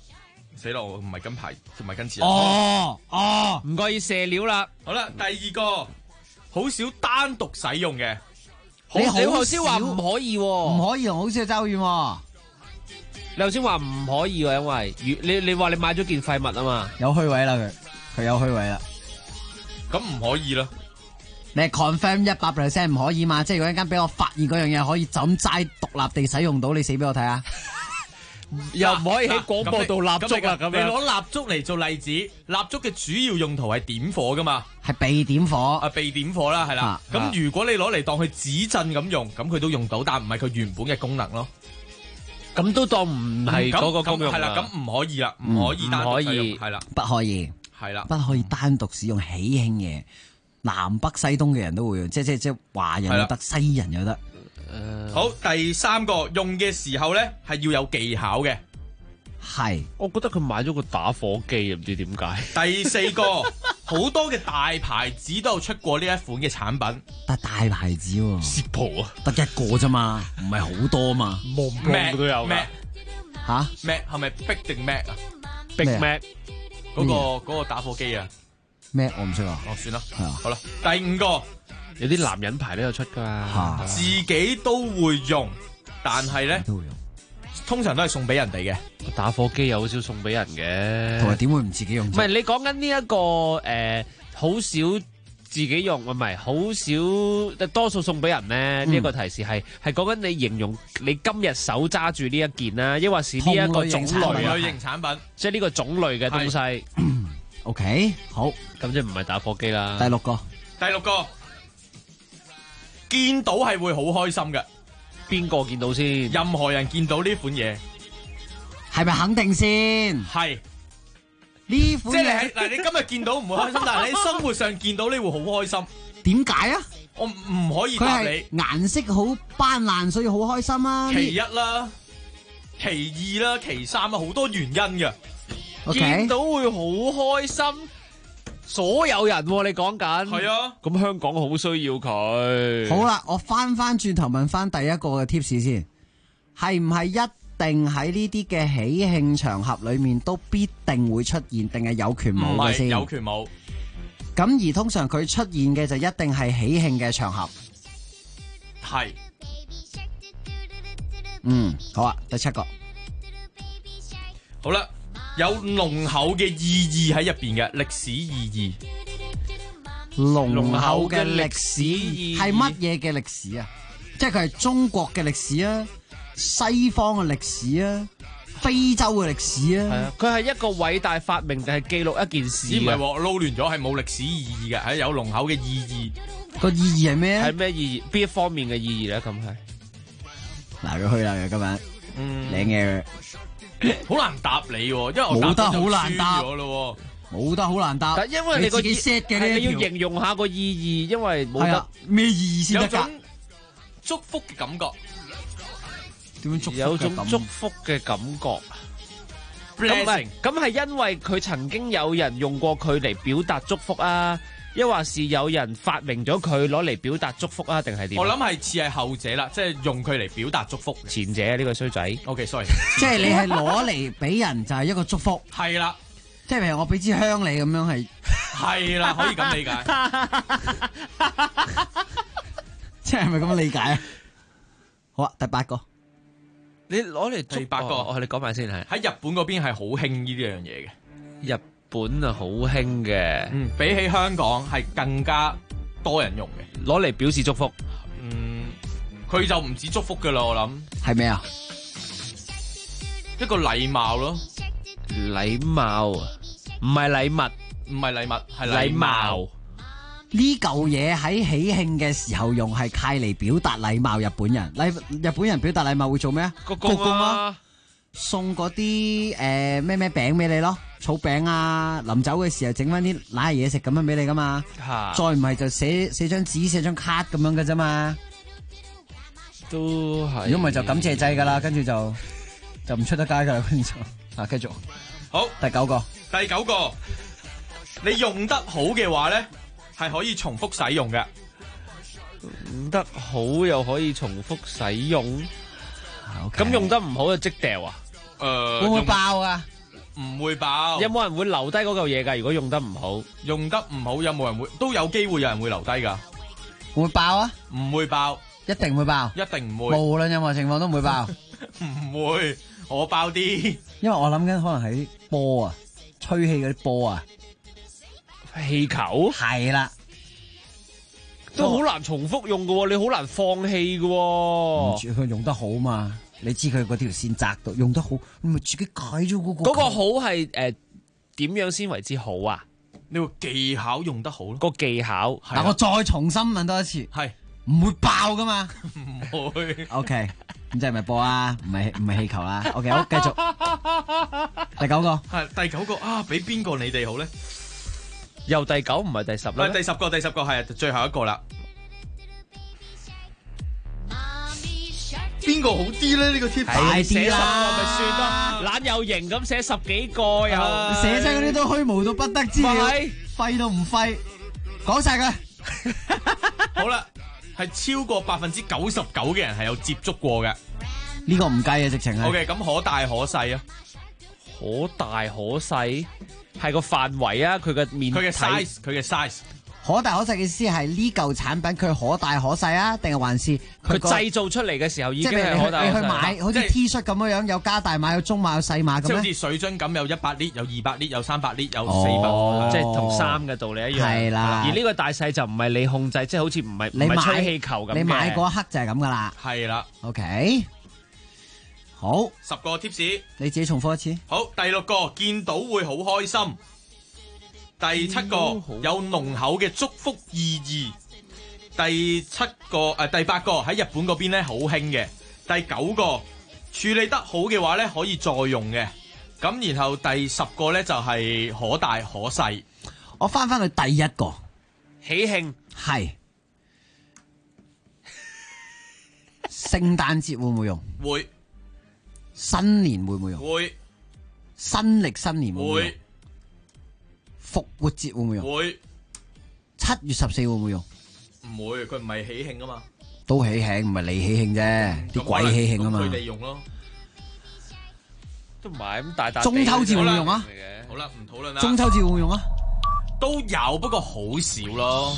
死咯，唔係跟牌，唔係跟字。 唔該要射料啦。 好啦，第二個好少單獨使用嘅， 你頭先話唔可以喎， 唔可以同好少周遠喎。 你頭先話唔可以喎，因為你話你買咗件廢物啊嘛， 有虛位啦佢有虛位啦， 咁唔可以啦。 你係 confirm 100% 唔可以嘛？即係如果一間俾我發現嗰樣嘢可以就咁齋獨立地使用到，你死俾我睇啊！ 又唔可以喺廣播度蠟燭啦咁樣。 你攞蠟燭嚟做例子，蠟燭嘅主要用途係點火噶嘛？ 係被點火。 被點火啦，係啦。咁如果你攞嚟當佢指鎮咁用，咁佢都用到，但唔係佢原本嘅功能咯。 咁都當唔係嗰個功用啦。 係啦，咁唔可以啦，唔可以單獨使用，係啦， 不可以， 係啦， 不可以單獨使用喜慶嘢。南北西東嘅人都會用，即係華人又得，西人又得。 好，第三個用嘅時候咧係要有技巧嘅。 係， 我覺得佢買咗個打火機，唔知點解。 第四個，好多嘅大牌子都有出過呢一款嘅產品， 但係大牌子喎 ，Zippo 啊， 得一個啫嘛，唔係好多嘛。 Mac 都有㗎。 吓 Mac 係咪 Big 定 Mac 啊 ？Big Mac 嗰個打火機啊。 咩？我唔識啊。 算啦。 係啊。 好啦，第五個有啲男人牌都有出噶嘛， 自己都會用，但係咧通常都係送俾人哋嘅。 打火機又好少送俾人嘅， 同埋點會唔自己用？ 唔係你講緊呢一個好少自己用，唔係好少，多數送俾人咧。呢一個提示係講緊你形容你今日手揸住呢一件啦，抑或是呢一個種類型產品， 即係呢個種類嘅東西。 OK， 好， 咁即係唔係打火機啦。 第六個見到係會好開心嘅。 邊個見到先？ 任何人見到呢款嘢， 係咪肯定先？ 係呢款即係嗱，你今日見到唔會開心，但係你喺生活上見到你會好開心。 點解啊？ 我唔可以答你。 顏色好斑爛，所以好開心啊！ 其一啦，其二啦，其三啊，好多原因嘅。 見到會好開心，所有人你講緊係啊， 咁香港好需要佢。 好啦，我翻轉頭問翻第一個嘅 tips 先，係唔係一定喺呢啲嘅喜慶場合裏面都必定會出現，定係有權冇嘅先？ 有權冇。 咁而通常佢出現嘅就一定係喜慶嘅場合。 係。 好啊，第七個。 好啦。有濃厚嘅意義喺入邊嘅歷史意義， 濃厚嘅歷史意義係乜嘢嘅歷史啊？即係佢係中國嘅歷史啊，西方嘅歷史啊，非洲嘅歷史啊？係啊， 佢係一個偉大發明定係記錄一件事？ 唔係喎，撈亂咗，係冇歷史意義嘅，係有濃厚嘅意義。 個意義係咩？ 係咩意義？邊一方面嘅意義咧？咁係嗱，佢去啦，今日領嘢。 好難答你，因為我冇得好難答咗咯， 冇得好難答。 但因為你自己 set 嘅呢， 你要形容下個意義，因為冇得咩意義先得㗎？ 有種祝福嘅感覺， 點樣祝福？ 有種祝福嘅感覺。咁係因為佢曾經有人用過佢嚟表達祝福啊？抑或是有人發明咗佢攞嚟表達祝福啊？定係點？ 我諗係似係後者啦，即係用佢嚟表達祝福。 前者呢個衰仔。 OK，sorry。 即係你係攞嚟俾人就係一個祝福。 係啦， 即係譬如我俾支香你咁樣係。 係啦，可以咁理解。 即係咪咁理解啊？好啊，第八個。 你攞嚟第八個， 你講埋先係。 喺日本嗰邊係好興呢樣嘢嘅。 日本啊，好興嘅， 比起香港係更加多人用嘅， 攞嚟表示祝福。 佢就唔止祝福噶啦，我諗係咩啊？ 一個禮貌咯， 禮貌啊，唔係禮物， 唔係禮物，係禮貌。 呢嚿嘢喺喜慶嘅時候用，係揩嚟表達禮貌。日本人表達禮貌會做咩啊？ 鞠躬啊， 送嗰啲咩餅俾你咯。草餅啊，臨走嘅時候整翻啲奶嘢食咁樣俾你噶嘛，再唔係就寫張紙寫張卡咁樣噶啫嘛， 都係。 如果唔係就感謝祭噶啦，跟住就唔出得街噶啦，跟住就繼續。 好， 第九個， 你用得好嘅話咧，係可以重複使用嘅。 用得好又可以重複使用，咁用得唔好就即掉啊？ 會唔會爆啊？ 唔會爆。 有冇人會留低嗰嚿嘢㗎？如果用得唔好， 有冇人會都有機會有人會留低㗎？ 會爆啊？ 唔會爆， 一定會爆， 一定唔會。 無論任何情況都唔會爆。 唔會，我爆啲。 因為我諗緊可能係啲波啊，吹氣嗰啲波啊， 氣球係啦。 都好難重複用㗎，你好難放棄㗎。 唔知佢用得好嘛？你知佢嗰條線窄到用得好，你咪自己改咗嗰個。 嗰個好係點樣先為之好啊？ 你個技巧用得好咯。 個技巧。 嗱，我再重新問多一次， 係唔會爆噶嘛？ 唔會。 OK，咁即係咪波啊？唔係氣球啦。OK， 好，繼續。第9個係第9個啊！俾邊個你哋好咧？ 由第9唔係第10啦。 第10個係最後一個啦。邊個好啲咧？呢個貼大啲啦， 咪算啦，懶有型咁寫10幾個又寫出嗰啲都虛無到不得之了，廢到唔廢，講晒佢。 好啦，係超過99%嘅人係有接觸過嘅。 呢個唔計啊，直情係。 OK， 咁可大可細啊？ 可大可細係個範圍啊，佢嘅面， 佢嘅 size。 可大可細嘅意思係呢嚿產品佢可大可細啊，定係還是佢製造出嚟嘅時候已經係可大可細？ 你去買好似 T 恤咁樣有加大碼、有中碼、有細碼咁即係好似水樽咁，有100升、有200升、有300升、有400， 即係同衫嘅道理一樣。 係啦， 而呢個大細就唔係你控制，即係好似唔係吹氣球咁嘅。 你買嗰一刻就係咁噶啦。 係啦。 OK， 好 ，10個 tips， 你自己重複一次。 好，第6個見到會好開心。第7個有濃厚嘅祝福意義。第8個喺日本嗰邊咧好興嘅。第9個處理得好嘅話咧可以再用嘅。咁然後第10個咧就係可大可細。 我翻去第1個喜慶係聖誕節會唔會用？ 會。 新年會唔會用？ 會。 新曆新年會唔會用？復活節會唔會用？ 會。 7月14會唔會用？ 唔會，佢唔係喜慶啊嘛。 都喜慶，唔係你喜慶啫，啲鬼喜慶啊嘛。 佢哋用咯。 都唔係咁大。 中秋節會唔會用啊？ 好啦，唔討論啦。 中秋節會唔會用啊？ 都有，不過好少咯。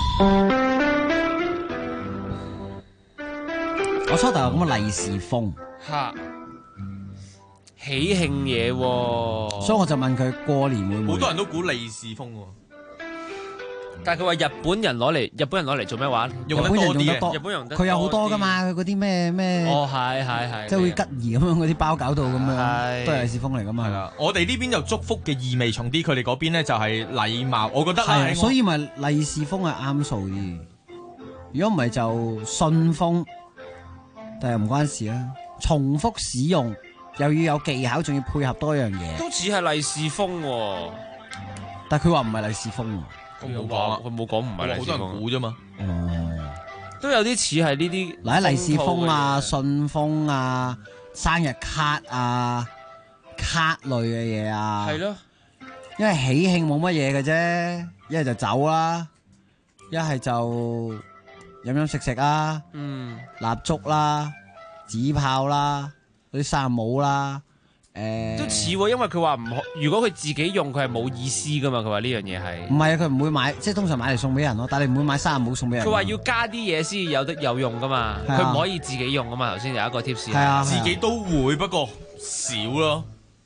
我初頭有咁嘅利是封。 吓。喜慶嘢， 所以我就問佢過年會唔會？ 好多人都估利是封喎， 但係佢話日本人攞嚟做咩話？ 用得多啲嘅， 日本用得佢有好多噶嘛，佢嗰啲咩哦係， 即係會吉儀咁樣嗰啲包搞到咁樣，都係利是封嚟噶嘛。 係啦，我哋呢邊就祝福嘅意味重啲，佢哋嗰邊咧就係禮貌。我覺得係， 所以咪利是封係啱數啲。如果唔係就信封，但係唔關事啦。重複使用。又要有技巧，仲要配合多樣嘢， 都似係利是封， 但係佢話唔係利是封， 佢冇講唔係利是封， 好多人估啫嘛。 都有啲似係呢啲嗱，利是封啊、信封啊、生日卡啊、卡類嘅嘢啊， 係咯。 因為喜慶冇乜嘢嘅啫，一係就酒啦，一係就飲飲食食啦，蠟燭啦、紙炮啦。嗰啲生日帽啦， 都似，因為佢話唔可，如果佢自己用，佢係冇意思噶嘛。佢話呢樣嘢係， 唔係啊，佢唔會買，即係通常買嚟送俾人咯。但係你唔會買生日帽送俾人。 佢話要加啲嘢先有用噶嘛，佢唔可以自己用噶嘛。頭先有一個 tips 係自己都會，不過少咯，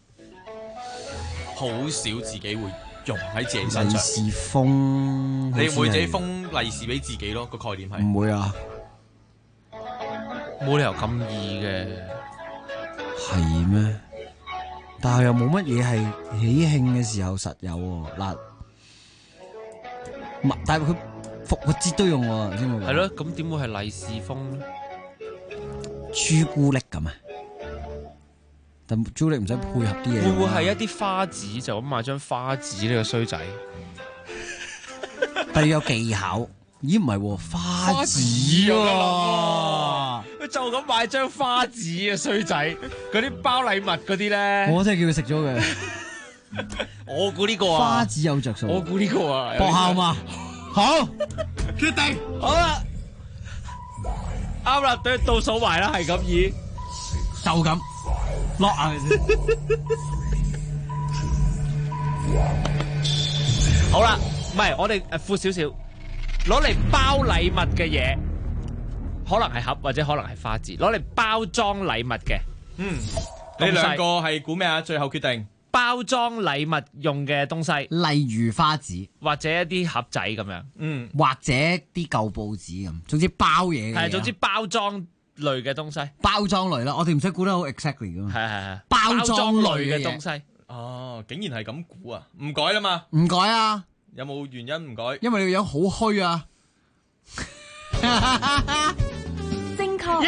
好少自己會用喺自己身上。 利是封， 你會自己封利是俾自己咯，個概念係唔會啊， 冇理由咁易嘅。 係咩？但係又冇乜嘢係喜慶嘅時候實有嗱，但係佢復活節都用喎，先會。 係咯，咁點會係利是封咧？ 朱古力咁啊？但朱古力唔使配合啲嘢。 會唔會係一啲花紙就咁買張花紙呢個衰仔？ 但係要有技巧。咦，唔係喎，花紙啊！ 佢就咁買張花紙啊，衰仔！嗰啲包禮物嗰啲咧， 我真係叫佢食咗佢。 我估呢個啊， 花紙有着數。 我估呢個啊， 博效嘛？好，決定好啦，啱啦，對倒數埋啦，係咁意， 就咁落啊！ 好啦，唔係我哋闊少少，攞嚟包禮物嘅嘢，可能係盒或者可能係花紙，攞嚟包裝禮物嘅。 你兩個係估咩啊？最後決定。 包裝禮物用嘅東西， 例如花紙或者一啲盒仔咁樣， 或者啲舊報紙咁，總之包嘢嘅。 係，總之包裝類嘅東西。 包裝類啦，我哋唔使估得好 exactly 噶嘛。 係。 包裝類嘅東西。 哦，竟然係咁估啊！唔改啦嘛？ 唔改啊？ 有冇原因唔改？ 因為你個樣好虛啊！ 正確。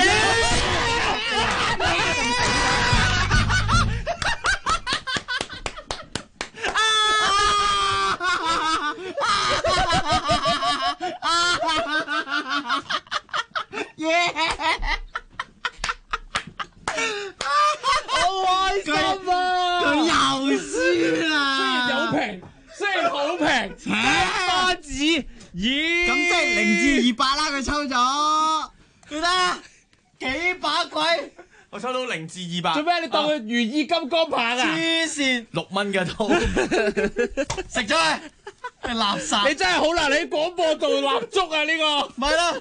好開心啊！ 佢又輸啦！ 雖然好平，花紙，咦？ 咁即係0至200啦，佢抽咗，佢得幾把鬼？ 我抽到0至200。 做咩？你當佢如意金剛棒啊？ 黐線 ，6蚊嘅都食咗佢，係垃圾。 你真係好難喺廣播度蠟燭啊！呢個咪咯，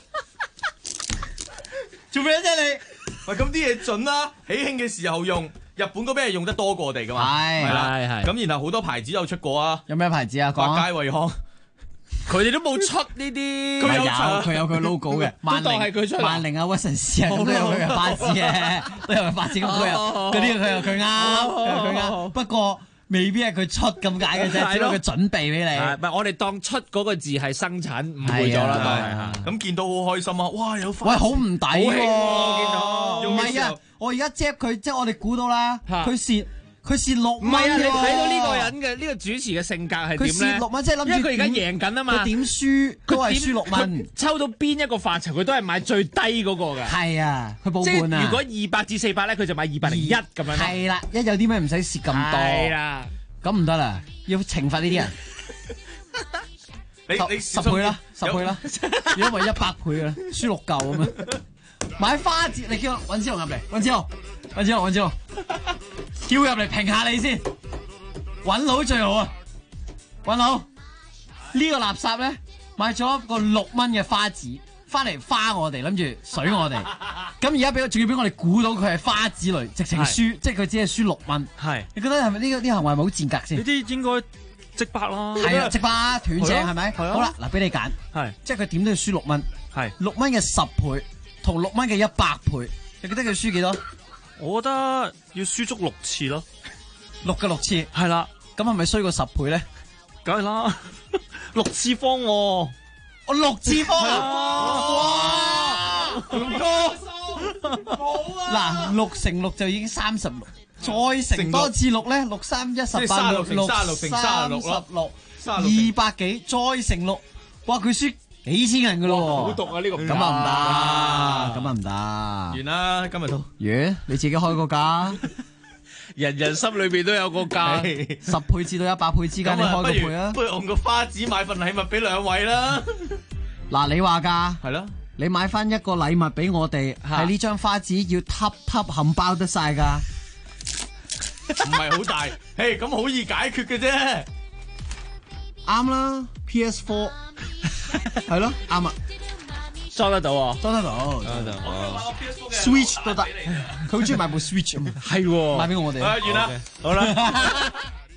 做咩啫你？ 喂，咁啲嘢準啦，喜慶嘅時候用。日本嗰邊係用得多過我哋噶嘛？係係。 咁然後好多牌子有出過啊。 有咩牌子啊？ 百佳惠康， 佢哋都冇出呢啲。 佢有佢 logo 嘅。 都當係佢出。 萬寧啊，屈臣氏啊，咁都有佢嘅花紙嘅，都有佢花紙咁佢有嗰啲佢又佢啱。不過未必係佢出咁解嘅啫，只不過佢準備俾你。 唔係我哋當出嗰個字係生產，誤會咗啦。 咁見到好開心啊！哇，有花。 喂，好唔抵喎！ 見到。 唔係啊！我而家接佢，即係我哋估到啦。佢蝕6蚊。 唔係啊！你睇到呢個人嘅呢個主持嘅性格係點咧？ 佢蝕6蚊，即係諗住。 因為佢而家贏緊啊嘛。 佢點輸都係輸6蚊。 抽到邊一個範疇，佢都係買最低嗰個㗎。 係啊，佢保本啊。 即係如果200至400咧，佢就買201咁樣。 係啦，一有啲咩唔使蝕咁多。 係啦， 咁唔得啦，要懲罰呢啲人。 你 10倍啦，10倍啦，如果唔係100倍啦，輸6嚿咁樣。買花紙，你叫尹子豪入嚟，尹子豪，叫入嚟評下你先，尹佬最好啊，尹佬呢個垃圾咧買咗一個6蚊嘅花紙，翻嚟花我哋，諗住水我哋，咁而家仲要俾我哋估到佢係花紙類，直情輸，即係佢只係輸6蚊。係，你覺得係咪呢個行為係咪好賤格先？ 呢啲應該即白啦。 係啊，即白斷正係咪？好啦，嗱俾你揀，係，即係佢點都要輸6蚊，係6蚊嘅10倍。同6蚊嘅100倍，你覺得佢輸幾多？ 我覺得要輸足6次咯 ，6嘅6次， 係啦。 咁係咪衰過10倍咧？ 梗係啦，6次方喎， 我6次方啊！哇，咁多，嗱6乘6就已經36，再乘多次6咧，6、3、18、6、200幾，再乘6，哇佢輸幾千人噶咯， 好毒啊呢個， 咁啊唔得，咁啊唔得， 完啦，今日都完，你自己開個價， 人心裏邊都有個價 ，10倍至到100倍之間，你開個倍啊， 不如用個花紙買份禮物俾2位啦。 嗱，你話噶， 係咯， 你買翻一個禮物俾我哋，係呢張花紙要揼冚包得晒噶， 唔係好大，嘿，咁好易解決嘅啫， 啱啦 ，PS4。係咯，啱啊， 裝得到啊， 裝得到，Switch 都得，佢好中意買部 Switch 啊嘛， 係， 買俾我哋， 完啦， 好啦。